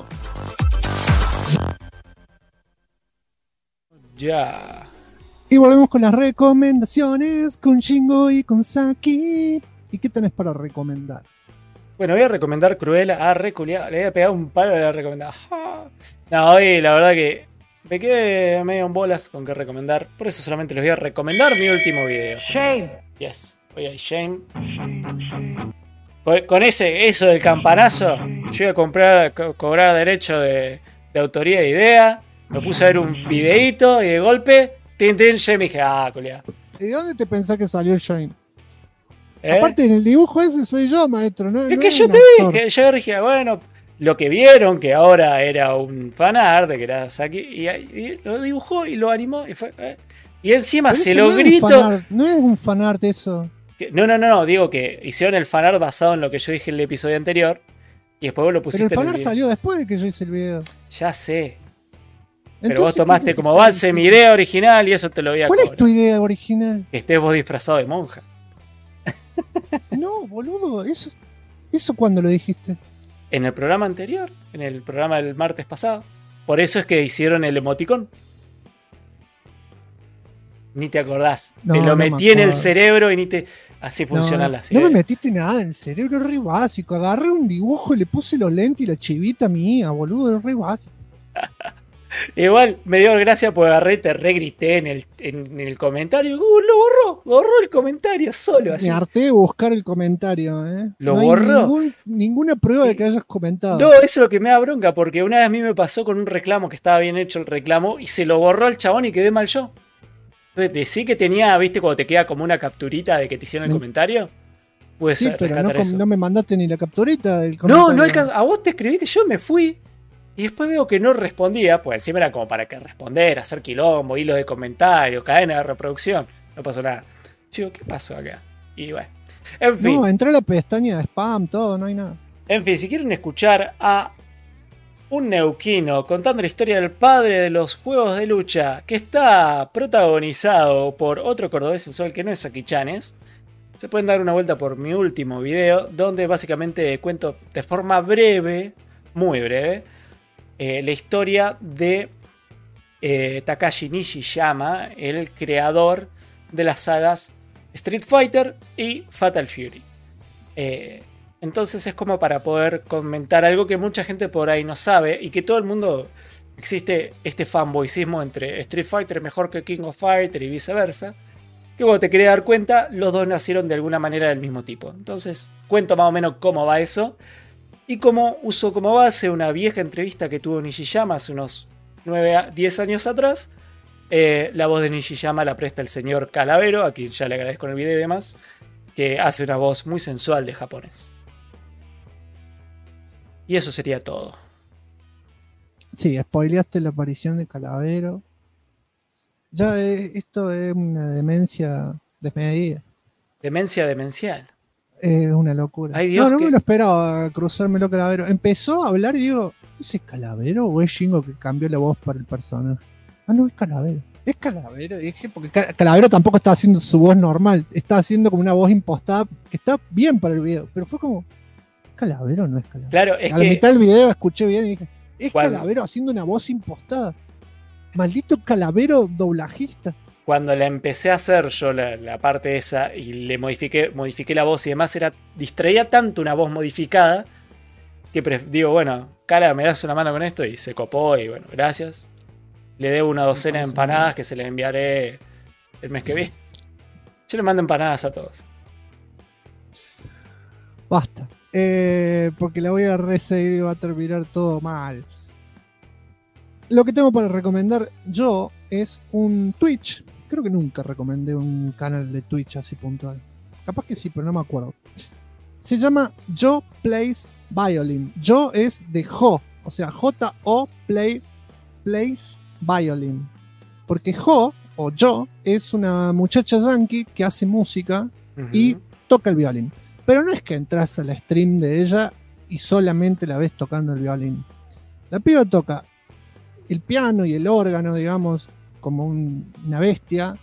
Ya. Y volvemos con las recomendaciones con Shingo y con Saki. ¿Y qué tenés para recomendar? Bueno, voy a recomendar Cruella. Reculia. Le voy a pegar un palo de la recomendada. No, hoy la verdad que me quedé medio en bolas con qué recomendar. Por eso solamente les voy a recomendar mi último video. Shame. Yes. Oye, Shame. Con eso del campanazo, yo iba a cobrar derecho de autoría de idea. Me puse a ver un videíto y de golpe, Shame, dije, culiá. ¿Y de dónde te pensás que salió el Shane? Aparte, en el dibujo ese soy yo, maestro. No, Es no que yo un te actor. dije, yo dije, bueno, lo que vieron, que ahora era un fanart, de que era Saki, y lo dibujó y lo animó. Y encima Pero se ese lo no es un grito. fanart, no es un fanart eso. No, digo que hicieron el fanart basado en lo que yo dije en el episodio anterior. Y después vos lo Pero pusiste el en el fanart video. salió después de que yo hice el video. Ya sé. Pero Entonces, vos tomaste ¿qué como te base estoy mi diciendo? idea original y eso te lo voy a ¿Cuál cobrar. es tu idea original? Que estés vos disfrazado de monja. No, boludo, eso cuando lo dijiste. En el programa anterior, en el programa del martes pasado. Por eso es que hicieron el emoticón. Ni te acordás. No, te lo no me metí en el acuerdo. cerebro y ni te... Así funcionan las No me ideas. metiste nada en el cerebro, es re básico. Agarré un dibujo y le puse los lentes y la chivita mía, boludo, es re básico. Igual me dio gracia porque agarré y te regrité en el comentario. Lo borró el comentario solo. Así. Me harté de buscar el comentario, ¿eh? ¿Lo no hay borró? ninguna prueba de que hayas comentado. No, eso es lo que me da bronca, porque una vez a mí me pasó con un reclamo que estaba bien hecho el reclamo y se lo borró al chabón y quedé mal yo. Entonces, decí que tenía, viste, cuando te queda como una capturita de que te hicieron el comentario. Puedes Sí, pero rescatar eso. no me mandaste ni la capturita del No, comentario. no alcanzó. A vos te escribiste, yo me fui. Y después veo que no respondía, pues encima era como para que responder, hacer quilombo, hilos de comentarios, cadena de reproducción. No pasó nada. Yo digo, ¿qué pasó acá? Y bueno. En fin. No, entré a la pestaña de spam, todo, no hay nada. En fin, si quieren escuchar a un neuquino contando la historia del padre de los juegos de lucha, que está protagonizado por otro cordobés sensual que no es Saki Chanes, se pueden dar una vuelta por mi último video, donde básicamente cuento de forma breve, muy breve, la historia de Takashi Nishiyama, el creador de las sagas Street Fighter y Fatal Fury. Entonces es como para poder comentar algo que mucha gente por ahí no sabe y que todo el mundo... Existe este fanboycismo entre Street Fighter es mejor que King of Fighter y viceversa. que cuando te querés dar cuenta, los dos nacieron de alguna manera del mismo tipo. Entonces, cuento más o menos cómo va eso. Y como uso como base una vieja entrevista que tuvo Nishiyama hace unos 9 a 10 años atrás. La voz de Nishiyama la presta el señor Calavero, a quien ya le agradezco en el video y demás, que hace una voz muy sensual de japonés. Y eso sería todo. Sí, spoileaste la aparición de Calavero. Ya esto es una demencia desmedida. Demencia demencial. Es una locura. Ay, Dios, no que- me lo esperaba cruzármelo Calavero. Empezó a hablar y digo, ¿ese es Calavero o es Shingo que cambió la voz para el personaje? Ah, no, es Calavero. Es Calavero, dije, porque Calavero tampoco está haciendo su voz normal. Está haciendo como una voz impostada que está bien para el video. Pero fue como, ¿es Calavero o no es Calavero? Claro, es A la que mitad del video escuché bien y dije, es Cuando- Calavero haciendo una voz impostada. Maldito Calavero doblajista. cuando la empecé a hacer yo la parte esa y le modifiqué la voz y demás, distraía tanto una voz modificada que digo, bueno, Cala, me das una mano con esto, y se copó y bueno, gracias. Le debo una docena de empanadas que se les enviaré el mes que viene. Yo le mando empanadas a todos. Basta. Porque la voy a reseguir y va a terminar todo mal. Lo que tengo para recomendar yo es un Twitch. Creo que nunca recomendé un canal de Twitch así puntual. Capaz que sí, pero no me acuerdo. Se llama Yo Plays Violin. Yo es de Jo, o sea, J-O Plays Violin. Porque Jo, o Yo, es una muchacha yankee que hace música y toca el violín. Pero no es que entras al stream de ella y solamente la ves tocando el violín. La piba toca el piano y el órgano, digamos, como una bestia.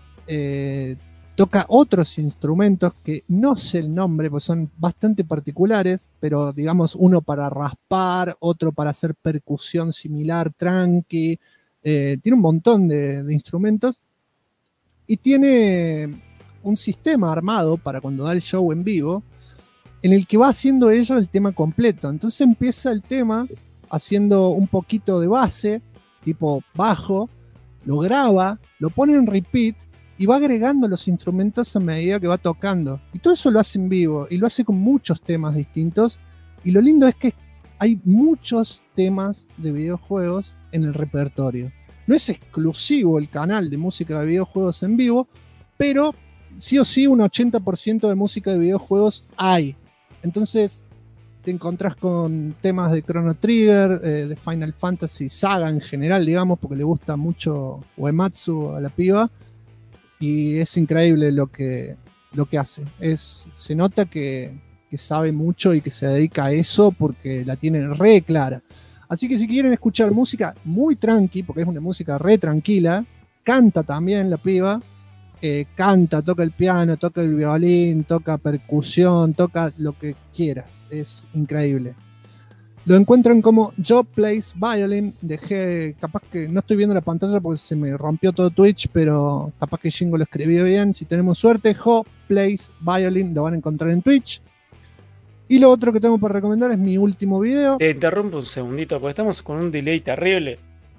Toca otros instrumentos que no sé el nombre, pues son bastante particulares, pero digamos uno para raspar, otro para hacer percusión similar, tranqui. Tiene un montón de instrumentos y tiene un sistema armado para cuando da el show en vivo, en el que va haciendo ella el tema completo. Entonces empieza el tema haciendo un poquito de base, tipo bajo, lo graba, lo pone en repeat y va agregando los instrumentos a medida que va tocando. Y todo eso lo hace en vivo y lo hace con muchos temas distintos. Y lo lindo es que hay muchos temas de videojuegos en el repertorio. No es exclusivo el canal de música de videojuegos en vivo, pero sí o sí un 80% de música de videojuegos hay. Entonces te encontrás con temas de Chrono Trigger, de Final Fantasy Saga en general, digamos, porque le gusta mucho Uematsu a la piba. Y es increíble lo que hace. Se nota que sabe mucho y que se dedica a eso porque la tiene re clara. Así que si quieren escuchar música muy tranqui, porque es una música re tranquila, canta también la piba. Canta, toca el piano, toca el violín, toca percusión, toca lo que quieras. Es increíble. Lo encuentran como Yo Plays Violin. Capaz que no estoy viendo la pantalla porque se me rompió todo Twitch, pero capaz que Jingo lo escribió bien. Si tenemos suerte, Jo Plays Violin, lo van a encontrar en Twitch. Y lo otro que tengo para recomendar es mi último video. Te interrumpo un segundito porque estamos con un delay terrible.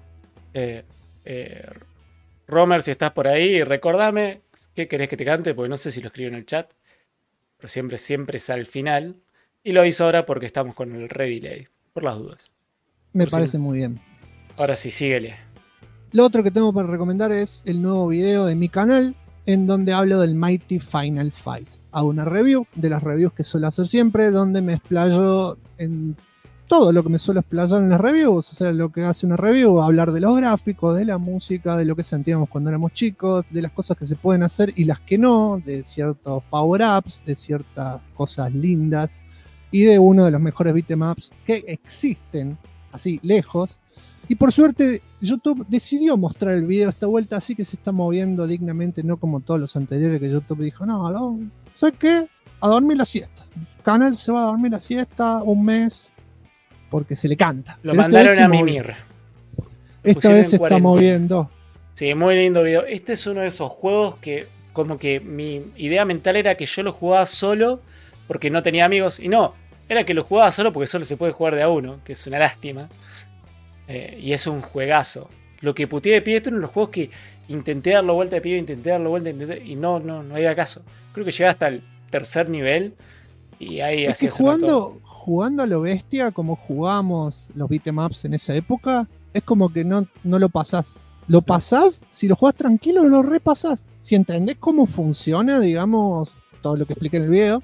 Romer, si estás por ahí, recordame qué querés que te cante, porque no sé si lo escribo en el chat, pero siempre es al final. Y lo aviso ahora porque estamos con el re delay, por las dudas. Me Por parece si- muy bien. Ahora sí, síguele. Lo otro que tengo para recomendar es el nuevo video de mi canal, en donde hablo del Mighty Final Fight. Hago una review, de las reviews que suelo hacer siempre, donde me explayo en todo lo que me suelo explayar en las reviews, o sea, lo que hace una review, hablar de los gráficos, de la música, de lo que sentíamos cuando éramos chicos, de las cosas que se pueden hacer y las que no, de ciertos power-ups, de ciertas cosas lindas, y de uno de los mejores beat'em-ups que existen, así, lejos. Y por suerte, YouTube decidió mostrar el video esta vuelta, así que se está moviendo dignamente, no como todos los anteriores que YouTube dijo, no, ¿sabes qué? A dormir la siesta. El canal se va a dormir la siesta un mes porque se le canta. Lo Pero esta mandaron vez se a movió. mimir. Esta pusieron vez en se está cuarentena. moviendo. Sí, muy lindo video. Este es uno de esos juegos que como que mi idea mental era que yo lo jugaba solo porque no tenía amigos. Y no, era que lo jugaba solo porque solo se puede jugar de a uno, que es una lástima. Y es un juegazo. Lo que puteé de pie, este es uno de los juegos que intenté darlo vuelta de pibe, y no había caso. Creo que llegué hasta el tercer nivel y ahí Es que hacía jugando a lo bestia, como jugamos los beatemaps en esa época, es como que no lo pasás. Lo pasás, si lo jugás tranquilo, lo repasás. Si entendés cómo funciona, digamos, todo lo que expliqué en el video,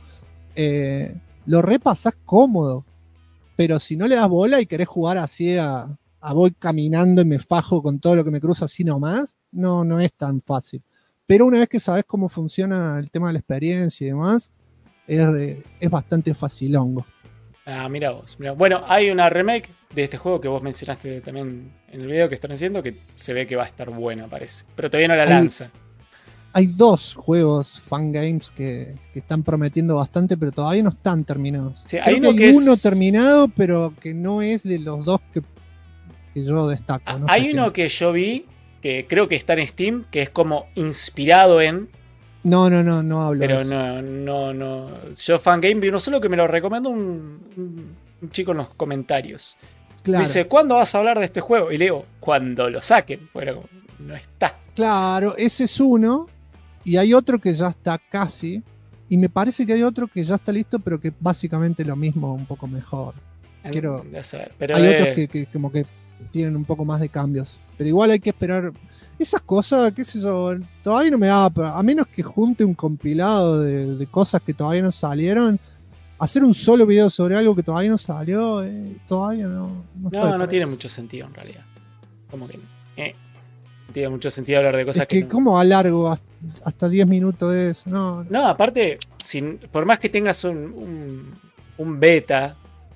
lo repasás cómodo. Pero si no le das bola y querés jugar así a voy caminando y me fajo con todo lo que me cruza así nomás, no es tan fácil. Pero una vez que sabés cómo funciona el tema de la experiencia y demás, es bastante facilongo. Ah, mira vos. Mirá. Bueno, hay una remake de este juego que vos mencionaste también en el video que están haciendo, que se ve que va a estar buena, parece. Pero todavía no la lanzan. Hay 2 juegos fangames que están prometiendo bastante, pero todavía no están terminados. Sí, hay uno terminado, pero que no es de los 2 que yo destaco. No hay uno que yo vi, que creo que está en Steam, que es como inspirado en... No hablo pero de eso. no. Yo fangame vi uno solo que me lo recomendó un chico en los comentarios. Claro. Me dice, ¿cuándo vas a hablar de este juego? Y le digo, cuando lo saquen. Bueno, no está. Claro, ese es uno. Y hay otro que ya está casi. Y me parece que hay otro que ya está listo, pero que básicamente lo mismo, un poco mejor. Quiero... Pero hay otros que como que tienen un poco más de cambios. Pero igual hay que esperar. Esas cosas, qué sé yo, todavía no me da. A menos que junte un compilado de cosas que todavía no salieron. Hacer un solo video sobre algo que todavía no salió, todavía no. No tiene mucho sentido en realidad. Como que no tiene mucho sentido hablar de cosas es que. ¿Cómo alargo hasta 10 minutos de eso? No, aparte, por más que tengas un beta,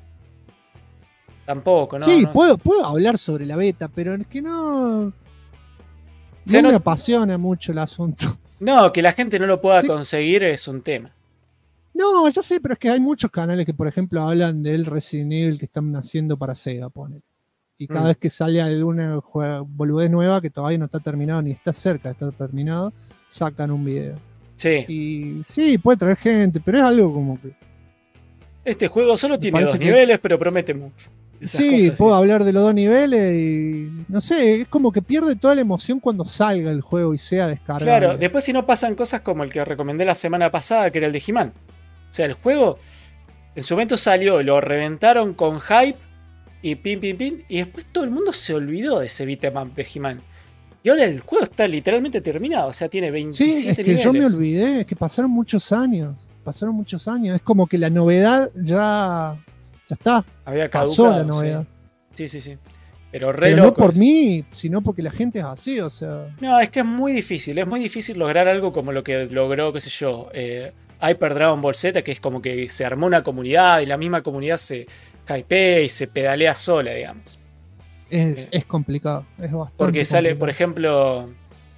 tampoco, ¿no? Sí, no puedo hablar sobre la beta, pero es que no. No me apasiona mucho el asunto. No, que la gente no lo pueda conseguir es un tema. No, ya sé, pero es que hay muchos canales que, por ejemplo, hablan del Resident Evil que están haciendo para Sega, pone. Y cada vez que sale alguna boludez nueva que todavía no está terminado ni está cerca de estar terminado, sacan un video. Sí. Y sí, puede traer gente, pero es algo como que... Este juego solo tiene 2 niveles, pero promete mucho. Sí, puedo hablar de los 2 niveles y... No sé, es como que pierde toda la emoción cuando salga el juego y sea descargado. Claro, después si no pasan cosas como el que recomendé la semana pasada, que era el de He-Man. O sea, el juego en su momento salió, lo reventaron con hype y pin, y después todo el mundo se olvidó de ese beat'em de He-Man. Y ahora el juego está literalmente terminado, o sea, tiene 27 sí, es que niveles. Yo me olvidé, es que pasaron muchos años, es como que la novedad ya está. Había caducado, pasó la novedad. Sí. Pero no por mí, sino porque la gente es así, o sea... No, es que es muy difícil lograr algo como lo que logró, qué sé yo, Hyper Dragon Ball Z, que es como que se armó una comunidad y la misma comunidad se hypea y se pedalea sola, digamos. Es complicado, es bastante porque sale, complicado. por ejemplo,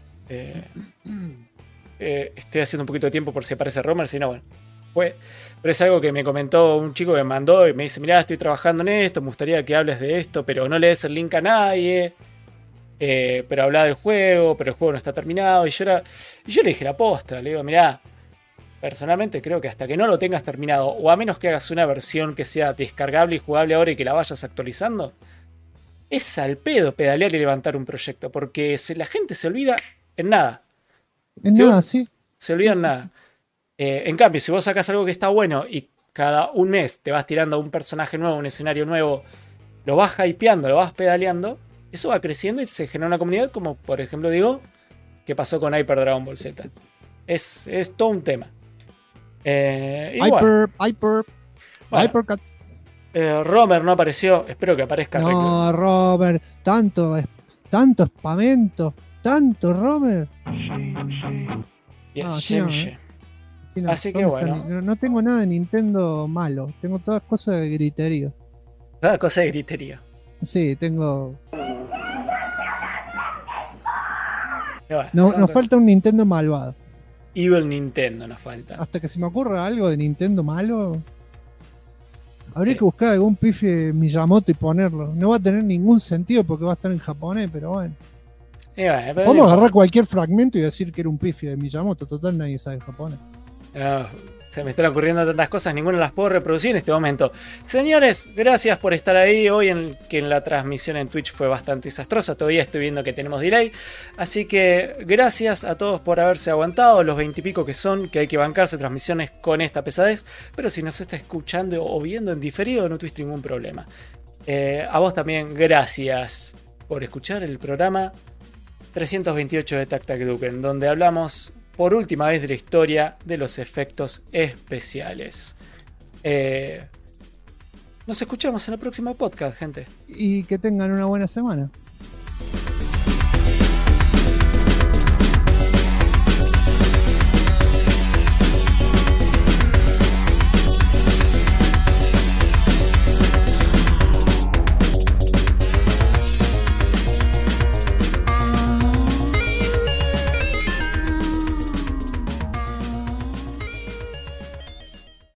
estoy haciendo un poquito de tiempo por si aparece Romer, si no, bueno. Pero es algo que me comentó un chico que me mandó y me dice, mirá, estoy trabajando en esto, me gustaría que hables de esto, pero no le des el link a nadie, pero habla del juego, pero el juego no está terminado. Y yo le dije la posta, le digo, mirá, personalmente creo que hasta que no lo tengas terminado, o a menos que hagas una versión que sea descargable y jugable ahora y que la vayas actualizando, es al pedo pedalear y levantar un proyecto, porque la gente se olvida en nada. Sí. Se olvida en nada. En cambio, si vos sacas algo que está bueno y cada un mes te vas tirando a un personaje nuevo, un escenario nuevo, lo vas hypeando, lo vas pedaleando, eso va creciendo y se genera una comunidad, como por ejemplo digo, que pasó con Hyper Dragon Ball Z. Es todo un tema. Hypercat. Romer no apareció, espero que aparezca. No, Romer, tanto espamento, tanto Romer. Así que bueno. No tengo nada de Nintendo malo, tengo todas cosas de griterío. Todas cosas de griterío. Sí, tengo... Bueno, nos falta un Nintendo malvado. Evil Nintendo nos falta. Hasta que se me ocurra algo de Nintendo malo, habría que buscar algún pifi de Miyamoto y ponerlo. No va a tener ningún sentido porque va a estar en japonés, pero bueno. Vamos a agarrar cualquier fragmento y decir que era un pifi de Miyamoto. Total, nadie sabe japonés. Se me están ocurriendo tantas cosas, ninguna las puedo reproducir en este momento. Señores, gracias por estar ahí. Hoy que en la transmisión en Twitch fue bastante desastrosa. Todavía estoy viendo que tenemos delay. Así que gracias a todos por haberse aguantado. Los 20 y pico que son, que hay que bancarse transmisiones con esta pesadez. Pero si nos está escuchando o viendo en diferido, no tuviste ningún problema. A vos también, gracias por escuchar el programa 328 de Tac Tac Duken, donde hablamos por última vez de la historia de los efectos especiales. Nos escuchamos en el próximo podcast, gente. Y que tengan una buena semana.